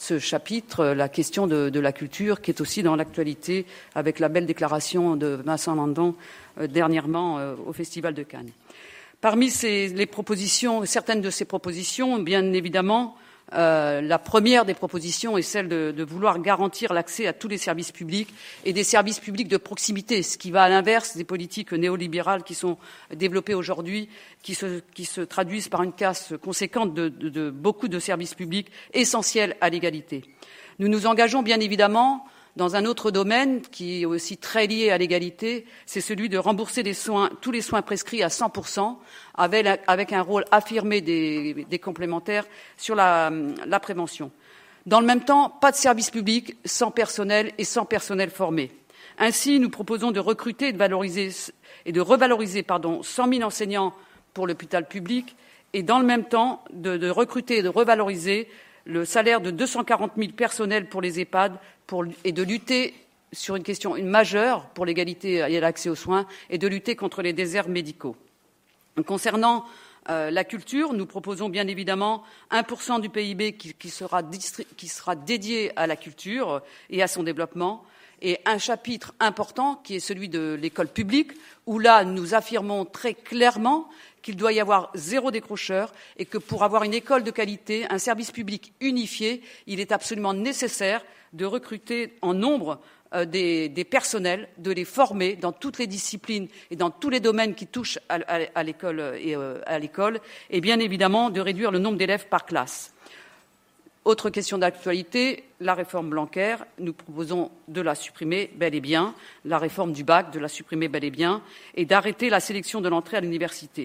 ce chapitre la question de, de la culture, qui est aussi dans l'actualité, avec la belle déclaration de Vincent Landon euh, dernièrement euh, au Festival de Cannes. Parmi ces, les propositions, certaines de ces propositions, bien évidemment, Euh, la première des propositions est celle de, de vouloir garantir l'accès à tous les services publics et des services publics de proximité, ce qui va à l'inverse des politiques néolibérales qui sont développées aujourd'hui, qui se, qui se traduisent par une casse conséquente de, de, de beaucoup de services publics essentiels à l'égalité. Nous nous engageons bien évidemment dans un autre domaine qui est aussi très lié à l'égalité, c'est celui de rembourser les soins, tous les soins prescrits à cent pour cent, avec, avec un rôle affirmé des, des complémentaires sur la, la prévention. Dans le même temps, pas de service public sans personnel et sans personnel formé. Ainsi, nous proposons de recruter et de valoriser et de revaloriser pardon, cent mille enseignants pour l'hôpital public et dans le même temps de, de recruter et de revaloriser le salaire de deux cent quarante mille personnels pour les EHPAD pour, et de lutter sur une question une majeure pour l'égalité et l'accès aux soins et de lutter contre les déserts médicaux. Concernant euh, la culture, nous proposons bien évidemment un pour cent du P I B qui, qui, sera distri- qui sera dédié à la culture et à son développement et un chapitre important qui est celui de l'école publique où là nous affirmons très clairement qu'il doit y avoir zéro décrocheur et que pour avoir une école de qualité, un service public unifié, il est absolument nécessaire de recruter en nombre euh, des, des personnels, de les former dans toutes les disciplines et dans tous les domaines qui touchent à, à, à l'école et euh, à l'école, et bien évidemment de réduire le nombre d'élèves par classe. Autre question d'actualité, la réforme Blanquer. Nous proposons de la supprimer bel et bien, la réforme du bac, de la supprimer bel et bien, et d'arrêter la sélection de l'entrée à l'université.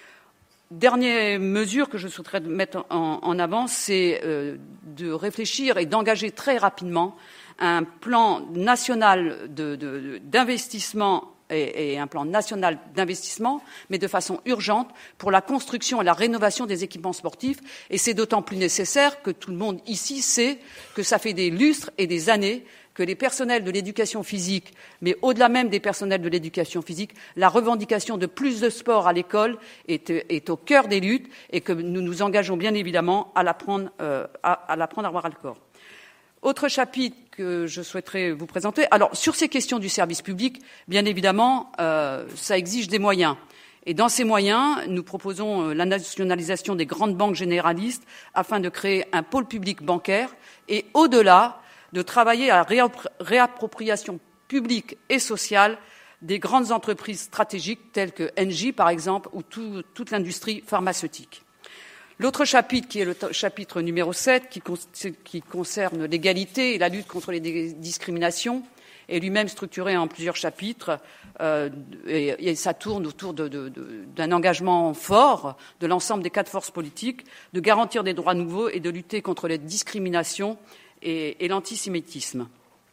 Dernière mesure que je souhaiterais mettre en, en avant, c'est euh, de réfléchir et d'engager très rapidement un plan national de, de, d'investissement et, et un plan national d'investissement, mais de façon urgente, pour la construction et la rénovation des équipements sportifs. Et c'est d'autant plus nécessaire que tout le monde ici sait que ça fait des lustres et des années que les personnels de l'éducation physique, mais au-delà même des personnels de l'éducation physique, la revendication de plus de sport à l'école est, est au cœur des luttes et que nous nous engageons bien évidemment à la prendre, euh, à, à la prendre à bras le corps. Autre chapitre que je souhaiterais vous présenter. Alors, sur ces questions du service public, bien évidemment, euh, ça exige des moyens. Et dans ces moyens, nous proposons la nationalisation des grandes banques généralistes afin de créer un pôle public bancaire et, au-delà, de travailler à la réappropriation publique et sociale des grandes entreprises stratégiques telles que Engie, par exemple, ou tout, toute l'industrie pharmaceutique. L'autre chapitre, qui est le chapitre numéro sept, qui, con- qui concerne l'égalité et la lutte contre les dé- discriminations, est lui-même structuré en plusieurs chapitres, euh, et, et ça tourne autour de, de, de, d'un engagement fort de l'ensemble des quatre forces politiques, de garantir des droits nouveaux et de lutter contre les discriminations et, et l'antisémitisme.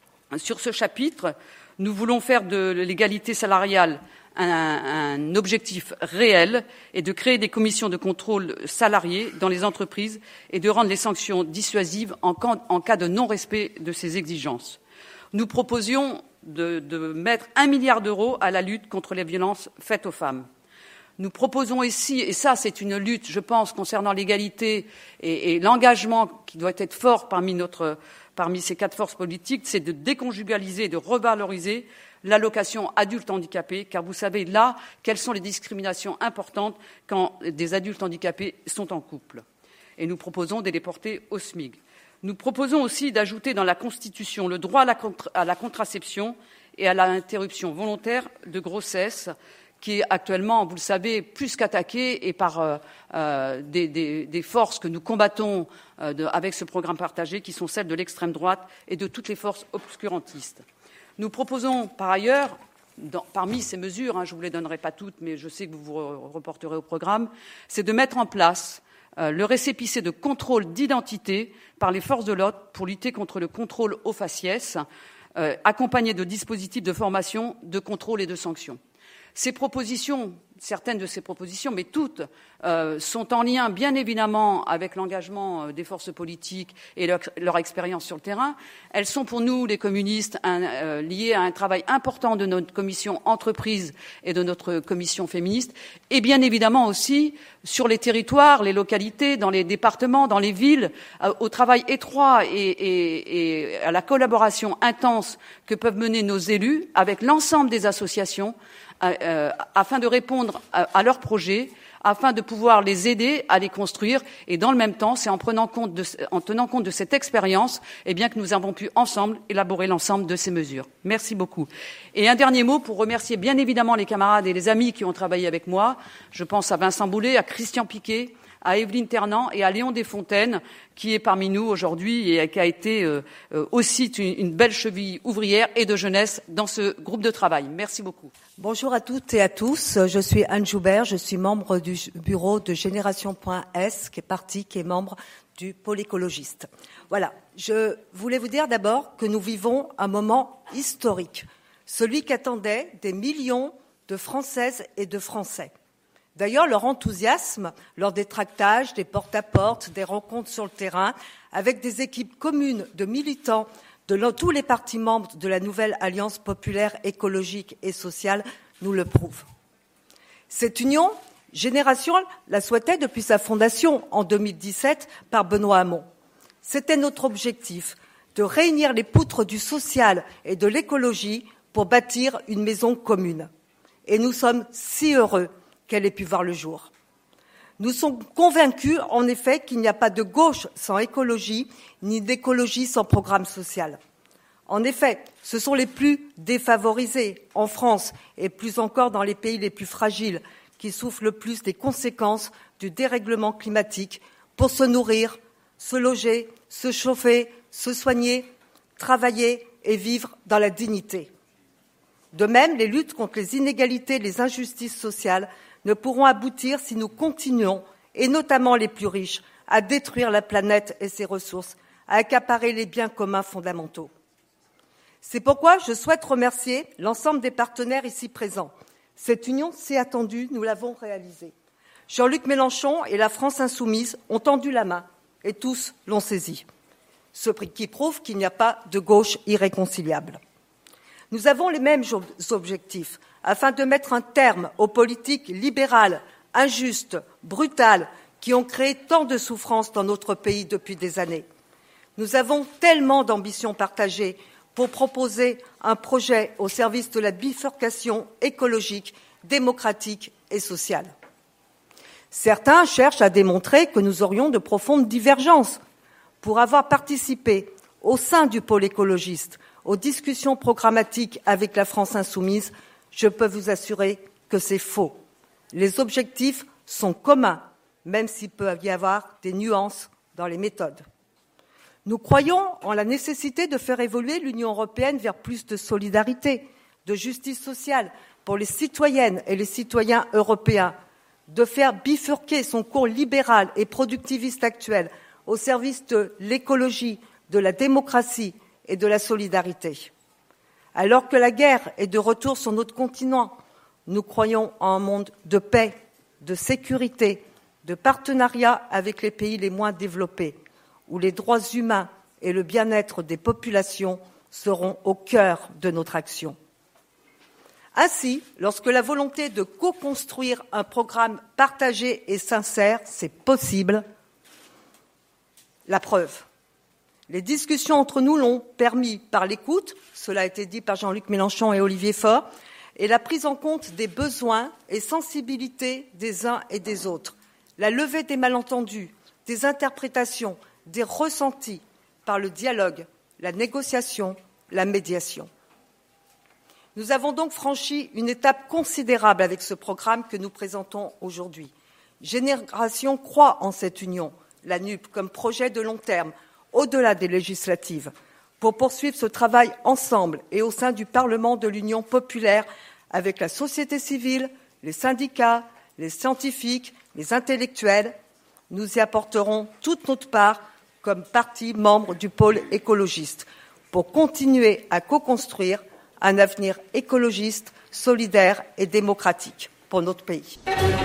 Sur ce chapitre, nous voulons faire de l'égalité salariale un, un objectif réel et de créer des commissions de contrôle salariés dans les entreprises et de rendre les sanctions dissuasives en, en cas de non-respect de ces exigences. Nous proposions de, de mettre un milliard d'euros à la lutte contre les violences faites aux femmes. Nous proposons ici, et ça c'est une lutte, je pense, concernant l'égalité et, et l'engagement qui doit être fort parmi, notre, parmi ces quatre forces politiques, c'est de déconjugaliser et de revaloriser l'allocation adulte handicapé, car vous savez là quelles sont les discriminations importantes quand des adultes handicapés sont en couple. Et nous proposons de les porter au S M I C. Nous proposons aussi d'ajouter dans la Constitution le droit à la, contra- à la contraception et à l'interruption volontaire de grossesse, qui est actuellement, vous le savez, plus qu'attaqué et par euh, euh, des, des, des forces que nous combattons euh, de, avec ce programme partagé, qui sont celles de l'extrême droite et de toutes les forces obscurantistes. Nous proposons par ailleurs, dans, parmi ces mesures, hein, je ne vous les donnerai pas toutes, mais je sais que vous vous reporterez au programme, c'est de mettre en place euh, le récépissé de contrôle d'identité par les forces de l'ordre pour lutter contre le contrôle au faciès, euh, accompagné de dispositifs de formation, de contrôle et de sanctions. Ces propositions, certaines de ces propositions, mais toutes, euh, sont en lien, bien évidemment, avec l'engagement des forces politiques et leur, leur expérience sur le terrain. Elles sont pour nous, les communistes, un, euh, liées à un travail important de notre commission entreprise et de notre commission féministe, et bien évidemment aussi sur les territoires, les localités, dans les départements, dans les villes, euh, au travail étroit et, et, et à la collaboration intense que peuvent mener nos élus avec l'ensemble des associations, Euh, afin de répondre à, à leurs projets, afin de pouvoir les aider à les construire. Et dans le même temps, c'est en prenant compte de, en tenant compte de cette expérience, eh bien, que nous avons pu ensemble élaborer l'ensemble de ces mesures. Merci beaucoup. Et un dernier mot pour remercier bien évidemment les camarades et les amis qui ont travaillé avec moi. Je pense à Vincent Boulet, à Christian Piquet, à Evelyne Ternant et à Léon Desfontaines, qui est parmi nous aujourd'hui et qui a été euh, aussi une, une belle cheville ouvrière et de jeunesse dans ce groupe de travail. Merci beaucoup. Bonjour à toutes et à tous. Je suis Anne Joubert, je suis membre du bureau de Génération.S, qui est parti, qui est membre du pôle écologiste. Voilà. Je voulais vous dire d'abord que nous vivons un moment historique, celui qu'attendaient des millions de Françaises et de Français. D'ailleurs, leur enthousiasme, lors des tractages, des porte-à-porte, des rencontres sur le terrain, avec des équipes communes de militants de tous les partis membres de la nouvelle Alliance populaire écologique et sociale, nous le prouve. Cette union, Génération la souhaitait depuis sa fondation en deux mille dix-sept par Benoît Hamon. C'était notre objectif, de réunir les poutres du social et de l'écologie pour bâtir une maison commune. Et nous sommes si heureux qu'elle ait pu voir le jour. Nous sommes convaincus, en effet, qu'il n'y a pas de gauche sans écologie, ni d'écologie sans programme social. En effet, ce sont les plus défavorisés en France et plus encore dans les pays les plus fragiles qui souffrent le plus des conséquences du dérèglement climatique pour se nourrir, se loger, se chauffer, se soigner, travailler et vivre dans la dignité. De même, les luttes contre les inégalités et les injustices sociales ne pourront aboutir si nous continuons, et notamment les plus riches, à détruire la planète et ses ressources, à accaparer les biens communs fondamentaux. C'est pourquoi je souhaite remercier l'ensemble des partenaires ici présents. Cette union si attendue, nous l'avons réalisée. Jean-Luc Mélenchon et la France insoumise ont tendu la main, et tous l'ont saisie, ce qui prouve qu'il n'y a pas de gauche irréconciliable. Nous avons les mêmes objectifs, afin de mettre un terme aux politiques libérales, injustes, brutales, qui ont créé tant de souffrances dans notre pays depuis des années. Nous avons tellement d'ambitions partagées pour proposer un projet au service de la bifurcation écologique, démocratique et sociale. Certains cherchent à démontrer que nous aurions de profondes divergences. Pour avoir participé au sein du pôle écologiste aux discussions programmatiques avec la France insoumise, je peux vous assurer que c'est faux. Les objectifs sont communs, même s'il peut y avoir des nuances dans les méthodes. Nous croyons en la nécessité de faire évoluer l'Union européenne vers plus de solidarité, de justice sociale pour les citoyennes et les citoyens européens, de faire bifurquer son cours libéral et productiviste actuel au service de l'écologie, de la démocratie et de la solidarité. Alors que la guerre est de retour sur notre continent, nous croyons en un monde de paix, de sécurité, de partenariat avec les pays les moins développés, où les droits humains et le bien-être des populations seront au cœur de notre action. Ainsi, lorsque la volonté de co-construire un programme partagé et sincère, c'est possible, la preuve. Les discussions entre nous l'ont permis par l'écoute, cela a été dit par Jean-Luc Mélenchon et Olivier Faure, et la prise en compte des besoins et sensibilités des uns et des autres, la levée des malentendus, des interprétations, des ressentis par le dialogue, la négociation, la médiation. Nous avons donc franchi une étape considérable avec ce programme que nous présentons aujourd'hui. Génération croit en cette union, la N U P, comme projet de long terme, au-delà des législatives, pour poursuivre ce travail ensemble et au sein du Parlement de l'Union populaire avec la société civile, les syndicats, les scientifiques, les intellectuels. Nous y apporterons toute notre part comme parti membre du pôle écologiste pour continuer à co-construire un avenir écologiste solidaire et démocratique pour notre pays.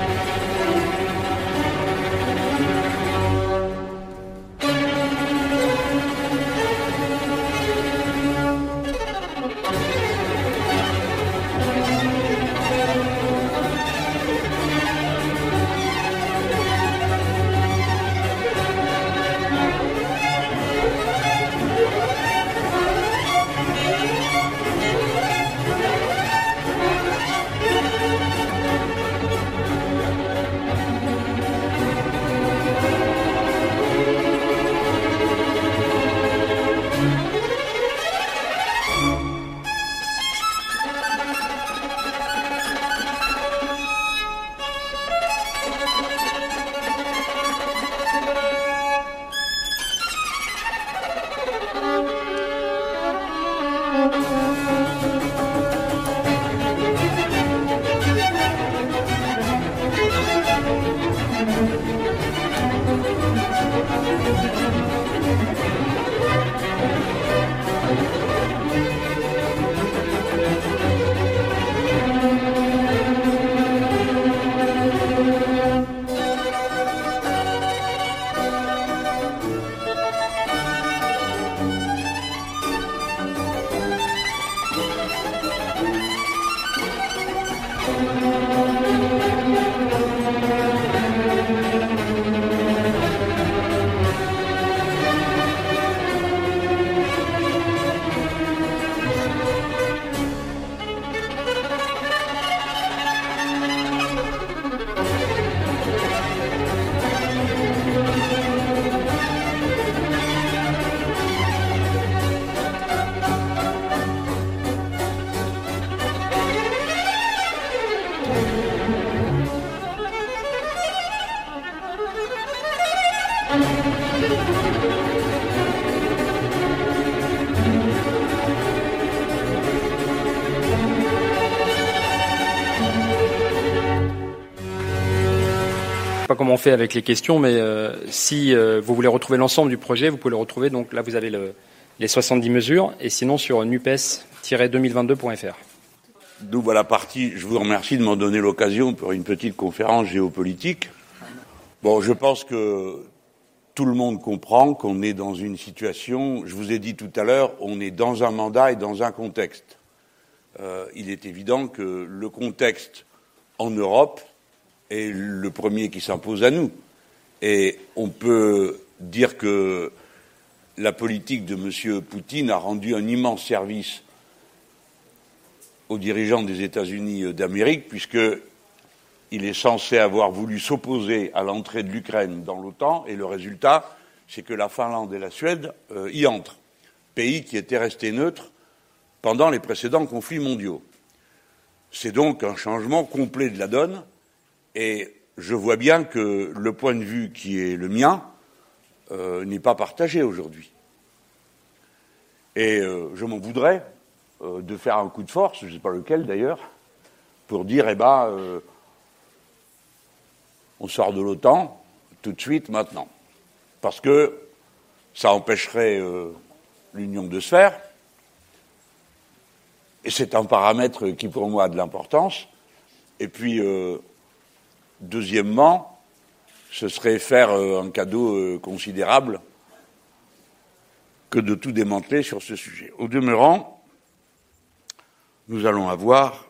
Pas comment on fait avec les questions, mais euh, si euh, vous voulez retrouver l'ensemble du projet, vous pouvez le retrouver. Donc là, vous avez le, les soixante-dix mesures, et sinon sur nupes tiret deux mille vingt-deux point f r. D'où la partie. Je vous remercie de m'en donner l'occasion pour une petite conférence géopolitique. Bon, je pense que tout le monde comprend qu'on est dans une situation. Je vous ai dit tout à l'heure, on est dans un mandat et dans un contexte. Euh, il est évident que le contexte en Europe est le premier qui s'impose à nous. Et on peut dire que la politique de M. Poutine a rendu un immense service aux dirigeants des États-Unis d'Amérique, puisqu'il est censé avoir voulu s'opposer à l'entrée de l'Ukraine dans l'OTAN, et le résultat, c'est que la Finlande et la Suède euh, y entrent, pays qui étaient restés neutres pendant les précédents conflits mondiaux. C'est donc un changement complet de la donne, et je vois bien que le point de vue qui est le mien euh, n'est pas partagé aujourd'hui. Et euh, je m'en voudrais euh, de faire un coup de force, je ne sais pas lequel d'ailleurs, pour dire, eh ben, euh, on sort de l'OTAN tout de suite maintenant. Parce que ça empêcherait euh, l'union de se faire, et c'est un paramètre qui pour moi a de l'importance. Et puis, euh, deuxièmement, ce serait faire euh, un cadeau euh, considérable que de tout démanteler sur ce sujet. Au demeurant, nous allons avoir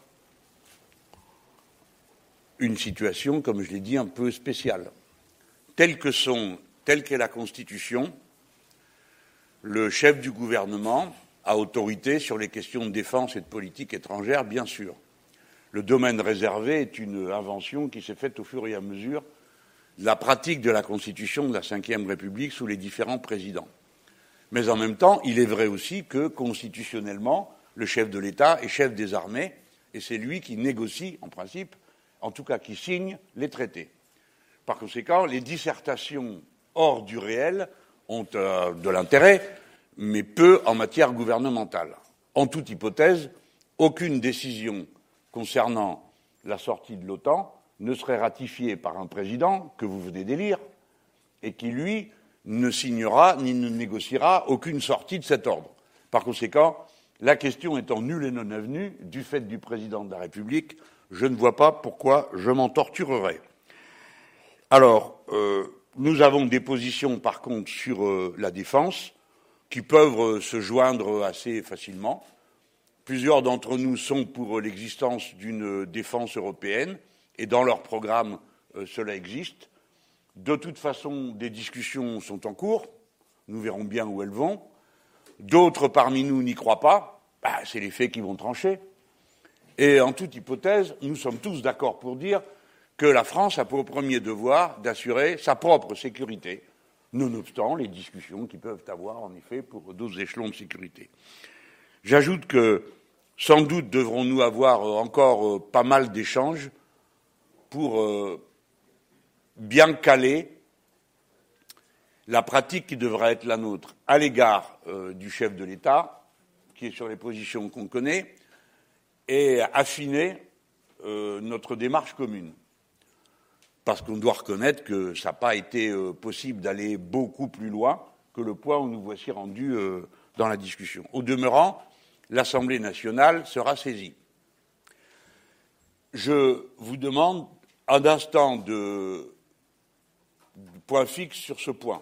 une situation, comme je l'ai dit, un peu spéciale. Telle que sont, telle qu'est la Constitution, le chef du gouvernement a autorité sur les questions de défense et de politique étrangère, bien sûr. Le domaine réservé est une invention qui s'est faite au fur et à mesure de la pratique de la Constitution de la Cinquième République sous les différents présidents. Mais en même temps, il est vrai aussi que, constitutionnellement, le chef de l'État est chef des armées, et c'est lui qui négocie, en principe, en tout cas qui signe les traités. Par conséquent, les dissertations hors du réel ont euh, de l'intérêt, mais peu en matière gouvernementale. En toute hypothèse, aucune décision concernant la sortie de l'OTAN ne serait ratifiée par un président que vous venez d'élire et qui, lui, ne signera ni ne négociera aucune sortie de cet ordre. Par conséquent, La question étant nulle et non avenue, du fait du président de la République, je ne vois pas pourquoi je m'en torturerais. Alors, euh, nous avons des positions, par contre, sur euh, la défense, qui peuvent euh, se joindre assez facilement. Plusieurs d'entre nous sont pour l'existence d'une défense européenne, et dans leur programme, euh, cela existe. De toute façon, des discussions sont en cours. Nous verrons bien où elles vont. D'autres parmi nous n'y croient pas. Bah, c'est les faits qui vont trancher. Et en toute hypothèse, nous sommes tous d'accord pour dire que la France a pour premier devoir d'assurer sa propre sécurité, nonobstant les discussions qui peuvent avoir, en effet, pour d'autres échelons de sécurité. J'ajoute que, sans doute, devrons-nous avoir encore pas mal d'échanges pour euh, bien caler la pratique qui devrait être la nôtre à l'égard euh, du chef de l'État, qui est sur les positions qu'on connaît, et affiner euh, notre démarche commune. Parce qu'on doit reconnaître que ça n'a pas été euh, possible d'aller beaucoup plus loin que le point où nous voici rendus euh, dans la discussion. Au demeurant, l'Assemblée nationale sera saisie. Je vous demande un instant de point fixe sur ce point.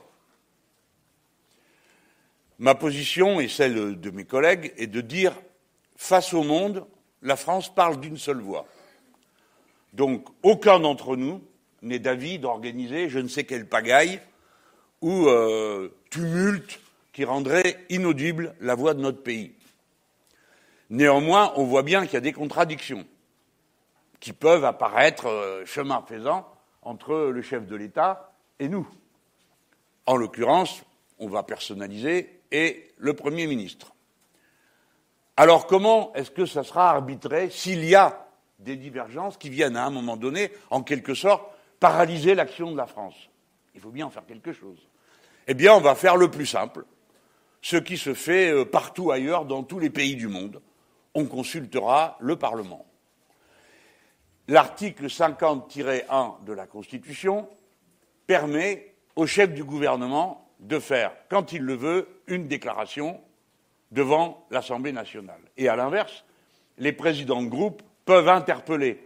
Ma position, et celle de mes collègues, est de dire, face au monde, la France parle d'une seule voix. Donc, aucun d'entre nous n'est d'avis d'organiser je ne sais quelle pagaille ou euh, tumulte qui rendrait inaudible la voix de notre pays. Néanmoins, on voit bien qu'il y a des contradictions qui peuvent apparaître euh, chemin faisant entre le chef de l'État et nous. En l'occurrence, on va personnaliser, et le Premier ministre. Alors comment est-ce que ça sera arbitré s'il y a des divergences qui viennent à un moment donné, en quelque sorte, paralyser l'action de la France? Il faut bien en faire quelque chose. Eh bien, on va faire le plus simple, ce qui se fait partout ailleurs dans tous les pays du monde. On consultera le Parlement. L'article cinquante tiret un de la Constitution permet au chef du gouvernement de faire, quand il le veut, une déclaration devant l'Assemblée nationale. Et à l'inverse, les présidents de groupe peuvent interpeller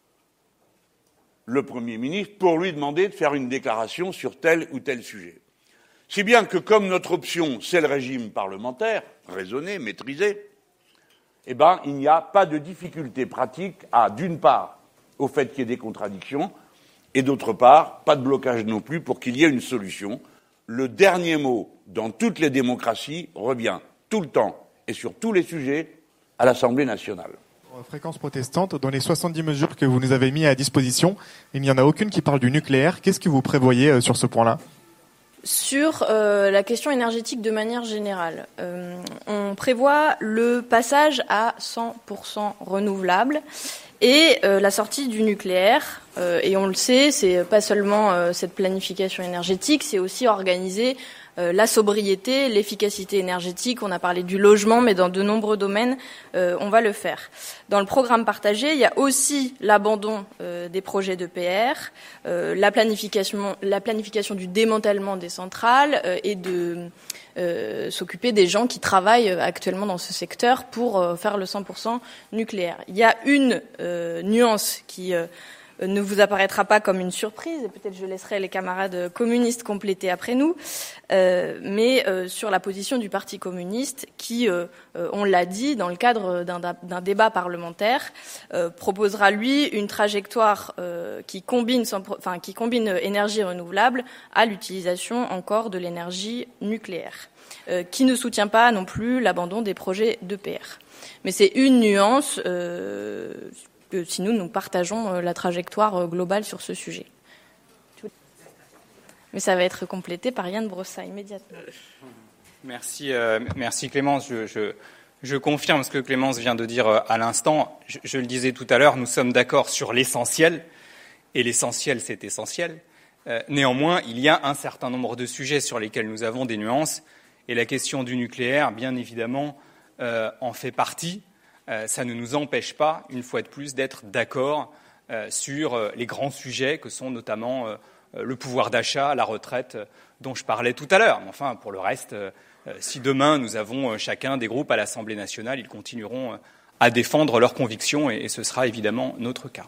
le Premier ministre pour lui demander de faire une déclaration sur tel ou tel sujet. Si bien que, comme notre option, c'est le régime parlementaire, raisonné, maîtrisé, eh ben, il n'y a pas de difficulté pratique à, d'une part, au fait qu'il y ait des contradictions, et d'autre part, pas de blocage non plus pour qu'il y ait une solution. Le dernier mot dans toutes les démocraties revient tout le temps et sur tous les sujets à l'Assemblée nationale. Fréquence protestante, dans les soixante-dix mesures que vous nous avez mises à disposition, il n'y en a aucune qui parle du nucléaire. Qu'est-ce que vous prévoyez euh, sur ce point-là ? Sur euh, la question énergétique de manière générale, euh, on prévoit le passage à cent pour cent renouvelable et euh, la sortie du nucléaire. Euh, et on le sait, c'est pas seulement euh, cette planification énergétique, c'est aussi organiser euh, la sobriété, l'efficacité énergétique. On a parlé du logement, mais dans de nombreux domaines, euh, on va le faire. Dans le programme partagé, il y a aussi l'abandon euh, des projets d'E P R, euh, la planification, la planification du démantèlement des centrales euh, et de euh, s'occuper des gens qui travaillent actuellement dans ce secteur pour euh, faire le cent pour cent nucléaire. Il y a une euh, nuance qui euh, ne vous apparaîtra pas comme une surprise, et peut-être je laisserai les camarades communistes compléter après nous, euh, mais euh, sur la position du Parti communiste qui, euh, euh, on l'a dit, dans le cadre d'un, d'un débat parlementaire, euh, proposera, lui, une trajectoire euh, qui combine, sans, enfin, qui combine énergie renouvelable à l'utilisation encore de l'énergie nucléaire, euh, qui ne soutient pas non plus l'abandon des projets d'E P R. Mais c'est une nuance euh, que si nous, nous partageons la trajectoire globale sur ce sujet. Mais ça va être complété par Yann Brossa immédiatement. Merci, euh, merci Clémence. Je, je, je confirme ce que Clémence vient de dire à l'instant. Je, je le disais tout à l'heure, nous sommes d'accord sur l'essentiel, et l'essentiel, c'est essentiel. Euh, néanmoins, il y a un certain nombre de sujets sur lesquels nous avons des nuances, et la question du nucléaire, bien évidemment, euh, en fait partie. Euh, ça ne nous empêche pas, une fois de plus, d'être d'accord euh, sur euh, les grands sujets que sont notamment euh, le pouvoir d'achat, la retraite, euh, dont je parlais tout à l'heure. Mais enfin, pour le reste, euh, euh, si demain nous avons euh, chacun des groupes à l'Assemblée nationale, ils continueront euh, à défendre leurs convictions et, et ce sera évidemment notre cas.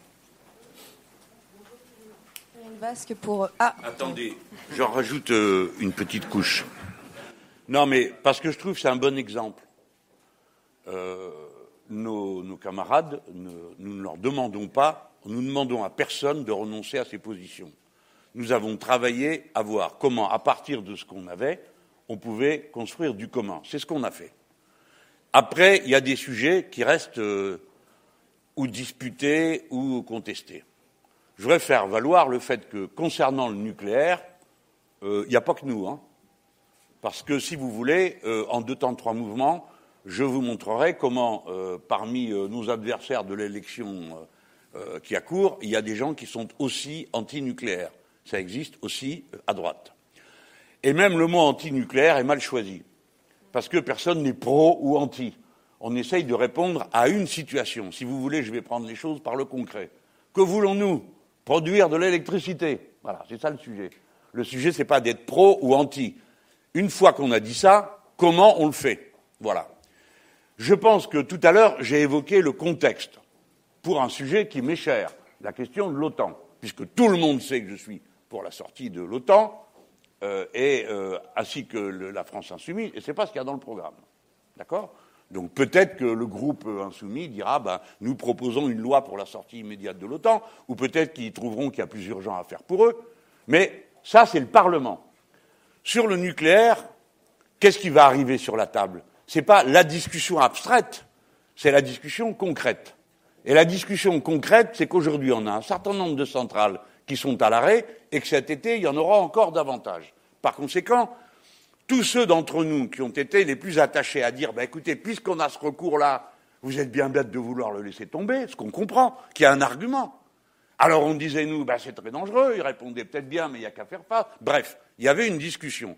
Basque pour... ah. Attendez, j'en rajoute euh, une petite couche. Non, mais parce que je trouve que c'est un bon exemple. Euh, nos, nos camarades, ne, nous ne leur demandons pas, nous ne demandons à personne de renoncer à ses positions. Nous avons travaillé à voir comment, à partir de ce qu'on avait, on pouvait construire du commun. C'est ce qu'on a fait. Après, il y a des sujets qui restent euh, ou disputés ou contestés. Je voudrais faire valoir le fait que, concernant le nucléaire, il euh, n'y a pas que nous. Hein. Parce que, si vous voulez, euh, en deux temps, trois mouvements, je vous montrerai comment, euh, parmi euh, nos adversaires de l'élection euh, qui accourt, il y a des gens qui sont aussi anti-nucléaires. Ça existe aussi euh, à droite. Et même le mot anti-nucléaire est mal choisi. Parce que personne n'est pro ou anti. On essaye de répondre à une situation. Si vous voulez, je vais prendre les choses par le concret. Que voulons-nous ? Produire de l'électricité. Voilà, c'est ça le sujet. Le sujet, c'est pas d'être pro ou anti. Une fois qu'on a dit ça, comment on le fait ? Voilà. Je pense que tout à l'heure, j'ai évoqué le contexte pour un sujet qui m'est cher, la question de l'OTAN, puisque tout le monde sait que je suis pour la sortie de l'OTAN, euh, et euh, ainsi que le, la France insoumise, et c'est pas ce qu'il y a dans le programme. D'accord ? Donc peut-être que le groupe insoumis dira ben, nous proposons une loi pour la sortie immédiate de l'OTAN, ou peut-être qu'ils trouveront qu'il y a plus urgent à faire pour eux, mais ça c'est le Parlement. Sur le nucléaire, qu'est-ce qui va arriver sur la table ? C'est pas la discussion abstraite, c'est la discussion concrète. Et la discussion concrète, c'est qu'aujourd'hui on a un certain nombre de centrales qui sont à l'arrêt, et que cet été il y en aura encore davantage. Par conséquent, tous ceux d'entre nous qui ont été les plus attachés à dire, bah, écoutez, puisqu'on a ce recours-là, vous êtes bien bête de vouloir le laisser tomber, ce qu'on comprend, qu'il y a un argument. Alors on disait, nous, bah, c'est très dangereux, ils répondaient peut-être bien, mais il n'y a qu'à faire face. Bref, il y avait une discussion.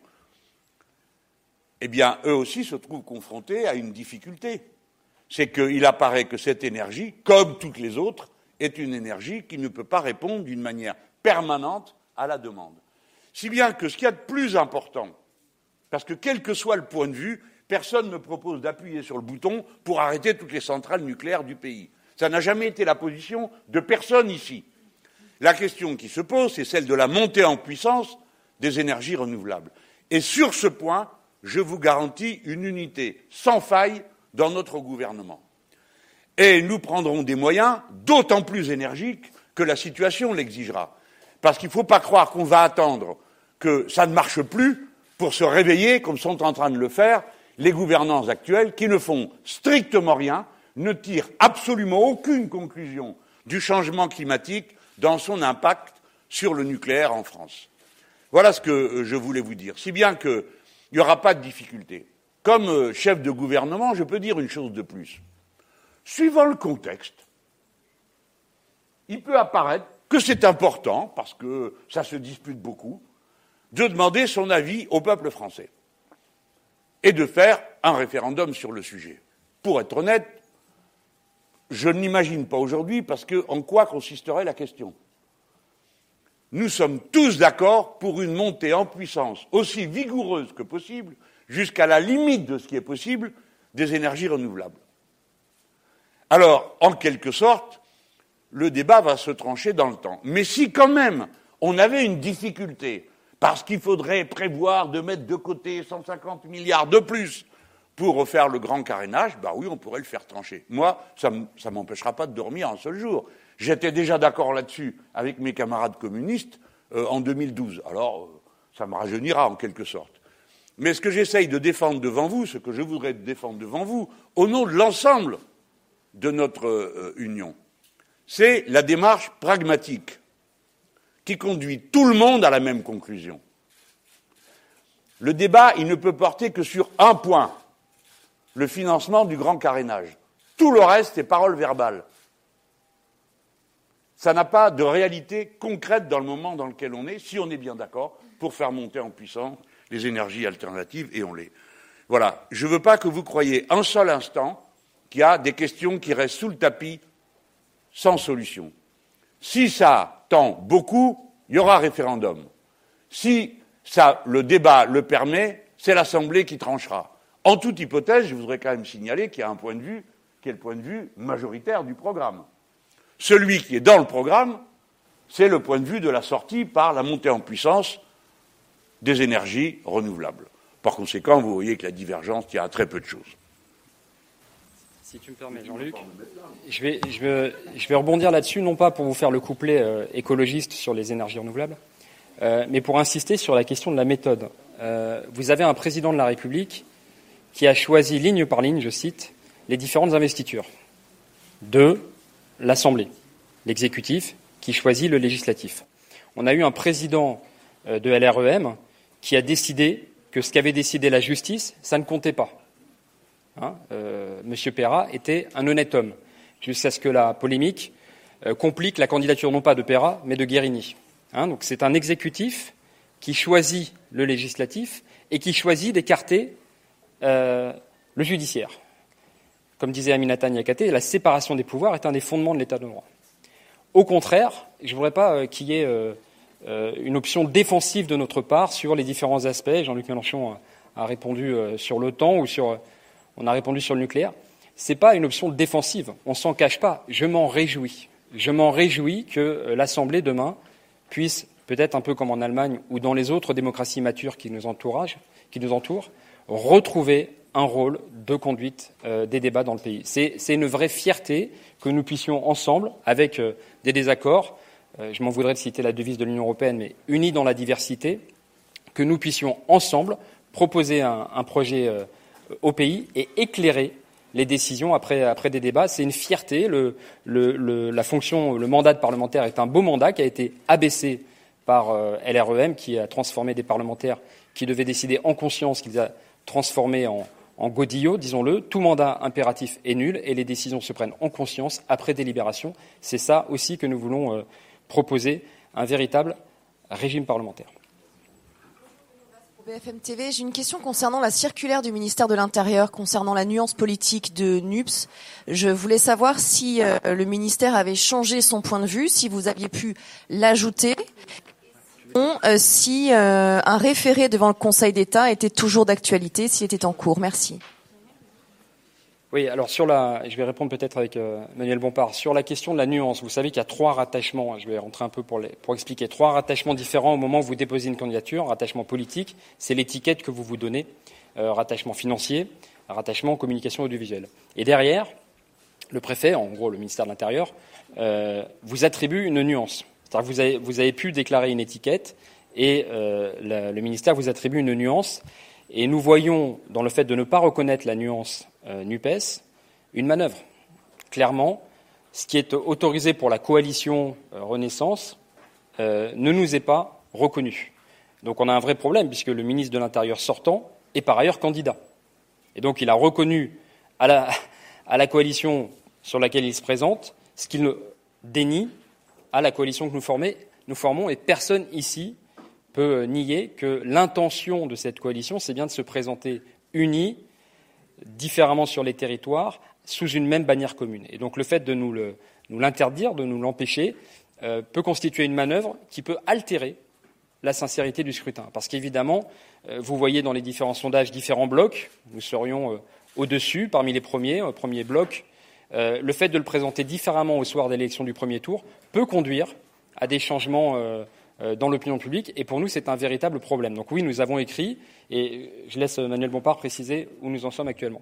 Eh bien, eux aussi se trouvent confrontés à une difficulté. C'est qu'il apparaît que cette énergie, comme toutes les autres, est une énergie qui ne peut pas répondre d'une manière permanente à la demande. Si bien que ce qu'il y a de plus important, parce que quel que soit le point de vue, personne ne propose d'appuyer sur le bouton pour arrêter toutes les centrales nucléaires du pays. Ça n'a jamais été la position de personne ici. La question qui se pose, c'est celle de la montée en puissance des énergies renouvelables. Et sur ce point, je vous garantis une unité sans faille dans notre gouvernement. Et nous prendrons des moyens d'autant plus énergiques que la situation l'exigera. Parce qu'il ne faut pas croire qu'on va attendre que ça ne marche plus pour se réveiller, comme sont en train de le faire les gouvernants actuels, qui ne font strictement rien, ne tirent absolument aucune conclusion du changement climatique dans son impact sur le nucléaire en France. Voilà ce que je voulais vous dire. Si bien qu'il n'y aura pas de difficulté. Comme chef de gouvernement, je peux dire une chose de plus. Suivant le contexte, il peut apparaître que c'est important, parce que ça se dispute beaucoup, de demander son avis au peuple français et de faire un référendum sur le sujet. Pour être honnête, je ne l'imagine pas aujourd'hui parce que en quoi consisterait la question ? Nous sommes tous d'accord pour une montée en puissance aussi vigoureuse que possible, jusqu'à la limite de ce qui est possible, des énergies renouvelables. Alors, en quelque sorte, le débat va se trancher dans le temps. Mais si quand même on avait une difficulté, parce qu'il faudrait prévoir de mettre de côté cent cinquante milliards de plus pour refaire le grand carénage, bah oui, on pourrait le faire trancher. Moi, ça ne m'empêchera pas de dormir un seul jour. J'étais déjà d'accord là-dessus avec mes camarades communistes euh, en deux mille douze. Alors, euh, ça me rajeunira en quelque sorte. Mais ce que j'essaye de défendre devant vous, ce que je voudrais défendre devant vous, au nom de l'ensemble de notre euh, union, c'est la démarche pragmatique qui conduit tout le monde à la même conclusion. Le débat, il ne peut porter que sur un point, le financement du grand carénage. Tout le reste est parole verbale. Ça n'a pas de réalité concrète dans le moment dans lequel on est, si on est bien d'accord, pour faire monter en puissance les énergies alternatives, et on l'est. Voilà. Je ne veux pas que vous croyiez un seul instant qu'il y a des questions qui restent sous le tapis sans solution. Si ça tend beaucoup, il y aura référendum. Si ça, le débat le permet, c'est l'Assemblée qui tranchera. En toute hypothèse, je voudrais quand même signaler qu'il y a un point de vue qui est le point de vue majoritaire du programme. Celui qui est dans le programme, c'est le point de vue de la sortie par la montée en puissance des énergies renouvelables. Par conséquent, vous voyez que la divergence tient à très peu de choses. Si tu me permets, Jean-Luc, je vais, je vais, je vais rebondir là-dessus, non pas pour vous faire le couplet euh, écologiste sur les énergies renouvelables, euh, mais pour insister sur la question de la méthode. Euh, vous avez un président de la République qui a choisi ligne par ligne, je cite, les différentes investitures de l'Assemblée, l'exécutif, qui choisit le législatif. On a eu un président euh, de L R E M qui a décidé que ce qu'avait décidé la justice, ça ne comptait pas. Hein, euh, Monsieur Perra était un honnête homme, jusqu'à ce que la polémique euh, complique la candidature non pas de Perra, mais de Guérini. Hein, donc c'est un exécutif qui choisit le législatif et qui choisit d'écarter euh, le judiciaire. Comme disait Aminata Niakate, la séparation des pouvoirs est un des fondements de l'État de droit. Au contraire, je ne voudrais pas euh, qu'il y ait euh, euh, une option défensive de notre part sur les différents aspects. Jean-Luc Mélenchon a, a répondu euh, sur l'OTAN ou sur... Euh, On a répondu sur le nucléaire. Ce n'est pas une option défensive. On ne s'en cache pas. Je m'en réjouis. Je m'en réjouis que l'Assemblée, demain, puisse, peut-être un peu comme en Allemagne ou dans les autres démocraties matures qui nous entourent, qui nous entourent retrouver un rôle de conduite euh, des débats dans le pays. C'est, c'est une vraie fierté que nous puissions ensemble, avec euh, des désaccords, euh, je m'en voudrais de citer la devise de l'Union européenne, mais unis dans la diversité, que nous puissions ensemble proposer un, un projet euh, au pays et éclairer les décisions après, après des débats. C'est une fierté. Le, le, le, la fonction, le mandat de parlementaire est un beau mandat qui a été abaissé par euh, L R E M, qui a transformé des parlementaires qui devaient décider en conscience, qui les a transformés en, en godillots, disons-le. Tout mandat impératif est nul et les décisions se prennent en conscience après délibération. C'est ça aussi que nous voulons euh, proposer, un véritable régime parlementaire. B F M T V, j'ai une question concernant la circulaire du ministère de l'Intérieur, concernant la nuance politique de N U P S. Je voulais savoir si euh, le ministère avait changé son point de vue, si vous aviez pu l'ajouter, ou euh, si euh, un référé devant le Conseil d'État était toujours d'actualité, s'il était en cours. Merci. Oui, alors sur la, je vais répondre peut-être avec euh, Manuel Bompard, sur la question de la nuance. Vous savez qu'il y a trois rattachements, je vais rentrer un peu pour, les, pour expliquer, trois rattachements différents au moment où vous déposez une candidature. Rattachement politique, c'est l'étiquette que vous vous donnez, euh, rattachement financier, rattachement communication audiovisuelle. Et derrière, le préfet, en gros le ministère de l'Intérieur, euh, vous attribue une nuance. C'est-à-dire que vous avez, vous avez pu déclarer une étiquette et euh, la, le ministère vous attribue une nuance. Et nous voyons, dans le fait de ne pas reconnaître la nuance euh, NUPES, une manœuvre. Clairement, ce qui est autorisé pour la coalition euh, Renaissance euh, ne nous est pas reconnu. Donc on a un vrai problème, puisque le ministre de l'Intérieur sortant est par ailleurs candidat. Et donc il a reconnu à la, à la coalition sur laquelle il se présente ce qu'il dénie à la coalition que nous, formez, nous formons, et personne ici peut nier que l'intention de cette coalition, c'est bien de se présenter unis, différemment sur les territoires, sous une même bannière commune. Et donc le fait de nous, le, nous l'interdire, de nous l'empêcher, euh, peut constituer une manœuvre qui peut altérer la sincérité du scrutin. Parce qu'évidemment, euh, vous voyez dans les différents sondages différents blocs, nous serions euh, au-dessus, parmi les premiers, au premier bloc. Euh, le fait de le présenter différemment au soir de l'élection du premier tour peut conduire à des changements euh, dans l'opinion publique, et pour nous, c'est un véritable problème. Donc oui, nous avons écrit, et je laisse Manuel Bompard préciser où nous en sommes actuellement.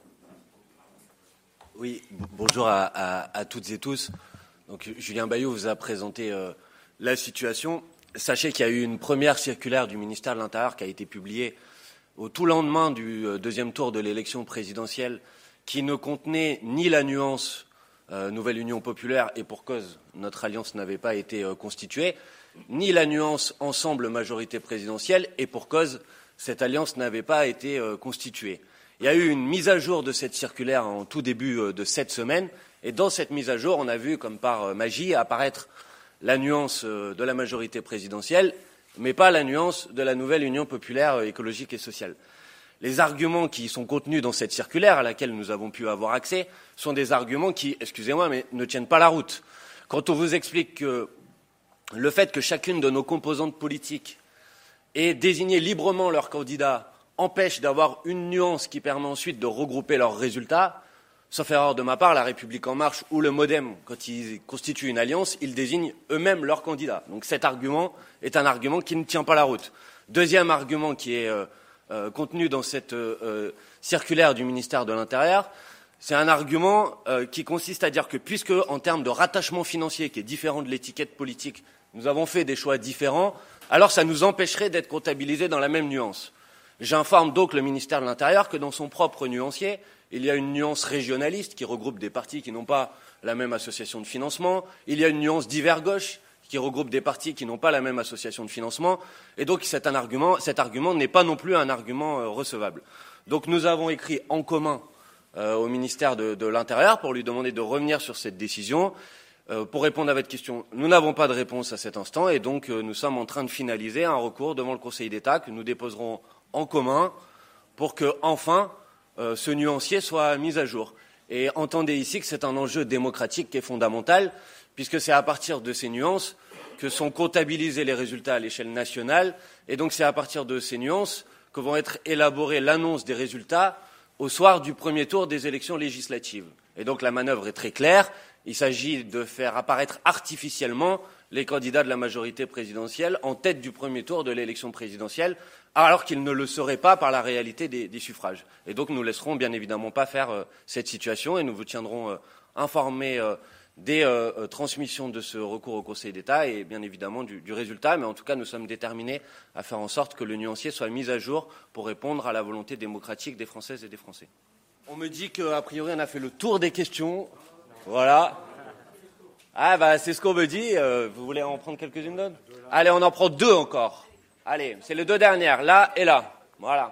Oui, bonjour à, à, à toutes et tous. Donc Julien Bayou vous a présenté euh, la situation. Sachez qu'il y a eu une première circulaire du ministère de l'Intérieur qui a été publiée au tout lendemain du euh, deuxième tour de l'élection présidentielle, qui ne contenait ni la nuance euh, Nouvelle Union Populaire, et pour cause, notre alliance n'avait pas été euh, constituée, ni la nuance Ensemble majorité présidentielle, et pour cause, cette alliance n'avait pas été euh, constituée. Il y a eu une mise à jour de cette circulaire en tout début euh, de cette semaine, et dans cette mise à jour, on a vu, comme par euh, magie, apparaître la nuance euh, de la majorité présidentielle, mais pas la nuance de la Nouvelle Union Populaire euh, écologique et sociale. Les arguments qui sont contenus dans cette circulaire, à laquelle nous avons pu avoir accès, sont des arguments qui, excusez-moi, mais ne tiennent pas la route. Quand on vous explique que le fait que chacune de nos composantes politiques ait désigné librement leur candidat empêche d'avoir une nuance qui permet ensuite de regrouper leurs résultats. Sauf erreur de ma part, La République En Marche ou le MoDem, quand ils constituent une alliance, ils désignent eux-mêmes leurs candidats. Donc cet argument est un argument qui ne tient pas la route. Deuxième argument qui est euh, euh, contenu dans cette euh, circulaire du ministère de l'Intérieur, c'est un argument euh, qui consiste à dire que puisque, en termes de rattachement financier, qui est différent de l'étiquette politique, nous avons fait des choix différents, alors ça nous empêcherait d'être comptabilisés dans la même nuance. J'informe donc le ministère de l'Intérieur que dans son propre nuancier, il y a une nuance régionaliste qui regroupe des partis qui n'ont pas la même association de financement. Il y a une nuance divers gauche qui regroupe des partis qui n'ont pas la même association de financement. Et donc c'est un argument, cet argument n'est pas non plus un argument euh, recevable. Donc nous avons écrit en commun euh, au ministère de, de l'Intérieur pour lui demander de revenir sur cette décision. Euh, pour répondre à votre question, nous n'avons pas de réponse à cet instant et donc euh, nous sommes en train de finaliser un recours devant le Conseil d'État que nous déposerons en commun pour que, enfin, euh, ce nuancier soit mis à jour. Et entendez ici que c'est un enjeu démocratique qui est fondamental, puisque c'est à partir de ces nuances que sont comptabilisés les résultats à l'échelle nationale, et donc c'est à partir de ces nuances que vont être élaborées l'annonce des résultats au soir du premier tour des élections législatives. Et donc la manœuvre est très claire, il s'agit de faire apparaître artificiellement les candidats de la majorité présidentielle en tête du premier tour de l'élection présidentielle, alors qu'ils ne le seraient pas par la réalité des, des suffrages. Et donc nous ne laisserons bien évidemment pas faire euh, cette situation et nous vous tiendrons euh, informés euh, des euh, transmissions de ce recours au Conseil d'État et bien évidemment du, du résultat. Mais en tout cas, nous sommes déterminés à faire en sorte que le nuancier soit mis à jour pour répondre à la volonté démocratique des Françaises et des Français. On me dit qu'a priori, on a fait le tour des questions. Voilà. Ah, bah, c'est ce qu'on me dit. Euh, vous voulez en prendre quelques-unes d'autres ? Allez, on en prend deux encore. Allez, c'est les deux dernières, là et là. Voilà.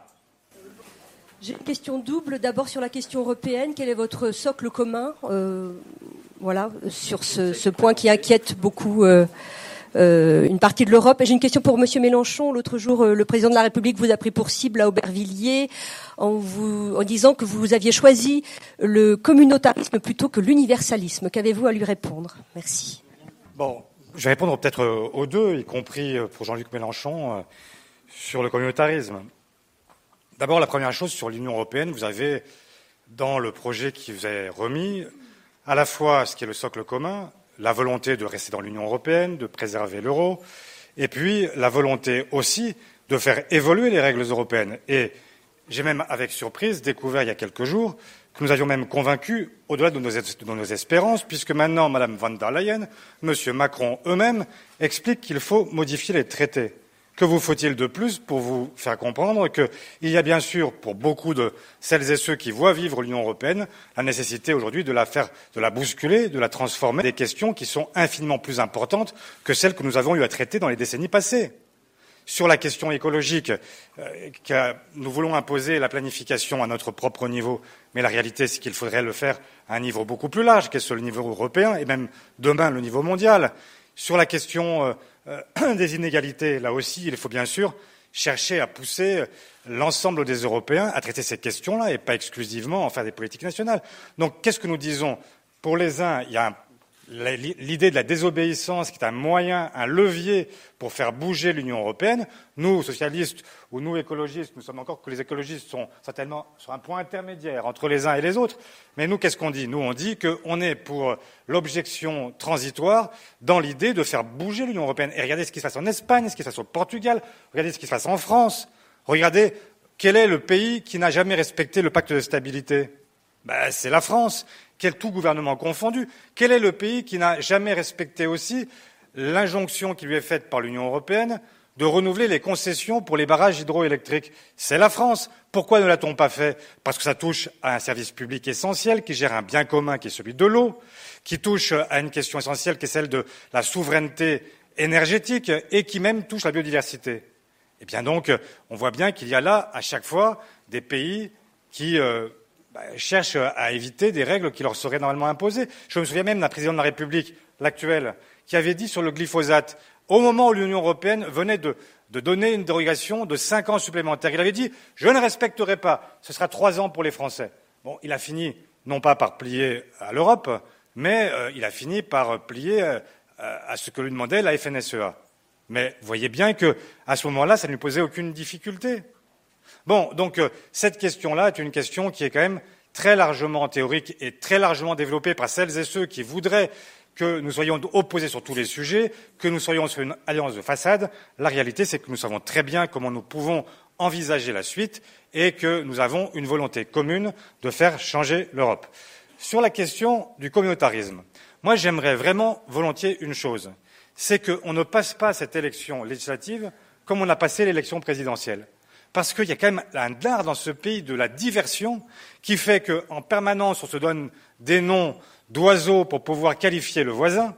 J'ai une question double. D'abord sur la question européenne. Quel est votre socle commun euh, voilà, sur ce, ce point qui inquiète beaucoup euh, euh, une partie de l'Europe. Et j'ai une question pour Monsieur Mélenchon. L'autre jour, euh, le président de la République vous a pris pour cible à Aubervilliers en, vous, en disant que vous aviez choisi le communautarisme plutôt que l'universalisme. Qu'avez-vous à lui répondre ? Merci. Bon, je vais répondre peut-être aux deux, y compris pour Jean-Luc Mélenchon, sur le communautarisme. D'abord, la première chose, sur l'Union européenne, vous avez, dans le projet qui vous est remis, à la fois ce qui est le socle commun, la volonté de rester dans l'Union européenne, de préserver l'euro, et puis la volonté aussi de faire évoluer les règles européennes. Et j'ai même, avec surprise, découvert il y a quelques jours que nous avions même convaincu, au-delà de nos, de nos espérances, puisque maintenant, Madame von der Leyen, Monsieur Macron eux-mêmes expliquent qu'il faut modifier les traités. Que vous faut-il de plus pour vous faire comprendre qu'il y a bien sûr, pour beaucoup de celles et ceux qui voient vivre l'Union européenne, la nécessité aujourd'hui de la faire, de la bousculer, de la transformer, des questions qui sont infiniment plus importantes que celles que nous avons eu à traiter dans les décennies passées. Sur la question écologique, euh, que nous voulons imposer la planification à notre propre niveau, mais la réalité, c'est qu'il faudrait le faire à un niveau beaucoup plus large, qu'est-ce le niveau européen, et même demain le niveau mondial. Sur la question euh, euh, des inégalités, là aussi, il faut bien sûr chercher à pousser l'ensemble des Européens à traiter ces questions-là et pas exclusivement en faire des politiques nationales. Donc, qu'est-ce que nous disons ? Pour les uns, il y a un l'idée de la désobéissance qui est un moyen, un levier pour faire bouger l'Union européenne. Nous, socialistes ou nous, écologistes, nous sommes encore que les écologistes sont certainement sur un point intermédiaire entre les uns et les autres. Mais nous, qu'est-ce qu'on dit ? Nous, on dit qu'on est pour l'objection transitoire dans l'idée de faire bouger l'Union européenne. Et regardez ce qui se passe en Espagne, ce qui se passe au Portugal, regardez ce qui se passe en France. Regardez quel est le pays qui n'a jamais respecté le pacte de stabilité ? Ben, c'est la France. Quel tout gouvernement confondu. Quel est le pays qui n'a jamais respecté aussi l'injonction qui lui est faite par l'Union européenne de renouveler les concessions pour les barrages hydroélectriques ? C'est la France. Pourquoi ne l'a-t-on pas fait ? Parce que ça touche à un service public essentiel qui gère un bien commun qui est celui de l'eau, qui touche à une question essentielle qui est celle de la souveraineté énergétique et qui même touche la biodiversité. Eh bien donc, on voit bien qu'il y a là, à chaque fois, des pays qui euh, cherchent à éviter des règles qui leur seraient normalement imposées. Je me souviens même d'un président de la République, l'actuel, qui avait dit sur le glyphosate, au moment où l'Union européenne venait de, de donner une dérogation de cinq ans supplémentaires, il avait dit « je ne respecterai pas, ce sera trois ans pour les Français ». Bon, il a fini, non pas par plier à l'Europe, mais euh, il a fini par plier euh, à ce que lui demandait la F N S E A. Mais voyez bien qu'à ce moment-là, ça ne lui posait aucune difficulté. Bon, donc euh, cette question-là est une question qui est quand même très largement théorique et très largement développée par celles et ceux qui voudraient que nous soyons opposés sur tous les sujets, que nous soyons sur une alliance de façade. La réalité, c'est que nous savons très bien comment nous pouvons envisager la suite et que nous avons une volonté commune de faire changer l'Europe. Sur la question du communautarisme, moi j'aimerais vraiment volontiers une chose, c'est qu'on ne passe pas cette élection législative comme on a passé l'élection présidentielle. Parce qu'il y a quand même un art dans ce pays de la diversion qui fait qu'en permanence on se donne des noms d'oiseaux pour pouvoir qualifier le voisin,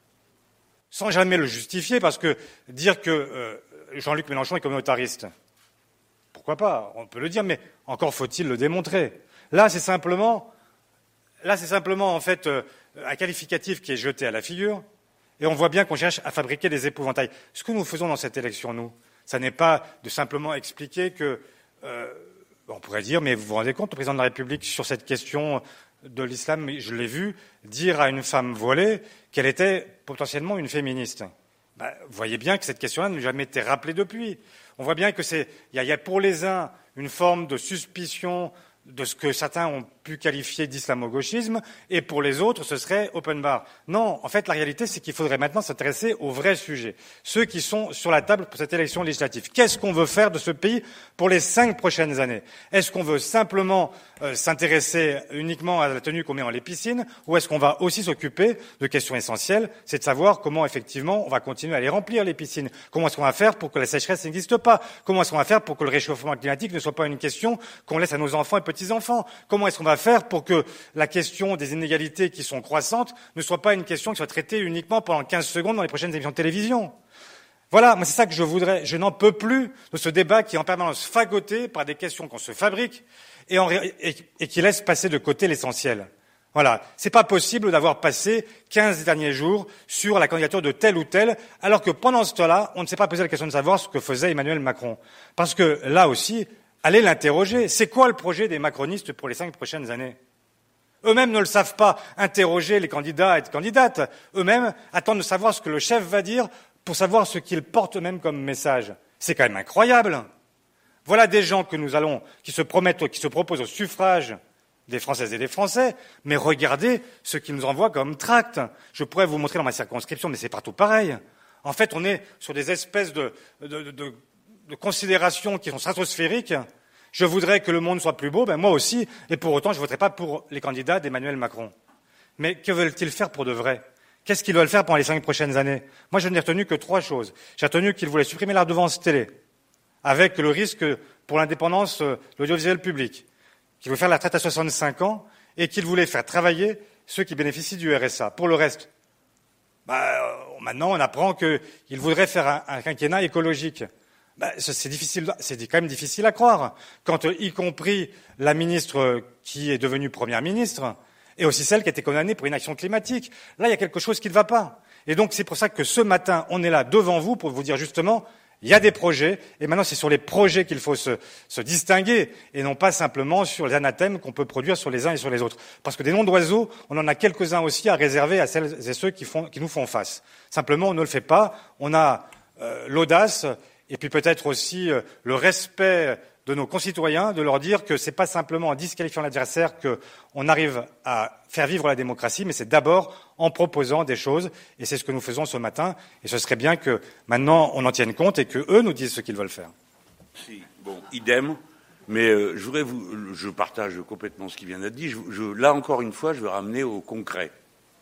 sans jamais le justifier, parce que dire que euh, Jean-Luc Mélenchon est communautariste, pourquoi pas, on peut le dire, mais encore faut-il le démontrer. Là, c'est simplement, là, c'est simplement en fait euh, un qualificatif qui est jeté à la figure, et on voit bien qu'on cherche à fabriquer des épouvantails. Ce que nous faisons dans cette élection, nous, ça n'est pas de simplement expliquer que, euh, on pourrait dire, mais vous vous rendez compte, le président de la République, sur cette question de l'islam, je l'ai vu dire à une femme voilée qu'elle était potentiellement une féministe. Ben, vous voyez bien que cette question-là n'a jamais été rappelée depuis. On voit bien que c'est, il y, y a pour les uns une forme de suspicion de ce que certains ont pu qualifier d'islamo-gauchisme, et pour les autres, ce serait open bar. Non, en fait, la réalité, c'est qu'il faudrait maintenant s'intéresser aux vrais sujets, ceux qui sont sur la table pour cette élection législative. Qu'est-ce qu'on veut faire de ce pays pour les cinq prochaines années? Est-ce qu'on veut simplement euh, s'intéresser uniquement à la tenue qu'on met dans les piscines, ou est-ce qu'on va aussi s'occuper de questions essentielles, c'est de savoir comment, effectivement, on va continuer à les remplir, les piscines? Comment est-ce qu'on va faire pour que la sécheresse n'existe pas? Comment est-ce qu'on va faire pour que le réchauffement climatique ne soit pas une question qu'on laisse à nos enfants et petits-enfants? Comment est-ce qu'on va faire pour que la question des inégalités qui sont croissantes ne soit pas une question qui soit traitée uniquement pendant quinze secondes dans les prochaines émissions de télévision? Voilà, moi c'est ça que je voudrais. Je n'en peux plus de ce débat qui est en permanence fagoté par des questions qu'on se fabrique et, en, et, et qui laisse passer de côté l'essentiel. Voilà, c'est pas possible d'avoir passé quinze derniers jours sur la candidature de tel ou tel, alors que pendant ce temps-là, on ne s'est pas posé la question de savoir ce que faisait Emmanuel Macron. Parce que là aussi, allez l'interroger. C'est quoi le projet des macronistes pour les cinq prochaines années? Eux-mêmes ne le savent pas. Interroger les candidats et les candidates. Eux-mêmes attendent de savoir ce que le chef va dire pour savoir ce qu'ils portent eux-mêmes comme message. C'est quand même incroyable. Voilà des gens que nous allons, qui se promettent, qui se proposent au suffrage des Françaises et des Français, mais regardez ce qu'ils nous envoient comme tract. Je pourrais vous montrer dans ma circonscription, mais c'est partout pareil. En fait, on est sur des espèces de, de, de, de, de considérations qui sont stratosphériques. Je voudrais que le monde soit plus beau, ben moi aussi, et pour autant, je ne voterai pas pour les candidats d'Emmanuel Macron. Mais que veulent-ils faire pour de vrai? Qu'est-ce qu'ils veulent faire pendant les cinq prochaines années? Moi, je n'ai retenu que trois choses. J'ai retenu qu'ils voulaient supprimer la redevance télé, avec le risque pour l'indépendance de l'audiovisuel public, qu'ils voulaient faire la retraite à soixante-cinq ans, et qu'ils voulaient faire travailler ceux qui bénéficient du R S A. Pour le reste, bah, maintenant, on apprend qu'ils voudraient faire un, un quinquennat écologique. Ben, c'est difficile, c'est quand même difficile à croire, quand y compris la ministre qui est devenue première ministre, et aussi celle qui a été condamnée pour inaction climatique. Là, il y a quelque chose qui ne va pas. Et donc, c'est pour ça que ce matin, on est là devant vous pour vous dire justement, il y a des projets, et maintenant, c'est sur les projets qu'il faut se, se distinguer, et non pas simplement sur les anathèmes qu'on peut produire sur les uns et sur les autres. Parce que des noms d'oiseaux, on en a quelques-uns aussi à réserver à celles et ceux qui, font, qui nous font face. Simplement, on ne le fait pas. On a euh, l'audace, et puis peut-être aussi euh, le respect de nos concitoyens, de leur dire que ce n'est pas simplement en disqualifiant l'adversaire qu'on arrive à faire vivre la démocratie, mais c'est d'abord en proposant des choses, et c'est ce que nous faisons ce matin, et ce serait bien que maintenant on en tienne compte et qu'eux nous disent ce qu'ils veulent faire. Si, bon, idem, mais euh, je voudrais vous, je partage complètement ce qui vient d'être dit, je, je, là encore une fois, je veux ramener au concret.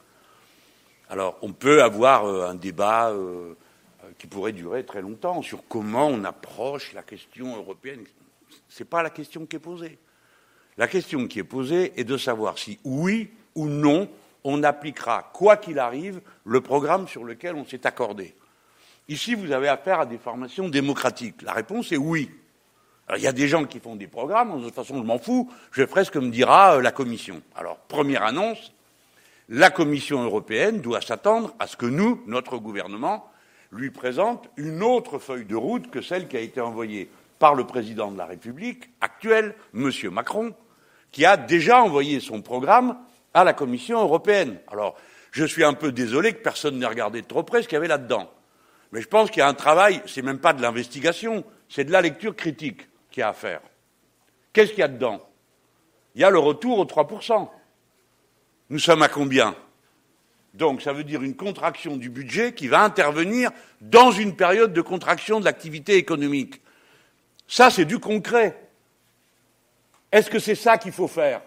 Alors, on peut avoir euh, un débat euh, qui pourrait durer très longtemps sur comment on approche la question européenne. C'est pas la question qui est posée. La question qui est posée est de savoir si, oui ou non, on appliquera, quoi qu'il arrive, le programme sur lequel on s'est accordé. Ici, vous avez affaire à des formations démocratiques. La réponse est oui. Alors, il y a des gens qui font des programmes, de toute façon, je m'en fous, je ferai ce que me dira euh, la Commission. Alors, première annonce, la Commission européenne doit s'attendre à ce que nous, notre gouvernement, lui présente une autre feuille de route que celle qui a été envoyée par le président de la République actuel, M. Macron, qui a déjà envoyé son programme à la Commission européenne. Alors, je suis un peu désolé que personne n'ait regardé de trop près ce qu'il y avait là-dedans. Mais je pense qu'il y a un travail, c'est même pas de l'investigation, c'est de la lecture critique, qui qu'il y a à faire. Qu'est-ce qu'il y a dedans? Il y a le retour aux trois pour cent. Nous sommes à combien? Donc ça veut dire une contraction du budget qui va intervenir dans une période de contraction de l'activité économique. Ça, c'est du concret. Est-ce que c'est ça qu'il faut faire?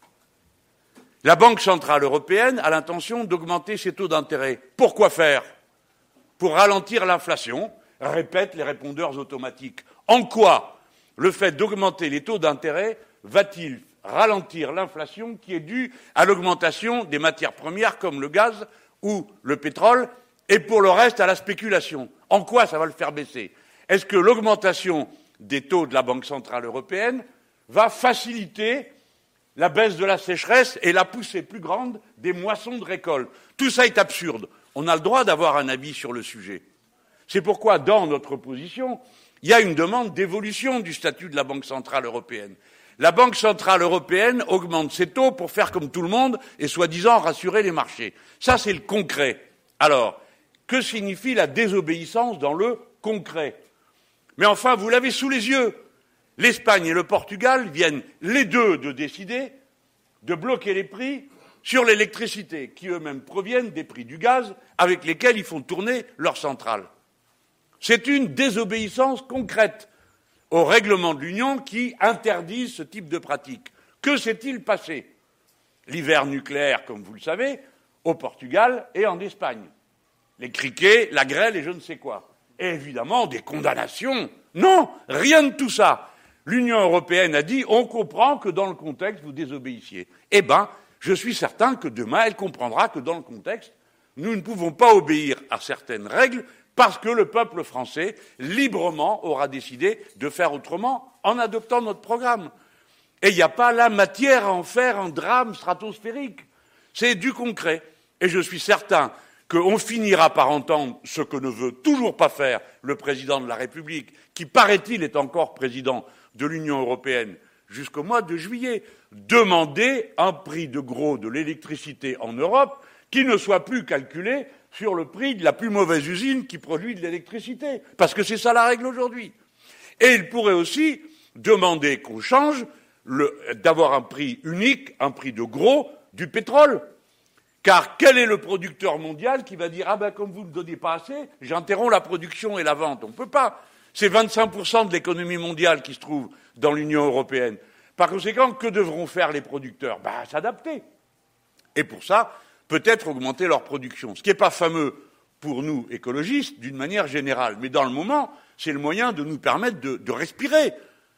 La Banque centrale européenne a l'intention d'augmenter ses taux d'intérêt. Pourquoi faire? Pour ralentir l'inflation, répètent les répondeurs automatiques. En quoi le fait d'augmenter les taux d'intérêt va-t-il ralentir l'inflation qui est due à l'augmentation des matières premières comme le gaz ou le pétrole et pour le reste à la spéculation? En quoi ça va le faire baisser? Est-ce que l'augmentation des taux de la Banque centrale européenne va faciliter la baisse de la sécheresse et la poussée plus grande des moissons de récolte? Tout ça est absurde. On a le droit d'avoir un avis sur le sujet. C'est pourquoi, dans notre position, il y a une demande d'évolution du statut de la Banque centrale européenne. La Banque centrale européenne augmente ses taux pour faire comme tout le monde et soi-disant rassurer les marchés. Ça, c'est le concret. Alors, que signifie la désobéissance dans le concret? Mais enfin, vous l'avez sous les yeux. L'Espagne et le Portugal viennent les deux de décider de bloquer les prix sur l'électricité, qui eux-mêmes proviennent des prix du gaz avec lesquels ils font tourner leurs centrales. C'est une désobéissance concrète aux règlements de l'Union qui interdisent ce type de pratique. Que s'est-il passé? L'hiver nucléaire, comme vous le savez, au Portugal et en Espagne. Les criquets, la grêle et je ne sais quoi. Et évidemment, des condamnations. Non, rien de tout ça. L'Union européenne a dit, on comprend que dans le contexte, vous désobéissiez. Eh ben, je suis certain que demain, elle comprendra que dans le contexte, nous ne pouvons pas obéir à certaines règles parce que le peuple français, librement, aura décidé de faire autrement en adoptant notre programme. Et il n'y a pas la matière à en faire un drame stratosphérique. C'est du concret. Et je suis certain qu'on finira par entendre ce que ne veut toujours pas faire le président de la République, qui, paraît-il, est encore président de l'Union européenne jusqu'au mois de juillet, demander un prix de gros de l'électricité en Europe qui ne soit plus calculé sur le prix de la plus mauvaise usine qui produit de l'électricité, parce que c'est ça la règle aujourd'hui. Et il pourrait aussi demander qu'on change le, d'avoir un prix unique, un prix de gros du pétrole. Car quel est le producteur mondial qui va dire « Ah ben comme vous ne donnez pas assez, j'interromps la production et la vente ». On ne peut pas. C'est vingt-cinq pour cent de l'économie mondiale qui se trouve dans l'Union européenne. Par conséquent, que devront faire les producteurs? Ben, s'adapter. Et pour ça, peut-être augmenter leur production. Ce qui n'est pas fameux pour nous, écologistes, d'une manière générale. Mais dans le moment, c'est le moyen de nous permettre de, de respirer,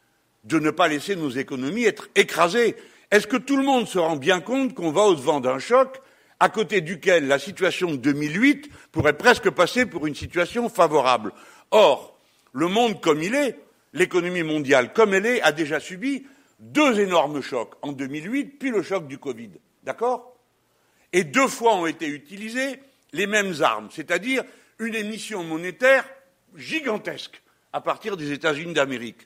de ne pas laisser nos économies être écrasées. Est-ce que tout le monde se rend bien compte qu'on va au-devant d'un choc à côté duquel la situation de deux mille huit pourrait presque passer pour une situation favorable? Or, le monde comme il est, l'économie mondiale comme elle est, a déjà subi deux énormes chocs en deux mille huit, puis le choc du Covid. D'accord? Et deux fois ont été utilisées les mêmes armes, c'est-à-dire une émission monétaire gigantesque à partir des États-Unis d'Amérique.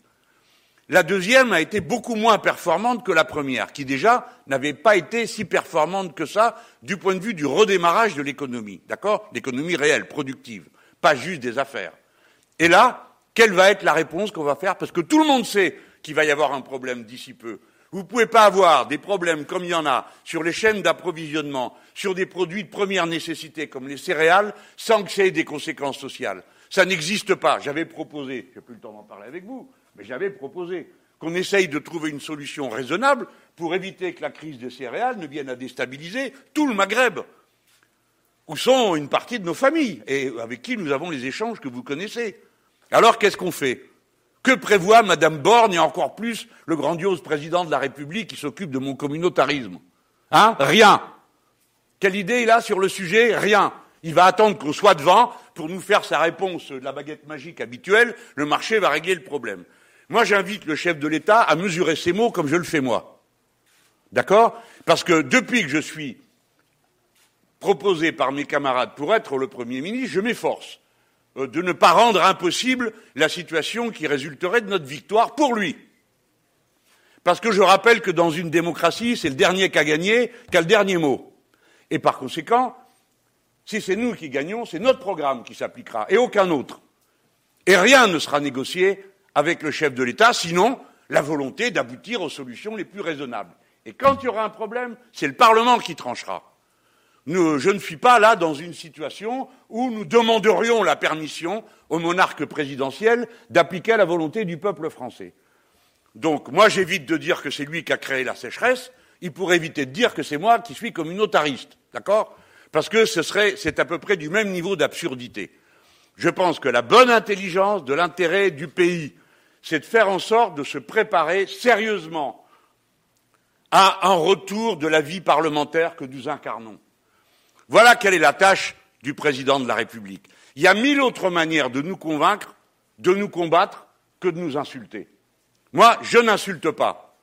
La deuxième a été beaucoup moins performante que la première, qui déjà n'avait pas été si performante que ça du point de vue du redémarrage de l'économie, d'accord? L'économie réelle, productive, pas juste des affaires. Et là, quelle va être la réponse qu'on va faire? Parce que tout le monde sait qu'il va y avoir un problème d'ici peu. Vous ne pouvez pas avoir des problèmes comme il y en a sur les chaînes d'approvisionnement, sur des produits de première nécessité comme les céréales, sans que ça ait des conséquences sociales. Ça n'existe pas. J'avais proposé, j'ai plus le temps d'en parler avec vous, mais j'avais proposé qu'on essaye de trouver une solution raisonnable pour éviter que la crise des céréales ne vienne à déstabiliser tout le Maghreb, où sont une partie de nos familles et avec qui nous avons les échanges que vous connaissez. Alors qu'est-ce qu'on fait? Que prévoit Madame Borne et encore plus le grandiose président de la République qui s'occupe de mon communautarisme? Hein? Rien. Quelle idée il a sur le sujet? Rien. Il va attendre qu'on soit devant pour nous faire sa réponse de la baguette magique habituelle. Le marché va régler le problème. Moi, j'invite le chef de l'État à mesurer ses mots comme je le fais moi. D'accord? Parce que depuis que je suis proposé par mes camarades pour être le Premier ministre, je m'efforce de ne pas rendre impossible la situation qui résulterait de notre victoire pour lui. Parce que je rappelle que dans une démocratie, c'est le dernier qui a gagné qui a le dernier mot. Et par conséquent, si c'est nous qui gagnons, c'est notre programme qui s'appliquera, et aucun autre. Et rien ne sera négocié avec le chef de l'État, sinon la volonté d'aboutir aux solutions les plus raisonnables. Et quand il y aura un problème, c'est le Parlement qui tranchera. Nous, je ne suis pas là dans une situation où nous demanderions la permission au monarque présidentiel d'appliquer la volonté du peuple français. Donc, moi, j'évite de dire que c'est lui qui a créé la sécheresse. Il pourrait éviter de dire que c'est moi qui suis communautariste. D'accord ? Parce que ce serait, c'est à peu près du même niveau d'absurdité. Je pense que la bonne intelligence de l'intérêt du pays, c'est de faire en sorte de se préparer sérieusement à un retour de la vie parlementaire que nous incarnons. Voilà quelle est la tâche du président de la République. Il y a mille autres manières de nous convaincre, de nous combattre, que de nous insulter. Moi, je n'insulte pas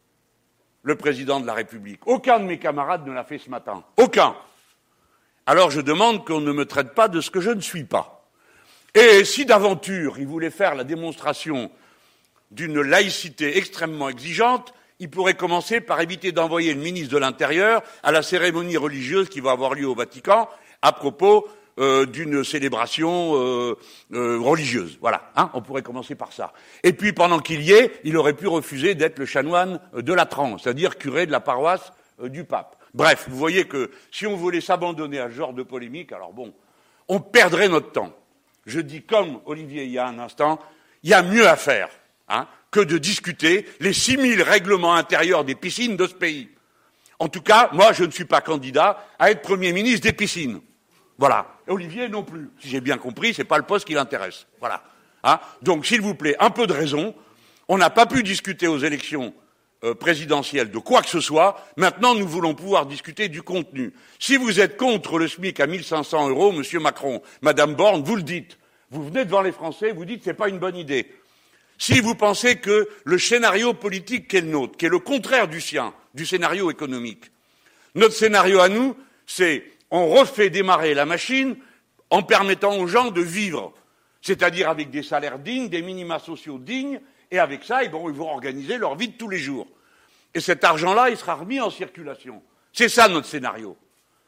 le président de la République. Aucun de mes camarades ne l'a fait ce matin. Aucun. Alors je demande qu'on ne me traite pas de ce que je ne suis pas. Et si d'aventure il voulait faire la démonstration d'une laïcité extrêmement exigeante, il pourrait commencer par éviter d'envoyer le ministre de l'Intérieur à la cérémonie religieuse qui va avoir lieu au Vatican à propos euh, d'une célébration euh, euh, religieuse. Voilà, hein, on pourrait commencer par ça. Et puis pendant qu'il y est, il aurait pu refuser d'être le chanoine de Latran, c'est-à-dire curé de la paroisse euh, du pape. Bref, vous voyez que si on voulait s'abandonner à ce genre de polémique, alors bon, on perdrait notre temps. Je dis comme Olivier il y a un instant, il y a mieux à faire, hein, que de discuter les six mille règlements intérieurs des piscines de ce pays. En tout cas, moi, je ne suis pas candidat à être Premier ministre des piscines. Voilà. Et Olivier non plus. Si j'ai bien compris, c'est pas le poste qui l'intéresse. Voilà. Hein. Donc, s'il vous plaît, un peu de raison. On n'a pas pu discuter aux élections euh, présidentielles de quoi que ce soit. Maintenant, nous voulons pouvoir discuter du contenu. Si vous êtes contre le SMIC à mille cinq cents euros, Monsieur Macron, Madame Borne, vous le dites. Vous venez devant les Français, vous dites que c'est pas une bonne idée. Si vous pensez que le scénario politique qui est le nôtre, qui est le contraire du sien, du scénario économique, notre scénario à nous, c'est on refait démarrer la machine en permettant aux gens de vivre, c'est-à-dire avec des salaires dignes, des minima sociaux dignes, et avec ça, ils vont, ils vont organiser leur vie de tous les jours. Et cet argent-là, il sera remis en circulation. C'est ça notre scénario.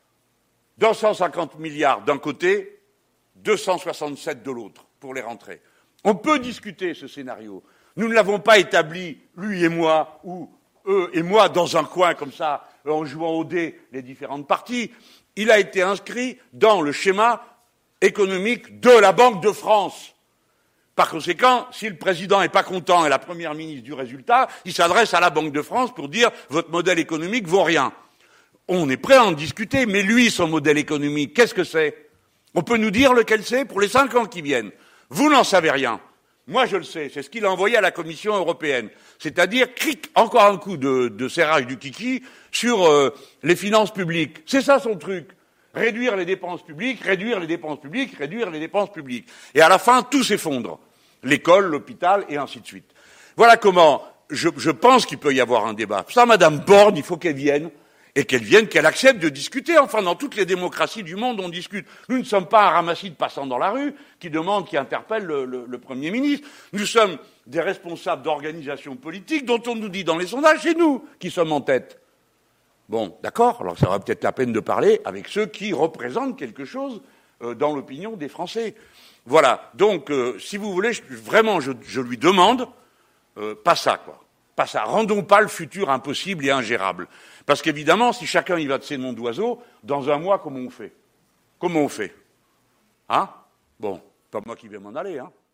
deux cent cinquante milliards d'un côté, deux cent soixante-sept de l'autre, pour les rentrées. On peut discuter ce scénario. Nous ne l'avons pas établi, lui et moi, ou eux et moi, dans un coin comme ça, en jouant au dé les différentes parties. Il a été inscrit dans le schéma économique de la Banque de France. Par conséquent, si le président n'est pas content et la première ministre du résultat, il s'adresse à la Banque de France pour dire « votre modèle économique vaut rien ». On est prêt à en discuter, mais lui, son modèle économique, qu'est-ce que c'est? On peut nous dire lequel c'est pour les cinq ans qui viennent. Vous n'en savez rien. Moi, je le sais. C'est ce qu'il a envoyé à la Commission européenne. C'est-à-dire, cric, encore un coup de, de serrage du kiki sur euh, les finances publiques. C'est ça son truc. Réduire les dépenses publiques, réduire les dépenses publiques, réduire les dépenses publiques. Et à la fin, tout s'effondre. L'école, l'hôpital, et ainsi de suite. Voilà comment je, je pense qu'il peut y avoir un débat. Ça, Madame Borne, il faut qu'elle vienne. Et qu'elle vienne, qu'elle accepte de discuter. Enfin, dans toutes les démocraties du monde, on discute. Nous ne sommes pas un ramassis de passants dans la rue qui demandent, qui interpellent le, le, le Premier ministre. Nous sommes des responsables d'organisations politiques dont on nous dit dans les sondages, c'est nous qui sommes en tête. Bon, d'accord, alors ça aurait peut-être la peine de parler avec ceux qui représentent quelque chose euh, dans l'opinion des Français. Voilà, donc, euh, si vous voulez, je, vraiment, je, je lui demande, euh, pas ça, quoi. Pas ça. Rendons pas le futur impossible et ingérable. Parce qu'évidemment, si chacun y va de ses noms d'oiseaux, dans un mois, comment on fait? Comment on fait? Hein? Bon, pas moi qui vais m'en aller, hein.